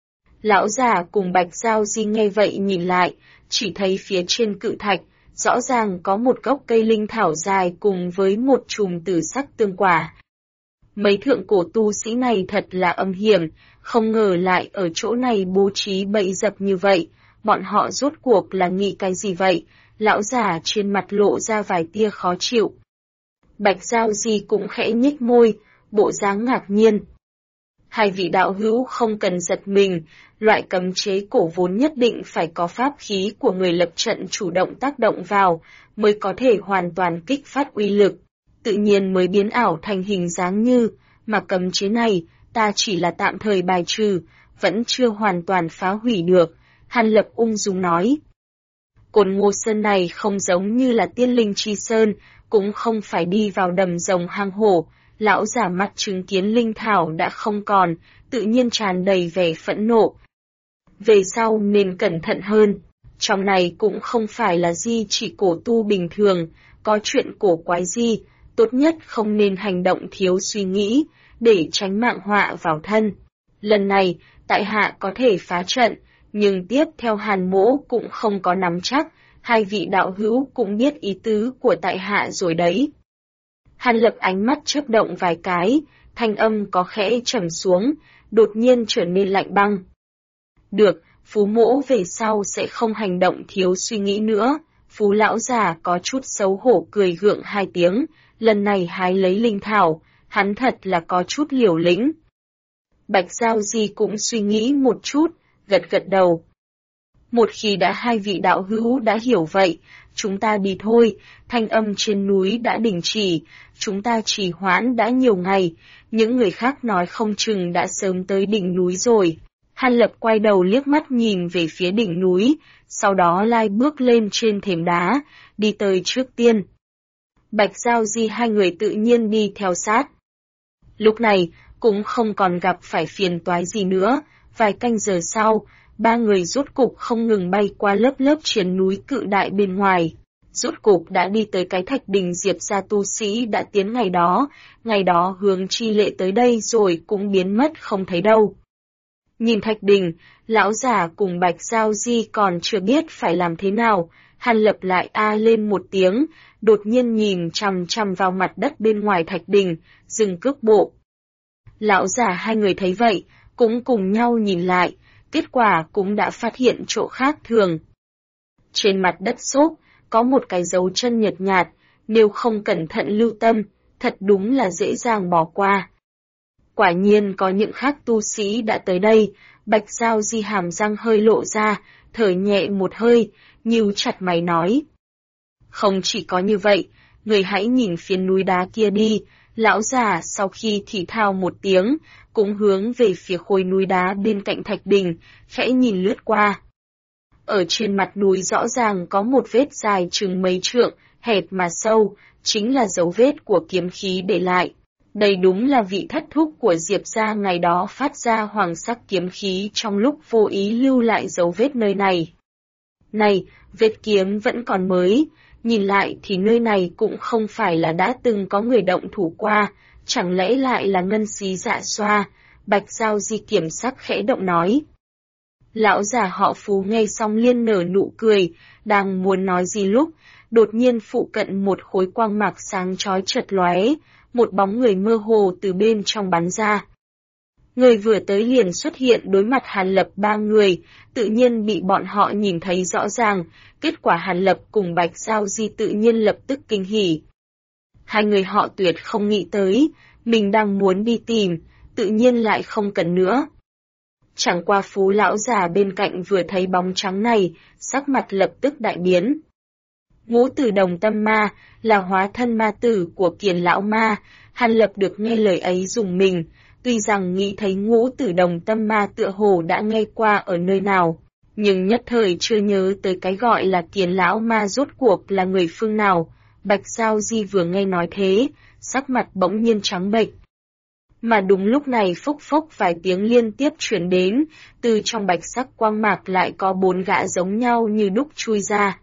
Lão già cùng Bạch Giao Di nghe vậy nhìn lại, chỉ thấy phía trên cự thạch, rõ ràng có một gốc cây linh thảo dài cùng với một chùm tử sắc tương quả. Mấy thượng cổ tu sĩ này thật là âm hiểm, không ngờ lại ở chỗ này bố trí bẫy dập như vậy, bọn họ rốt cuộc là nghĩ cái gì vậy? Lão già trên mặt lộ ra vài tia khó chịu. Bạch Giao Di cũng khẽ nhếch môi, bộ dáng ngạc nhiên. Hai vị đạo hữu không cần giật mình, loại cấm chế cổ vốn nhất định phải có pháp khí của người lập trận chủ động tác động vào, mới có thể hoàn toàn kích phát uy lực, tự nhiên mới biến ảo thành hình dáng như, mà cấm chế này, ta chỉ là tạm thời bài trừ, vẫn chưa hoàn toàn phá hủy được, Hàn Lập ung dung nói. Cồn Ngô Sơn này không giống như là Tiên Linh Chi Sơn, cũng không phải đi vào đầm rồng hang hổ, lão giả mặt chứng kiến linh thảo đã không còn, tự nhiên tràn đầy vẻ phẫn nộ. Về sau nên cẩn thận hơn, trong này cũng không phải là di chỉ cổ tu bình thường, có chuyện cổ quái gì, tốt nhất không nên hành động thiếu suy nghĩ, để tránh mạng họa vào thân. Lần này, tại hạ có thể phá trận, nhưng tiếp theo Hàn Mỗ cũng không có nắm chắc, hai vị đạo hữu cũng biết ý tứ của tại hạ rồi đấy. Hàn Lập ánh mắt chớp động vài cái, thanh âm có khẽ trầm xuống, đột nhiên trở nên lạnh băng. Được, Phú Mỗ về sau sẽ không hành động thiếu suy nghĩ nữa. Phú lão già có chút xấu hổ cười gượng hai tiếng, lần này hái lấy linh thảo, hắn thật là có chút liều lĩnh. Bạch Giao Di cũng suy nghĩ một chút, gật gật đầu. Một khi đã hai vị đạo hữu đã hiểu vậy, chúng ta đi thôi, thanh âm trên núi đã đình chỉ, chúng ta trì hoãn đã nhiều ngày, những người khác nói không chừng đã sớm tới đỉnh núi rồi. Hàn Lập quay đầu liếc mắt nhìn về phía đỉnh núi, sau đó lai bước lên trên thềm đá, đi tới trước tiên. Bạch Giao Di hai người tự nhiên đi theo sát. Lúc này, cũng không còn gặp phải phiền toái gì nữa, vài canh giờ sau, ba người rốt cục không ngừng bay qua lớp triền núi cự đại bên ngoài. Rốt cục đã đi tới cái thạch đình Diệp gia tu sĩ đã tiến ngày đó Hướng Chi Lệ tới đây rồi cũng biến mất không thấy đâu. Nhìn thạch đình, lão già cùng Bạch Giao Di còn chưa biết phải làm thế nào, Hàn Lập lại a lên một tiếng, đột nhiên nhìn chằm chằm vào mặt đất bên ngoài thạch đình, dừng cước bộ. Lão già hai người thấy vậy, cũng cùng nhau nhìn lại, kết quả cũng đã phát hiện chỗ khác thường. Trên mặt đất xốp, có một cái dấu chân nhợt nhạt, nếu không cẩn thận lưu tâm, thật đúng là dễ dàng bỏ qua. Quả nhiên có những khác tu sĩ đã tới đây, Bạch Giao Di hàm răng hơi lộ ra, thở nhẹ một hơi, nhíu chặt mày nói. Không chỉ có như vậy, người hãy nhìn phía núi đá kia đi, lão già sau khi thì thào một tiếng, cũng hướng về phía khối núi đá bên cạnh thạch đình, khẽ nhìn lướt qua. Ở trên mặt núi rõ ràng có một vết dài chừng mấy trượng, hẹp mà sâu, chính là dấu vết của kiếm khí để lại. Đây đúng là vị thất thúc của Diệp gia ngày đó phát ra hoàng sắc kiếm khí trong lúc vô ý lưu lại dấu vết nơi này. Này, vết kiếm vẫn còn mới, nhìn lại thì nơi này cũng không phải là đã từng có người động thủ qua, chẳng lẽ lại là ngân xí dạ xoa, Bạch Giao Di kiểm sắc khẽ động nói. Lão già họ Phú nghe xong liên nở nụ cười, đang muốn nói gì lúc, đột nhiên phụ cận một khối quang mạc sáng chói chợt lóe, một bóng người mơ hồ từ bên trong bắn ra. Người vừa tới liền xuất hiện đối mặt Hàn Lập ba người, tự nhiên bị bọn họ nhìn thấy rõ ràng, kết quả Hàn Lập cùng Bạch Giao Di tự nhiên lập tức kinh hỉ. Hai người họ tuyệt không nghĩ tới, mình đang muốn đi tìm, tự nhiên lại không cần nữa. Chẳng qua Phú lão già bên cạnh vừa thấy bóng trắng này, sắc mặt lập tức đại biến. Ngũ Tử Đồng Tâm Ma là hóa thân ma tử của Kiền lão ma, Hàn Lập được nghe lời ấy dùng mình, tuy rằng nghĩ thấy Ngũ Tử Đồng Tâm Ma tựa hồ đã nghe qua ở nơi nào, nhưng nhất thời chưa nhớ tới cái gọi là Kiền lão ma rốt cuộc là người phương nào. Bạch Giao Di vừa nghe nói thế, sắc mặt bỗng nhiên trắng bệch. Mà đúng lúc này phốc phốc vài tiếng liên tiếp truyền đến, từ trong bạch sắc quang mạc lại có 4 gã giống nhau như đúc chui ra.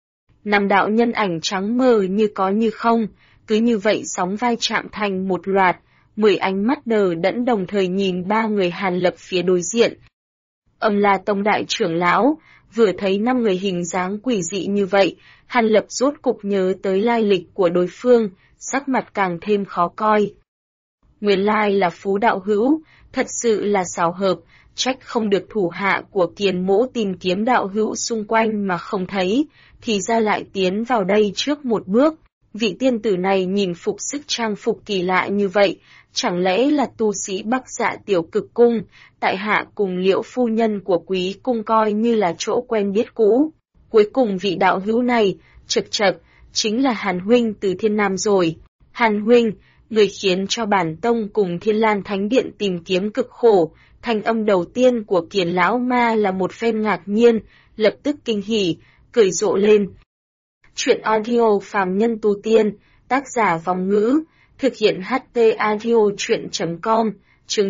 5 đạo nhân ảnh trắng mờ như có như không, cứ như vậy sóng vai chạm thành một loạt, 10 ánh mắt đờ đẫn đồng thời nhìn ba người Hàn Lập phía đối diện. Âm La Tông đại trưởng lão, vừa thấy 5 người hình dáng quỷ dị như vậy, Hàn Lập rốt cục nhớ tới lai lịch của đối phương, sắc mặt càng thêm khó coi. Nguyên lai là Phú đạo hữu, thật sự là xảo hợp, trách không được thủ hạ của Kiền Mỗ tìm kiếm đạo hữu xung quanh mà không thấy, thì ra lại tiến vào đây trước một bước. Vị tiên tử này nhìn phục sức trang phục kỳ lạ như vậy, chẳng lẽ là tu sĩ Bắc Dạ Tiểu Cực Cung, tại hạ cùng Liễu phu nhân của Quý cung coi như là chỗ quen biết cũ. Cuối cùng vị đạo hữu này, chậc chậc, chính là Hàn huynh từ Thiên Nam rồi. Hàn huynh, người khiến cho bản tông cùng Thiên Lan Thánh Điện tìm kiếm cực khổ, thanh âm đầu tiên của Kiền lão ma là một phen ngạc nhiên, lập tức kinh hỉ, cười rộ lên. Chuyện audio phàm nhân tu tiên, tác giả Vòng Ngữ, thực hiện HT audio chuyện.com, chương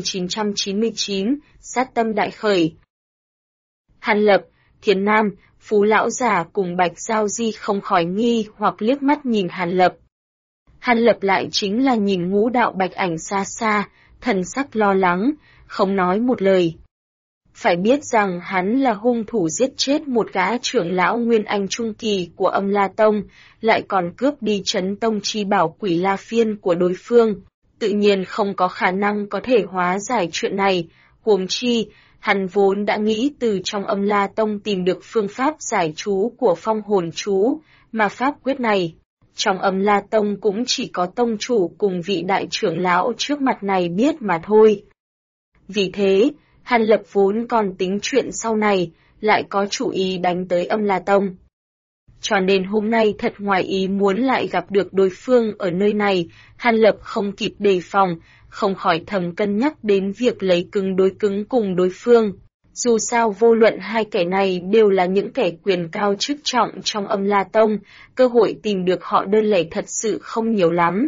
999, sát tâm đại khởi. Hàn Lập, Thiên Nam, Phú lão già cùng Bạch Giao Di không khỏi nghi hoặc liếc mắt nhìn Hàn Lập. Hàn Lập lại chính là nhìn ngũ đạo bạch ảnh xa xa, thần sắc lo lắng, không nói một lời. Phải biết rằng hắn là hung thủ giết chết một gã trưởng lão Nguyên Anh Trung Kỳ của Âm La Tông, lại còn cướp đi Chấn Tông chi bảo Quỷ La Phiên của đối phương. Tự nhiên không có khả năng có thể hóa giải chuyện này, huống chi, hắn vốn đã nghĩ từ trong Âm La Tông tìm được phương pháp giải chú của phong hồn chú, mà pháp quyết này. Trong Âm La Tông cũng chỉ có tông chủ cùng vị đại trưởng lão trước mặt này biết mà thôi. Vì thế, Hàn Lập vốn còn tính chuyện sau này, lại có chủ ý đánh tới Âm La Tông. Cho nên hôm nay thật ngoài ý muốn lại gặp được đối phương ở nơi này, Hàn Lập không kịp đề phòng, không khỏi thầm cân nhắc đến việc lấy cứng đối cứng cùng đối phương. Dù sao vô luận hai kẻ này đều là những kẻ quyền cao chức trọng trong Âm La Tông, cơ hội tìm được họ đơn lẻ thật sự không nhiều lắm.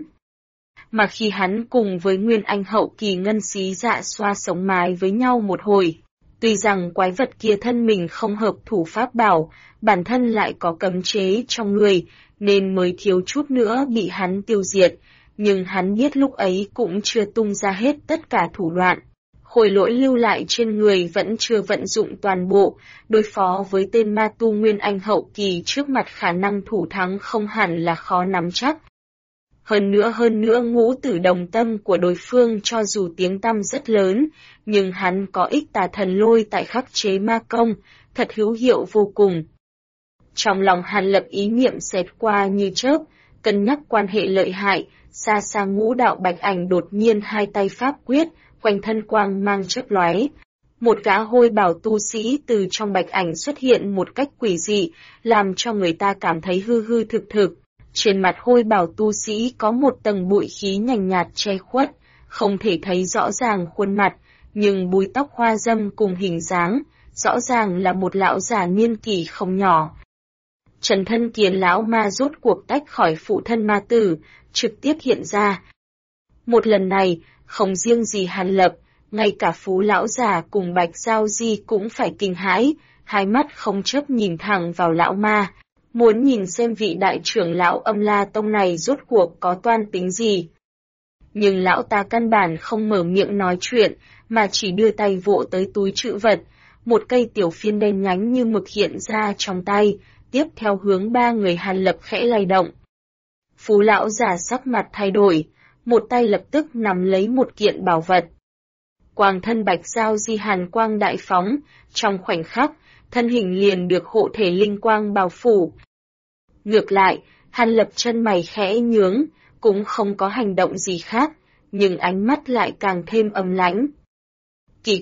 Mà khi hắn cùng với Nguyên Anh hậu kỳ Ngân Xí Dạ Xoa sống mái với nhau một hồi, tuy rằng quái vật kia thân mình không hợp thủ pháp bảo, bản thân lại có cấm chế trong người, nên mới thiếu chút nữa bị hắn tiêu diệt, nhưng hắn biết lúc ấy cũng chưa tung ra hết tất cả thủ đoạn. Khôi lỗi lưu lại trên người vẫn chưa vận dụng toàn bộ, đối phó với tên ma tu Nguyên Anh hậu kỳ trước mặt khả năng thủ thắng không hẳn là khó nắm chắc. Hơn nữa ngũ tử đồng tâm của đối phương cho dù tiếng tăm rất lớn, nhưng hắn có ích tà thần lôi tại khắc chế ma công, thật hữu hiệu vô cùng. Trong lòng Hàn Lập ý niệm xẹt qua như chớp, cân nhắc quan hệ lợi hại, xa xa ngũ đạo bạch ảnh đột nhiên hai tay pháp quyết, quanh thân quang mang chớp lóe. Một gã hôi bảo tu sĩ từ trong bạch ảnh xuất hiện một cách quỷ dị, làm cho người ta cảm thấy hư hư thực thực. Trên mặt hôi bảo tu sĩ có một tầng bụi khí nhàn nhạt che khuất, không thể thấy rõ ràng khuôn mặt, nhưng búi tóc hoa râm cùng hình dáng, rõ ràng là một lão già niên kỷ không nhỏ. Trần thân Kiến lão ma rốt cuộc tách khỏi phụ thân ma tử, trực tiếp hiện ra. Một lần này, không riêng gì Hàn Lập, ngay cả Phú lão già cùng Bạch Giao Di cũng phải kinh hãi, hai mắt không chớp nhìn thẳng vào lão ma, muốn nhìn xem vị đại trưởng lão Âm La Tông này rốt cuộc có toan tính gì. Nhưng lão ta căn bản không mở miệng nói chuyện, mà chỉ đưa tay vỗ tới túi trữ vật, một cây tiểu phiên đen nhánh như mực hiện ra trong tay, tiếp theo hướng ba người Hàn Lập khẽ lay động. Phú lão già sắc mặt thay đổi, một tay lập tức nắm lấy một kiện bảo vật. Quang thân Bạch Giao Di hàn quang đại phóng, trong khoảnh khắc, thân hình liền được hộ thể linh quang bao phủ. Ngược lại, Hàn Lập chân mày khẽ nhướng, cũng không có hành động gì khác, nhưng ánh mắt lại càng thêm âm lãnh. Kỳ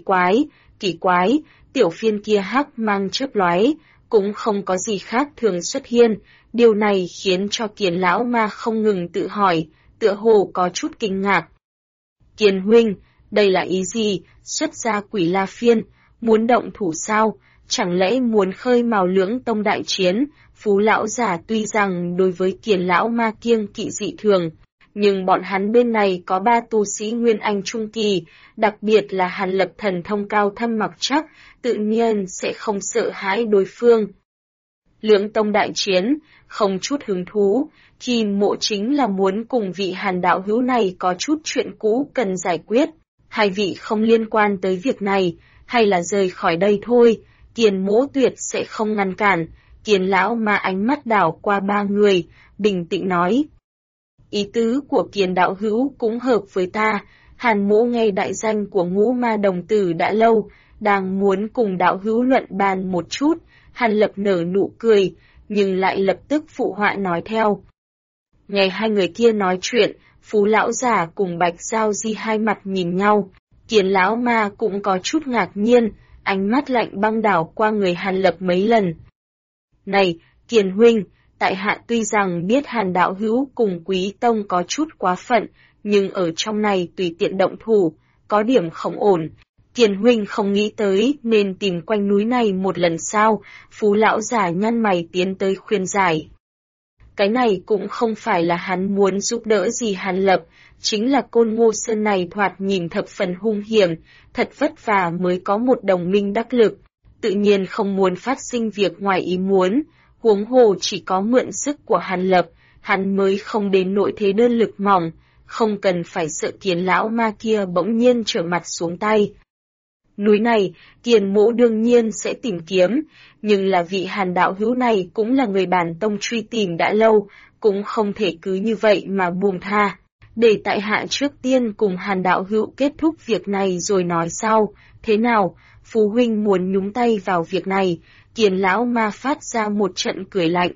quái, tiểu phiên kia hắc mang chớp lóe, cũng không có gì khác thường xuất hiện, điều này khiến cho Kiền lão ma không ngừng tự hỏi, tựa hồ có chút kinh ngạc. Kiền huynh, đây là ý gì, xuất ra Quỷ La Phiên, muốn động thủ sao, chẳng lẽ muốn khơi mào Lưỡng Tông đại chiến? Phú lão giả tuy rằng đối với Kiền lão ma kiêng kỵ dị thường, nhưng bọn hắn bên này có 3 tu sĩ Nguyên Anh Trung Kỳ, đặc biệt là Hàn Lập thần thông cao thâm mặc chắc, tự nhiên sẽ không sợ hãi đối phương. Lưỡng Tông đại chiến, không chút hứng thú, Kim Mộ chính là muốn cùng vị Hàn đạo hữu này có chút chuyện cũ cần giải quyết. Hai vị không liên quan tới việc này, hay là rời khỏi đây thôi, Kiền Mỗ tuyệt sẽ không ngăn cản. Kiền lão ma ánh mắt đảo qua 3 người, bình tĩnh nói. Ý tứ của Kiền đạo hữu cũng hợp với ta, Hàn Mỗ nghe đại danh của Ngũ Ma đồng tử đã lâu, đang muốn cùng đạo hữu luận bàn một chút. Hàn Lập nở nụ cười, nhưng lại lập tức phụ họa nói theo. Nghe hai người kia nói chuyện, Phú lão già cùng Bạch Giao Di hai mặt nhìn nhau, Kiền lão ma cũng có chút ngạc nhiên, ánh mắt lạnh băng đảo qua người Hàn Lập mấy lần. Này, Kiền huynh, tại hạ tuy rằng biết Hàn đạo hữu cùng Quý Tông có chút quá phận, nhưng ở trong này tùy tiện động thủ, có điểm không ổn. Kiền huynh không nghĩ tới nên tìm quanh núi này một lần sao? Phú lão già nhăn mày tiến tới khuyên giải. Cái này cũng không phải là hắn muốn giúp đỡ gì Hàn Lập, chính là Côn Ngô Sơn này thoạt nhìn thập phần hung hiểm, thật vất vả mới có một đồng minh đắc lực, tự nhiên không muốn phát sinh việc ngoài ý muốn, huống hồ chỉ có mượn sức của Hàn Lập, hắn mới không đến nỗi thế đơn lực mỏng, không cần phải sợ Kiền lão ma kia bỗng nhiên trở mặt xuống tay. Núi này, Kiền mỗ đương nhiên sẽ tìm kiếm, nhưng là vị Hàn đạo hữu này cũng là người bản tông truy tìm đã lâu, cũng không thể cứ như vậy mà buông tha. Để tại hạ trước tiên cùng Hàn đạo hữu kết thúc việc này rồi nói sau, thế nào, Phú huynh muốn nhúng tay vào việc này, Kiền lão ma phát ra một trận cười lạnh.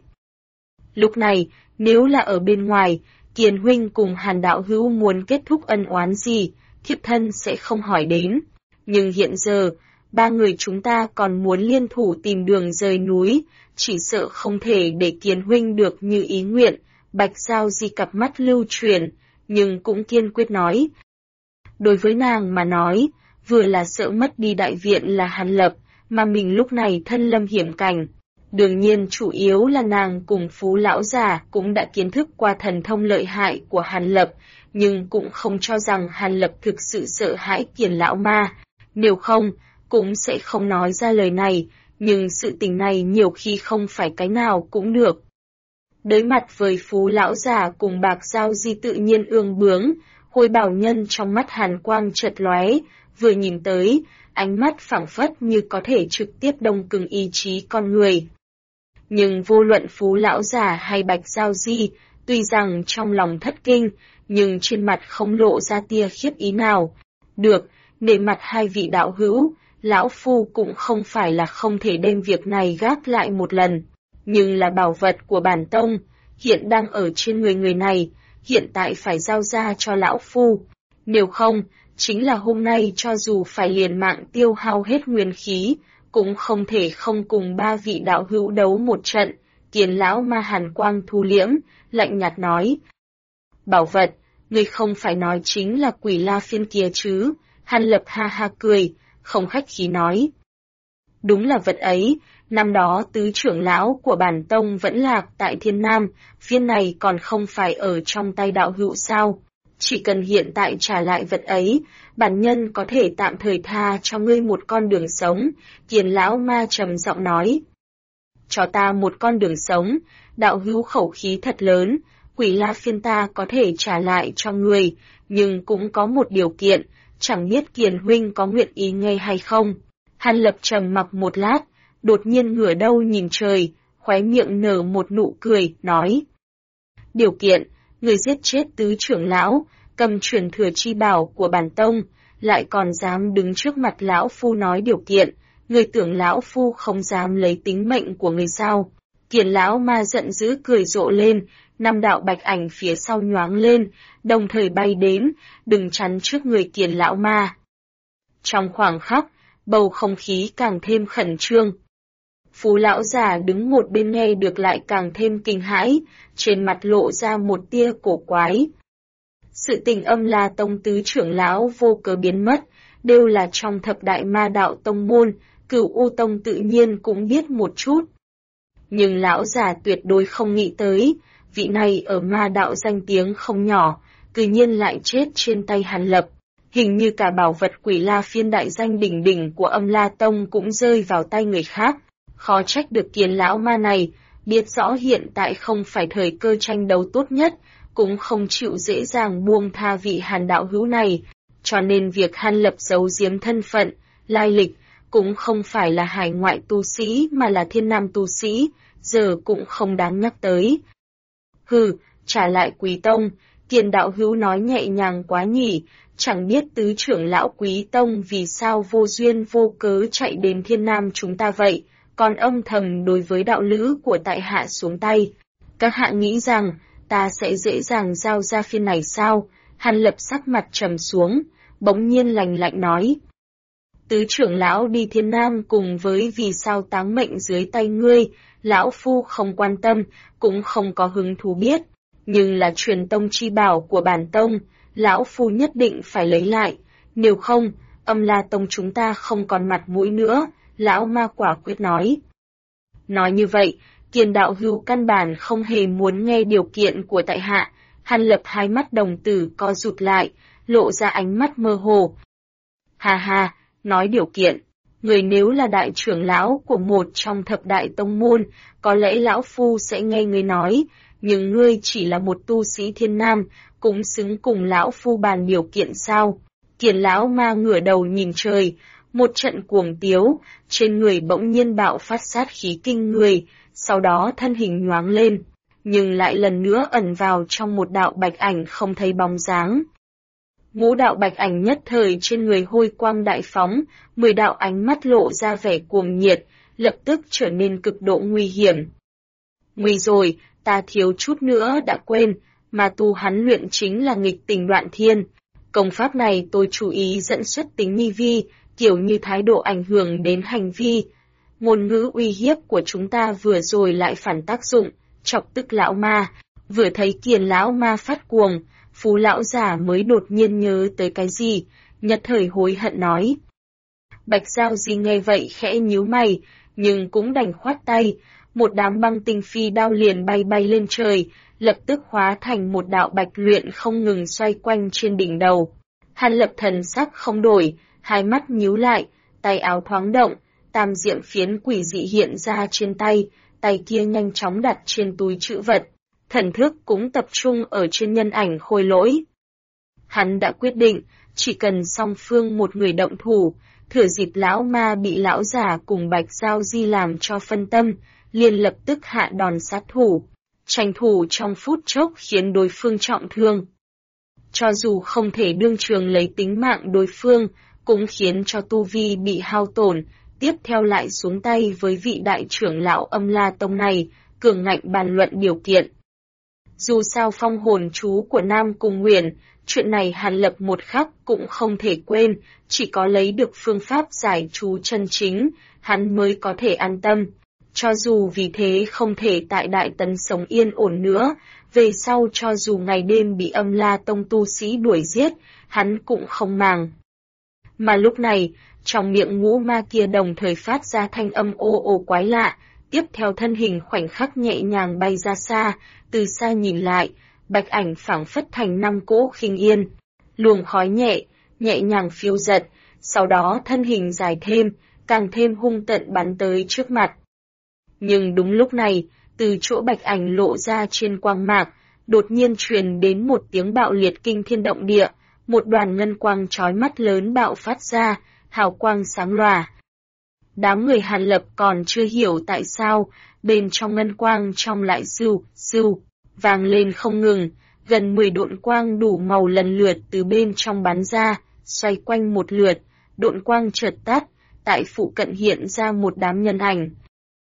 Lúc này, nếu là ở bên ngoài, Kiền huynh cùng Hàn đạo hữu muốn kết thúc ân oán gì, thiếp thân sẽ không hỏi đến. Nhưng hiện giờ, ba người chúng ta còn muốn liên thủ tìm đường rời núi, chỉ sợ không thể để Kiền huynh được như ý nguyện. Bạch Giao Di cặp mắt lưu chuyển, nhưng cũng kiên quyết nói. Đối với nàng mà nói, vừa là sợ mất đi đại viện là Hàn Lập, mà mình lúc này thân lâm hiểm cảnh. Đương nhiên chủ yếu là nàng cùng Phú lão già cũng đã kiến thức qua thần thông lợi hại của Hàn Lập, nhưng cũng không cho rằng Hàn Lập thực sự sợ hãi Kiền lão ma. Nếu không, cũng sẽ không nói ra lời này, nhưng sự tình này nhiều khi không phải cái nào cũng được. Đối mặt với Phú lão già cùng Bạch Giao Di tự nhiên ương bướng, Hồi Bảo Nhân trong mắt hàn quang chợt lóe, vừa nhìn tới, ánh mắt phảng phất như có thể trực tiếp đông cứng ý chí con người. Nhưng vô luận Phú lão già hay Bạch Giao Di, tuy rằng trong lòng thất kinh, nhưng trên mặt không lộ ra tia khiếp ý nào. Được, nể mặt hai vị đạo hữu, lão phu cũng không phải là không thể đem việc này gác lại một lần. Nhưng là bảo vật của bản tông, hiện đang ở trên người này, hiện tại phải giao ra cho lão phu. Nếu không, chính là hôm nay cho dù phải liền mạng tiêu hao hết nguyên khí, cũng không thể không cùng ba vị đạo hữu đấu một trận. Kiền lão ma hàn quang thu liễm, lạnh nhạt nói. Bảo vật, ngươi không phải nói chính là Quỷ La Phiên kia chứ? Hàn Lập ha ha cười, không khách khí nói. Đúng là vật ấy, năm đó tứ trưởng lão của bản tông vẫn lạc tại Thiên Nam, phiên này còn không phải ở trong tay đạo hữu sao? Chỉ cần hiện tại trả lại vật ấy, bản nhân có thể tạm thời tha cho ngươi một con đường sống, Kiền lão ma trầm giọng nói. Cho ta một con đường sống, đạo hữu khẩu khí thật lớn, Quỷ La Phiên ta có thể trả lại cho ngươi, nhưng cũng có một điều kiện, chẳng biết Kiền huynh có nguyện ý nghe hay không. Hàn Lập trầm mặc một lát, đột nhiên ngửa đầu nhìn trời, khóe miệng nở một nụ cười, nói. Điều kiện, người giết chết tứ trưởng lão, cầm truyền thừa chi bảo của bản tông, lại còn dám đứng trước mặt lão phu nói điều kiện, người tưởng lão phu không dám lấy tính mệnh của người sao? Kiền lão ma giận dữ cười rộ lên, năm đạo bạch ảnh phía sau nhoáng lên, đồng thời bay đến, đừng chắn trước người Kiền lão ma. Trong khoảng khắc, bầu không khí càng thêm khẩn trương. Phú lão già đứng một bên nghe được lại càng thêm kinh hãi, trên mặt lộ ra một tia cổ quái. Sự tình Âm La Tông tứ trưởng lão vô cớ biến mất, đều là trong thập đại ma đạo tông môn, Cửu U Tông tự nhiên cũng biết một chút. Nhưng lão già tuyệt đối không nghĩ tới, vị này ở ma đạo danh tiếng không nhỏ, cư nhiên lại chết trên tay Hàn Lập. Hình như cả bảo vật Quỷ La Phiên đại danh đỉnh đỉnh của Âm La Tông cũng rơi vào tay người khác. Khó trách được Kiền lão ma này, biết rõ hiện tại không phải thời cơ tranh đấu tốt nhất, cũng không chịu dễ dàng buông tha vị Hàn đạo hữu này, cho nên việc Hàn Lập giấu giếm thân phận, lai lịch, cũng không phải là hải ngoại tu sĩ mà là thiên nam tu sĩ, giờ cũng không đáng nhắc tới. Hừ, trả lại Quý Tông, Kiền đạo hữu nói nhẹ nhàng quá nhỉ, chẳng biết tứ trưởng lão Quý Tông vì sao vô duyên vô cớ chạy đến thiên nam chúng ta vậy, còn âm thầm đối với đạo lữ của tại hạ xuống tay. Các hạ nghĩ rằng, ta sẽ dễ dàng giao ra phiên này sao? Hàn Lập sắc mặt trầm xuống, bỗng nhiên lạnh lạnh nói. Tứ trưởng lão đi thiên nam cùng với vì sao táng mệnh dưới tay ngươi, lão phu không quan tâm, cũng không có hứng thú biết, nhưng là truyền tông chi bảo của bản tông, lão phu nhất định phải lấy lại, nếu không, Âm La Tông chúng ta không còn mặt mũi nữa, lão ma quả quyết nói. Nói như vậy, Kiền đạo hữu căn bản không hề muốn nghe điều kiện của tại hạ. Hàn Lập hai mắt đồng tử co rụt lại, lộ ra ánh mắt mơ hồ. Hà hà, nói điều kiện, Người nếu là đại trưởng lão của một trong thập đại tông môn, có lẽ lão phu sẽ nghe ngươi nói, nhưng ngươi chỉ là một tu sĩ thiên nam, cũng xứng cùng lão phu bàn điều kiện sao? Kiền lão ma ngửa đầu nhìn trời, một trận cuồng tiếu, trên người bỗng nhiên bạo phát sát khí kinh người, sau đó thân hình nhoáng lên, nhưng lại lần nữa ẩn vào trong một đạo bạch ảnh không thấy bóng dáng. Ngũ đạo bạch ảnh nhất thời trên người hôi quang đại phóng, 10 đạo ánh mắt lộ ra vẻ cuồng nhiệt, lập tức trở nên cực độ nguy hiểm. Nguy rồi, ta thiếu chút nữa đã quên, mà tu hắn luyện chính là nghịch tình đoạn thiên. Công pháp này tôi chú ý dẫn xuất tính nghi vi, kiểu như thái độ ảnh hưởng đến hành vi. Ngôn ngữ uy hiếp của chúng ta vừa rồi lại phản tác dụng, chọc tức lão ma. Vừa thấy Kiền lão ma phát cuồng, Phú lão già mới đột nhiên nhớ tới cái gì, nhất thời hối hận nói. Bạch Giao Di nghe vậy khẽ nhíu mày, nhưng cũng đành khoát tay, một đám băng tinh phi đao liền bay bay lên trời, lập tức hóa thành một đạo bạch luyện không ngừng xoay quanh trên đỉnh đầu. Hàn Lập thần sắc không đổi, hai mắt nhíu lại, tay áo thoáng động, tam diệm phiến quỷ dị hiện ra trên tay, tay kia nhanh chóng đặt trên túi trữ vật. Thần thức cũng tập trung ở trên nhân ảnh Khôi Lỗi. Hắn đã quyết định, chỉ cần song phương một người động thủ, thừa dịp lão ma bị lão già cùng Bạch Giao Di làm cho phân tâm, liền lập tức hạ đòn sát thủ, tranh thủ trong phút chốc khiến đối phương trọng thương. Cho dù không thể đương trường lấy tính mạng đối phương, cũng khiến cho tu vi bị hao tổn, tiếp theo lại xuống tay với vị đại trưởng lão Âm La Tông này, cường ngạnh bàn luận điều kiện. Dù sao phong hồn chú của Nam Cung Nguyền, chuyện này Hàn Lập một khắc cũng không thể quên, chỉ có lấy được phương pháp giải chú chân chính, hắn mới có thể an tâm. Cho dù vì thế không thể tại Đại Tấn sống yên ổn nữa, về sau cho dù ngày đêm bị Âm La Tông tu sĩ đuổi giết, hắn cũng không màng. Mà lúc này, trong miệng ngũ ma kia đồng thời phát ra thanh âm ô ô quái lạ, tiếp theo thân hình khoảnh khắc nhẹ nhàng bay ra xa, từ xa nhìn lại, bạch ảnh phảng phất thành 5 cỗ khinh yên, luồng khói nhẹ nhàng phiêu giật, sau đó thân hình dài thêm, càng thêm hung tận bắn tới trước mặt. Nhưng đúng lúc này, từ chỗ bạch ảnh lộ ra trên quang mạc, đột nhiên truyền đến một tiếng bạo liệt kinh thiên động địa, một đoàn ngân quang chói mắt lớn bạo phát ra, hào quang sáng lòa. Đám người Hàn Lập còn chưa hiểu tại sao, bên trong ngân quang trong lại sưu, vang lên không ngừng, gần 10 độn quang đủ màu lần lượt từ bên trong bắn ra, xoay quanh một lượt, độn quang chợt tắt, tại phụ cận hiện ra một đám nhân ảnh.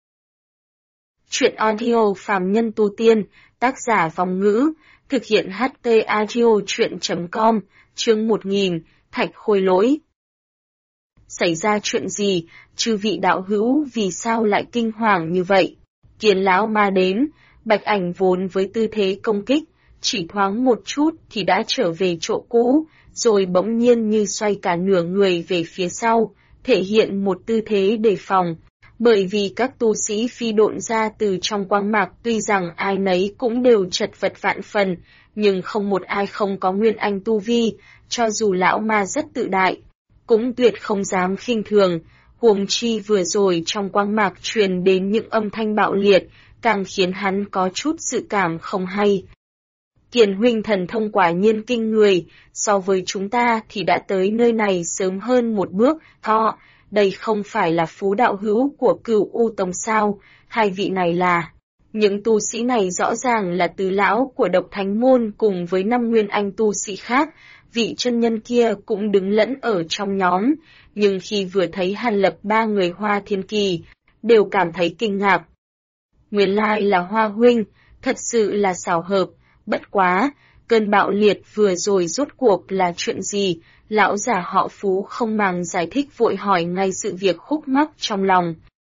Chuyện audio phàm nhân tu tiên, tác giả Vòng Ngữ, thực hiện HT audio chuyện.com, chương 1000, Thạch Khôi Lỗi. Xảy ra chuyện gì, chư vị đạo hữu vì sao lại kinh hoàng như vậy? Kiền lão ma đến, bạch ảnh vốn với tư thế công kích, chỉ thoáng một chút thì đã trở về chỗ cũ, rồi bỗng nhiên như xoay cả nửa người về phía sau, thể hiện một tư thế đề phòng. Bởi vì các tu sĩ phi độn ra từ trong quang mạc tuy rằng ai nấy cũng đều chật vật vạn phần, nhưng không một ai không có nguyên anh tu vi, cho dù lão ma rất tự đại, cũng tuyệt không dám khinh thường, huống chi vừa rồi trong quang mạc truyền đến những âm thanh bạo liệt, càng khiến hắn có chút dự cảm không hay. Kiền huynh thần thông quả nhiên kinh người, so với chúng ta thì đã tới nơi này sớm hơn một bước, đây không phải là Phú đạo hữu của Cửu U Tông sao, hai vị này là... Những tu sĩ này rõ ràng là tứ lão của Độc Thánh Môn cùng với 5 nguyên anh tu sĩ khác, vị chân nhân kia cũng đứng lẫn ở trong nhóm, nhưng khi vừa thấy Hàn Lập 3 người Hoa Thiên Kỳ, đều cảm thấy kinh ngạc. Nguyên lai là Hoa huynh, thật sự là xảo hợp, bất quá, cơn bạo liệt vừa rồi rốt cuộc là chuyện gì, lão già họ Phú không màng giải thích vội hỏi ngay sự việc khúc mắc trong lòng.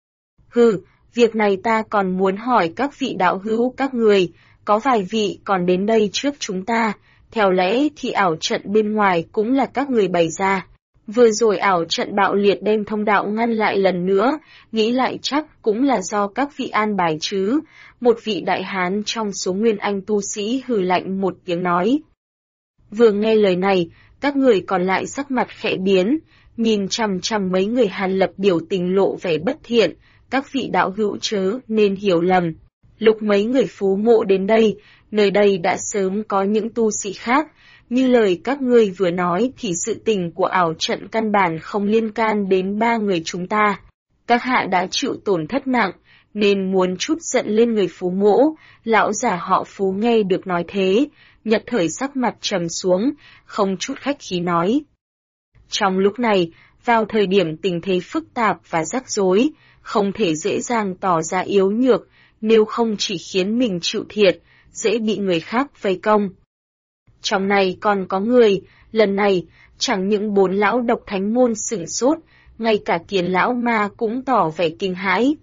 Việc này ta còn muốn hỏi các vị đạo hữu các người, có vài vị còn đến đây trước chúng ta, theo lẽ thì ảo trận bên ngoài cũng là các người bày ra. Vừa rồi ảo trận bạo liệt đem thông đạo ngăn lại lần nữa, nghĩ lại chắc cũng là do các vị an bài chứ. Một vị đại hán trong số nguyên anh tu sĩ hừ lạnh một tiếng nói. Vừa nghe lời này, các người còn lại sắc mặt khẽ biến, nhìn chằm chằm mấy người Hàn Lập biểu tình lộ vẻ bất thiện, các vị đạo hữu chớ nên hiểu lầm. Lúc mấy người Phú Mộ đến đây, nơi đây đã sớm có những tu sĩ khác, như lời các ngươi vừa nói thì sự tình của ảo trận căn bản không liên can đến ba người chúng ta. Các hạ đã chịu tổn thất nặng, nên muốn chút giận lên người Phú Mỗ. Lão già họ Phú nghe được nói thế, Nhật Thời sắc mặt trầm xuống, không chút khách khí nói. Trong lúc này, vào thời điểm tình thế phức tạp và rắc rối, không thể dễ dàng tỏ ra yếu nhược, nếu không chỉ khiến mình chịu thiệt, dễ bị người khác vây công. Trong này còn có người, lần này, chẳng những 4 lão độc thánh môn sửng sốt, ngay cả Kiền lão ma cũng tỏ vẻ kinh hãi.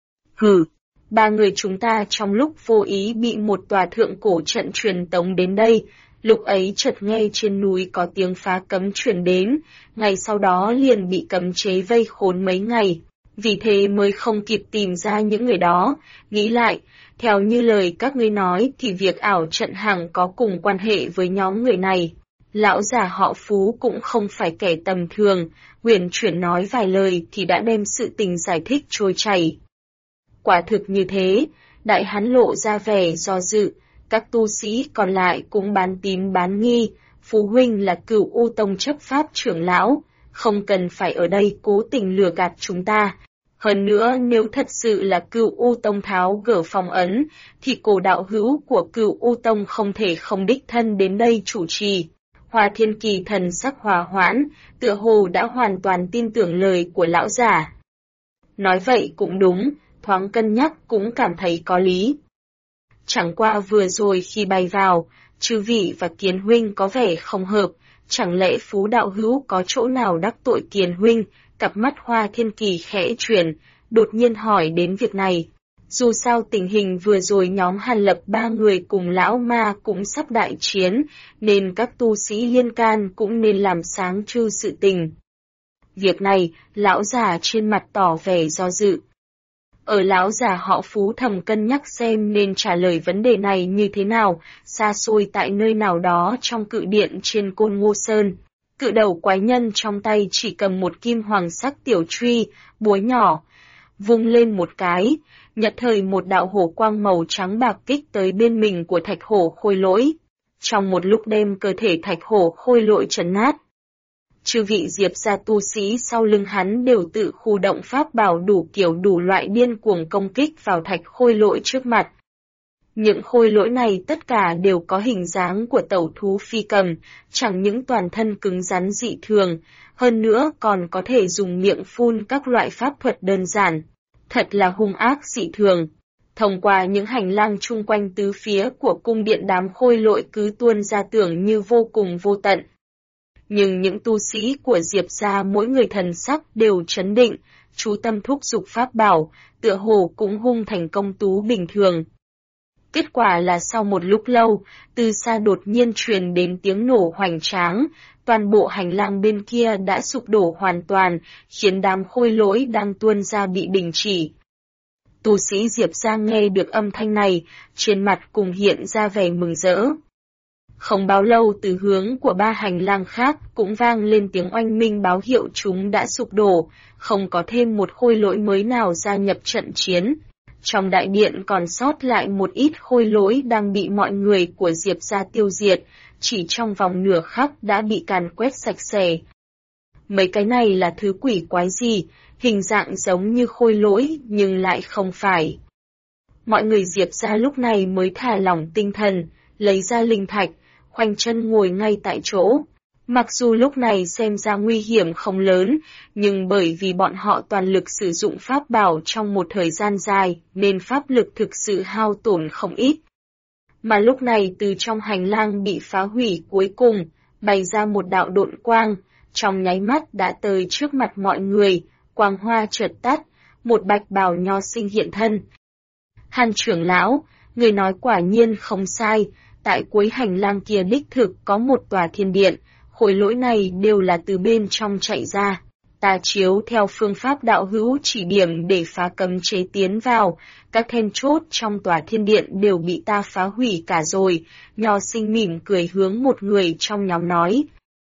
Hừ, 3 người chúng ta trong lúc vô ý bị một tòa thượng cổ trận truyền tống đến đây, lúc ấy chợt nghe trên núi có tiếng phá cấm truyền đến, ngày sau đó liền bị cấm chế vây khốn mấy ngày, vì thế mới không kịp tìm ra những người đó. Nghĩ lại, theo như lời các ngươi nói thì việc ảo trận hằng có cùng quan hệ với nhóm người này. Lão già họ Phú cũng không phải kẻ tầm thường, huyền chuyển nói vài lời thì đã đem sự tình giải thích trôi chảy. Quả thực như thế, đại hán lộ ra vẻ do dự, các tu sĩ còn lại cũng bán tín bán nghi. Phú huynh là Cửu U Tông chấp pháp trưởng lão, không cần phải ở đây cố tình lừa gạt chúng ta. Hơn nữa nếu thật sự là Cửu U Tông tháo gỡ phong ấn, thì cổ đạo hữu của Cửu U Tông không thể không đích thân đến đây chủ trì. Hoa Thiên Kỳ thần sắc hòa hoãn, tựa hồ đã hoàn toàn tin tưởng lời của lão già. Nói vậy cũng đúng, thoáng cân nhắc cũng cảm thấy có lý. Chẳng qua vừa rồi khi bay vào, chư vị và Kiền huynh có vẻ không hợp, chẳng lẽ Phú đạo hữu có chỗ nào đắc tội Kiền huynh? Cặp mắt Hoa Thiên Kỳ khẽ chuyển, đột nhiên hỏi đến việc này. Dù sao tình hình vừa rồi nhóm Hàn Lập 3 người cùng lão ma cũng sắp đại chiến, nên các tu sĩ liên can cũng nên làm sáng trư sự tình. Việc này, lão già trên mặt tỏ vẻ do dự. Ở lão già họ Phú thầm cân nhắc xem nên trả lời vấn đề này như thế nào, xa xôi tại nơi nào đó trong cự điện trên Côn Ngô Sơn. Cự đầu quái nhân trong tay chỉ cầm một kim hoàng sắc tiểu truy, búa nhỏ, vung lên một cái, Nhật Thời một đạo hổ quang màu trắng bạc kích tới bên mình của Thạch Hổ Khôi Lỗi. Trong một lúc đem cơ thể Thạch Hổ Khôi Lỗi trấn nát. Chư vị Diệp gia tu sĩ sau lưng hắn đều tự khu động pháp bảo đủ kiểu đủ loại điên cuồng công kích vào Thạch Khôi Lỗi trước mặt. Những khôi lỗi này tất cả đều có hình dáng của tẩu thú phi cầm, chẳng những toàn thân cứng rắn dị thường, hơn nữa còn có thể dùng miệng phun các loại pháp thuật đơn giản. Thật là hung ác dị thường. Thông qua những hành lang chung quanh tứ phía của cung điện đám khôi lỗi cứ tuôn ra tưởng như vô cùng vô tận. Nhưng những tu sĩ của Diệp gia mỗi người thần sắc đều chấn định, chú tâm thúc giục pháp bảo, tựa hồ cũng hung thành công tú bình thường. Kết quả là sau một lúc lâu, từ xa đột nhiên truyền đến tiếng nổ hoành tráng, toàn bộ hành lang bên kia đã sụp đổ hoàn toàn, khiến đám khôi lỗi đang tuôn ra bị đình chỉ. Tu sĩ Diệp gia nghe được âm thanh này, trên mặt cùng hiện ra vẻ mừng rỡ. Không bao lâu từ hướng của 3 hành lang khác cũng vang lên tiếng oanh minh báo hiệu chúng đã sụp đổ, không có thêm một khôi lỗi mới nào gia nhập trận chiến. Trong đại điện còn sót lại một ít khôi lỗi đang bị mọi người của Diệp gia tiêu diệt, chỉ trong vòng nửa khắc đã bị càn quét sạch sẽ. Mấy cái này là thứ quỷ quái gì, hình dạng giống như khôi lỗi nhưng lại không phải. Mọi người Diệp gia lúc này mới thả lỏng tinh thần, lấy ra linh thạch, khoanh chân ngồi ngay tại chỗ. Mặc dù lúc này xem ra nguy hiểm không lớn, nhưng bởi vì bọn họ toàn lực sử dụng pháp bảo trong một thời gian dài, nên pháp lực thực sự hao tổn không ít. Mà lúc này từ trong hành lang bị phá hủy cuối cùng, bày ra một đạo độn quang, trong nháy mắt đã tới trước mặt mọi người, quang hoa chợt tắt, một bạch bào nho sinh hiện thân. Hàn trưởng lão, người nói quả nhiên không sai, tại cuối hành lang kia đích thực có một tòa thiên điện. Khối lỗi này đều là từ bên trong chạy ra. Ta chiếu theo phương pháp đạo hữu chỉ điểm để phá cấm chế tiến vào, các then chốt trong tòa thiên điện đều bị ta phá hủy cả rồi, nho sinh mỉm cười hướng một người trong nhóm nói.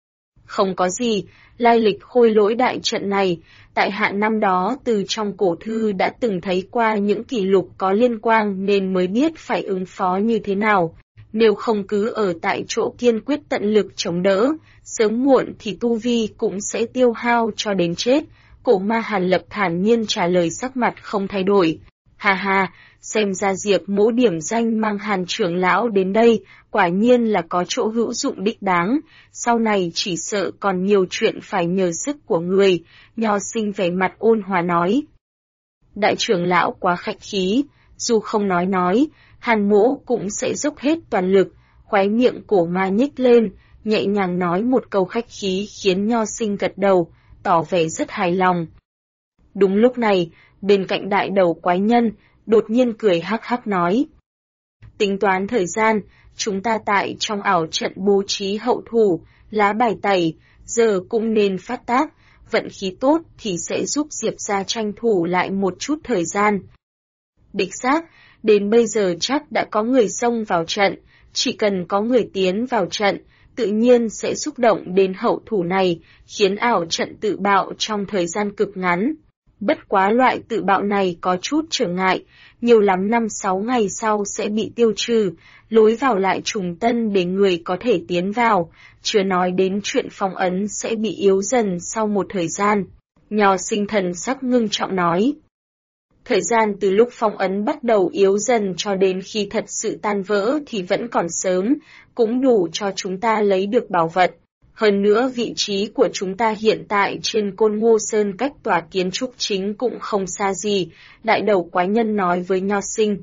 Không có gì, lai lịch khôi lỗi đại trận này, tại hạ năm đó từ trong cổ thư đã từng thấy qua những kỷ lục có liên quan nên mới biết phải ứng phó như thế nào. Nếu không cứ ở tại chỗ kiên quyết tận lực chống đỡ, sớm muộn thì tu vi cũng sẽ tiêu hao cho đến chết. Cổ ma Hàn Lập thản nhiên trả lời, sắc mặt không thay đổi. Ha ha, xem ra Diệp Mỗ điểm danh mang Hàn trưởng lão đến đây, quả nhiên là có chỗ hữu dụng đích đáng, sau này chỉ sợ còn nhiều chuyện phải nhờ sức của người. Nho Sinh vẻ mặt ôn hòa nói. Đại trưởng lão quá khách khí, dù không nói, Hàn Mỗ cũng sẽ dốc hết toàn lực. Khóe miệng cổ ma nhếch lên, nhẹ nhàng nói một câu khách khí khiến Nho Sinh gật đầu, tỏ vẻ rất hài lòng. Đúng lúc này, bên cạnh đại đầu quái nhân, đột nhiên cười hắc hắc nói. Tính toán thời gian, chúng ta tại trong ảo trận bố trí hậu thủ, lá bài tẩy, giờ cũng nên phát tác, vận khí tốt thì sẽ giúp Diệp gia tranh thủ lại một chút thời gian. Đích xác, đến bây giờ chắc đã có người xông vào trận, chỉ cần có người tiến vào trận, tự nhiên sẽ xúc động đến hậu thủ này, khiến ảo trận tự bạo trong thời gian cực ngắn. Bất quá loại tự bạo này có chút trở ngại, nhiều lắm 5-6 ngày sau sẽ bị tiêu trừ, lối vào lại trùng tân để người có thể tiến vào, chưa nói đến chuyện phong ấn sẽ bị yếu dần sau một thời gian. Nho Sinh thần sắc ngưng trọng nói. Thời gian từ lúc phong ấn bắt đầu yếu dần cho đến khi thật sự tan vỡ thì vẫn còn sớm, cũng đủ cho chúng ta lấy được bảo vật. Hơn nữa vị trí của chúng ta hiện tại trên Côn Ngô Sơn cách tòa kiến trúc chính cũng không xa gì, đại đầu quái nhân nói với Nho Sinh.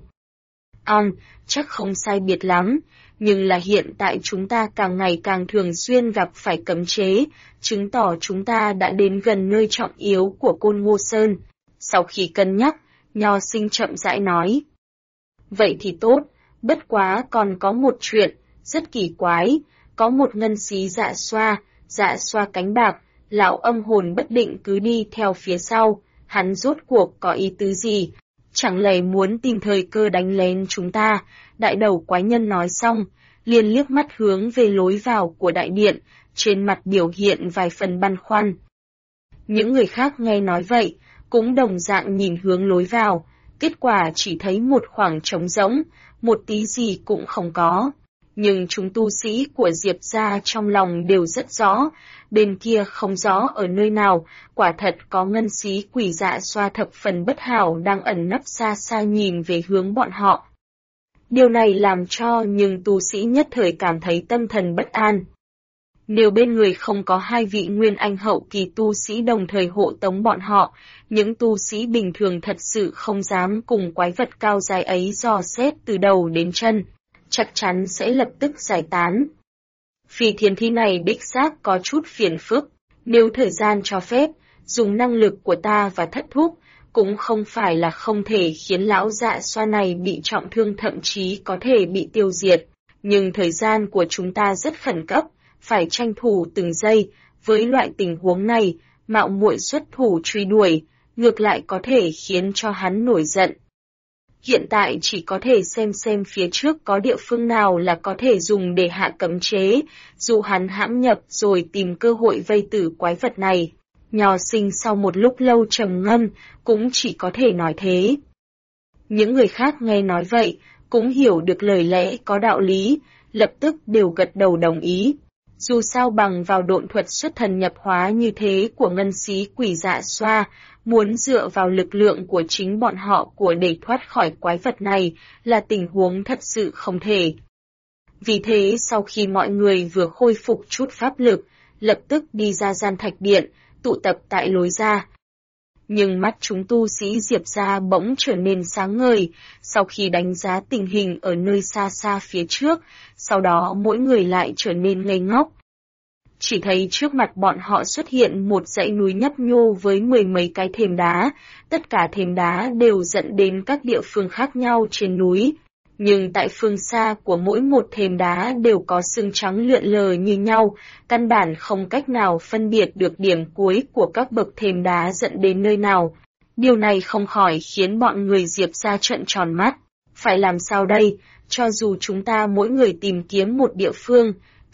Chắc không sai biệt lắm, nhưng là hiện tại chúng ta càng ngày càng thường xuyên gặp phải cấm chế, chứng tỏ chúng ta đã đến gần nơi trọng yếu của Côn Ngô Sơn. Sau khi cân nhắc, Nho Sinh chậm rãi nói. Vậy thì tốt, bất quá còn có một chuyện, rất kỳ quái. Có một ngân xí dạ xoa cánh bạc, lão âm hồn bất định cứ đi theo phía sau, hắn rốt cuộc có ý tứ gì? Chẳng lẽ muốn tìm thời cơ đánh lén chúng ta? Đại đầu quái nhân nói xong, liền liếc mắt hướng về lối vào của đại điện, trên mặt biểu hiện vài phần băn khoăn. Những người khác nghe nói vậy, cũng đồng dạng nhìn hướng lối vào, kết quả chỉ thấy một khoảng trống rỗng, một tí gì cũng không có. Nhưng chúng tu sĩ của Diệp gia trong lòng đều rất rõ, bên kia không rõ ở nơi nào, quả thật có ngân xí quỷ dạ xoa thập phần bất hảo đang ẩn nấp xa xa nhìn về hướng bọn họ. Điều này làm cho nhưng tu sĩ nhất thời cảm thấy tâm thần bất an. Nếu bên người không có hai vị nguyên anh hậu kỳ tu sĩ đồng thời hộ tống bọn họ, những tu sĩ bình thường thật sự không dám cùng quái vật cao dài ấy dò xét từ đầu đến chân, chắc chắn sẽ lập tức giải tán. Phi thiên thi này đích xác có chút phiền phức, nếu thời gian cho phép, dùng năng lực của ta và thất thúc, cũng không phải là không thể khiến lão dạ xoa này bị trọng thương, thậm chí có thể bị tiêu diệt, nhưng thời gian của chúng ta rất khẩn cấp, phải tranh thủ từng giây, với loại tình huống này, mạo muội xuất thủ truy đuổi, ngược lại có thể khiến cho hắn nổi giận. Hiện tại chỉ có thể xem phía trước có địa phương nào là có thể dùng để hạ cấm chế, dù hắn hãm nhập rồi tìm cơ hội vây tử quái vật này. Nho Sinh sau một lúc lâu trầm ngâm, cũng chỉ có thể nói thế. Những người khác nghe nói vậy, cũng hiểu được lời lẽ có đạo lý, lập tức đều gật đầu đồng ý. Dù sao bằng vào độn thuật xuất thần nhập hóa như thế của ngân xí quỷ dạ xoa, muốn dựa vào lực lượng của chính bọn họ để thoát khỏi quái vật này là tình huống thật sự không thể. Vì thế sau khi mọi người vừa khôi phục chút pháp lực, lập tức đi ra gian thạch điện, tụ tập tại lối ra. Nhưng mắt chúng tu sĩ Diệp gia bỗng trở nên sáng ngời, sau khi đánh giá tình hình ở nơi xa xa phía trước, sau đó mỗi người lại trở nên ngây ngốc. Chỉ thấy trước mặt bọn họ xuất hiện một dãy núi nhấp nhô với 10 mấy cái thềm đá, tất cả thềm đá đều dẫn đến các địa phương khác nhau trên núi. Nhưng tại phương xa của mỗi một thềm đá đều có xương trắng lượn lờ như nhau, căn bản không cách nào phân biệt được điểm cuối của các bậc thềm đá dẫn đến nơi nào. Điều này không khỏi khiến bọn người Diệp gia trợn tròn mắt. Phải làm sao đây, cho dù chúng ta mỗi người tìm kiếm một địa phương,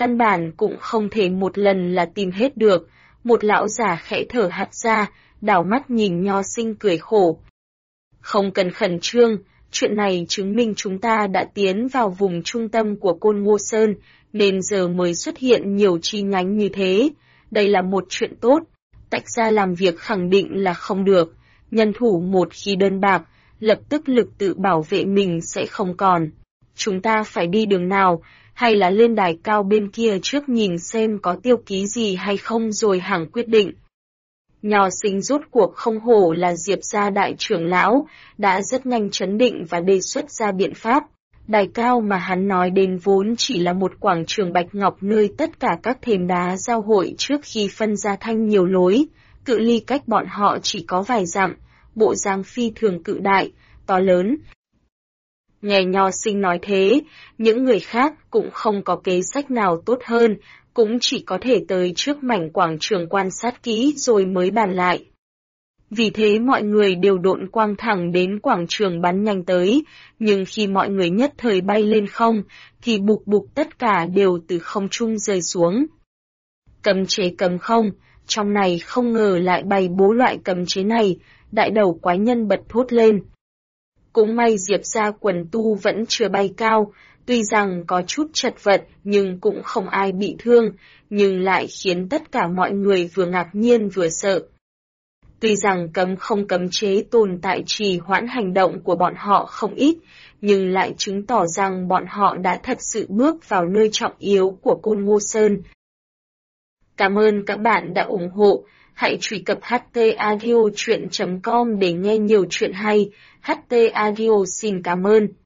căn bản cũng không thể một lần là tìm hết được. Một lão già khẽ thở hắt ra, đảo mắt nhìn Nho Sinh cười khổ. Không cần khẩn trương, chuyện này chứng minh chúng ta đã tiến vào vùng trung tâm của Côn Ngô Sơn, nên giờ mới xuất hiện nhiều chi nhánh như thế. Đây là một chuyện tốt, tách ra làm việc khẳng định là không được. Nhân thủ một khi đơn bạc, lập tức lực tự bảo vệ mình sẽ không còn. Chúng ta phải đi đường nào, hay là lên đài cao bên kia trước nhìn xem có tiêu ký gì hay không rồi hẳn quyết định. Nho Sinh rốt cuộc không hổ là Diệp gia đại trưởng lão, đã rất nhanh chấn định và đề xuất ra biện pháp. Đài cao mà hắn nói đến vốn chỉ là một quảng trường bạch ngọc nơi tất cả các thềm đá giao hội trước khi phân ra thành nhiều lối, cự ly cách bọn họ chỉ có vài dặm, bộ dáng phi thường cự đại, to lớn. Nghe Nho Sinh nói thế, những người khác cũng không có kế sách nào tốt hơn, cũng chỉ có thể tới trước mảnh quảng trường quan sát kỹ rồi mới bàn lại. Vì thế mọi người đều độn quang thẳng đến quảng trường bắn nhanh tới, nhưng khi mọi người nhất thời bay lên không, thì bục bục tất cả đều từ không trung rơi xuống. Cấm chế cấm không, trong này không ngờ lại bày bố loại cấm chế này, đại đầu quái nhân bật thốt lên. Cũng may Diệp gia quần tu vẫn chưa bay cao, tuy rằng có chút chật vật nhưng cũng không ai bị thương, nhưng lại khiến tất cả mọi người vừa ngạc nhiên vừa sợ. Tuy rằng cấm không cấm chế tồn tại trì hoãn hành động của bọn họ không ít, nhưng lại chứng tỏ rằng bọn họ đã thật sự bước vào nơi trọng yếu của Côn Ngô Sơn. Cảm ơn các bạn đã ủng hộ. Hãy truy cập htaudio.com để nghe nhiều chuyện hay. HT Audio xin cảm ơn.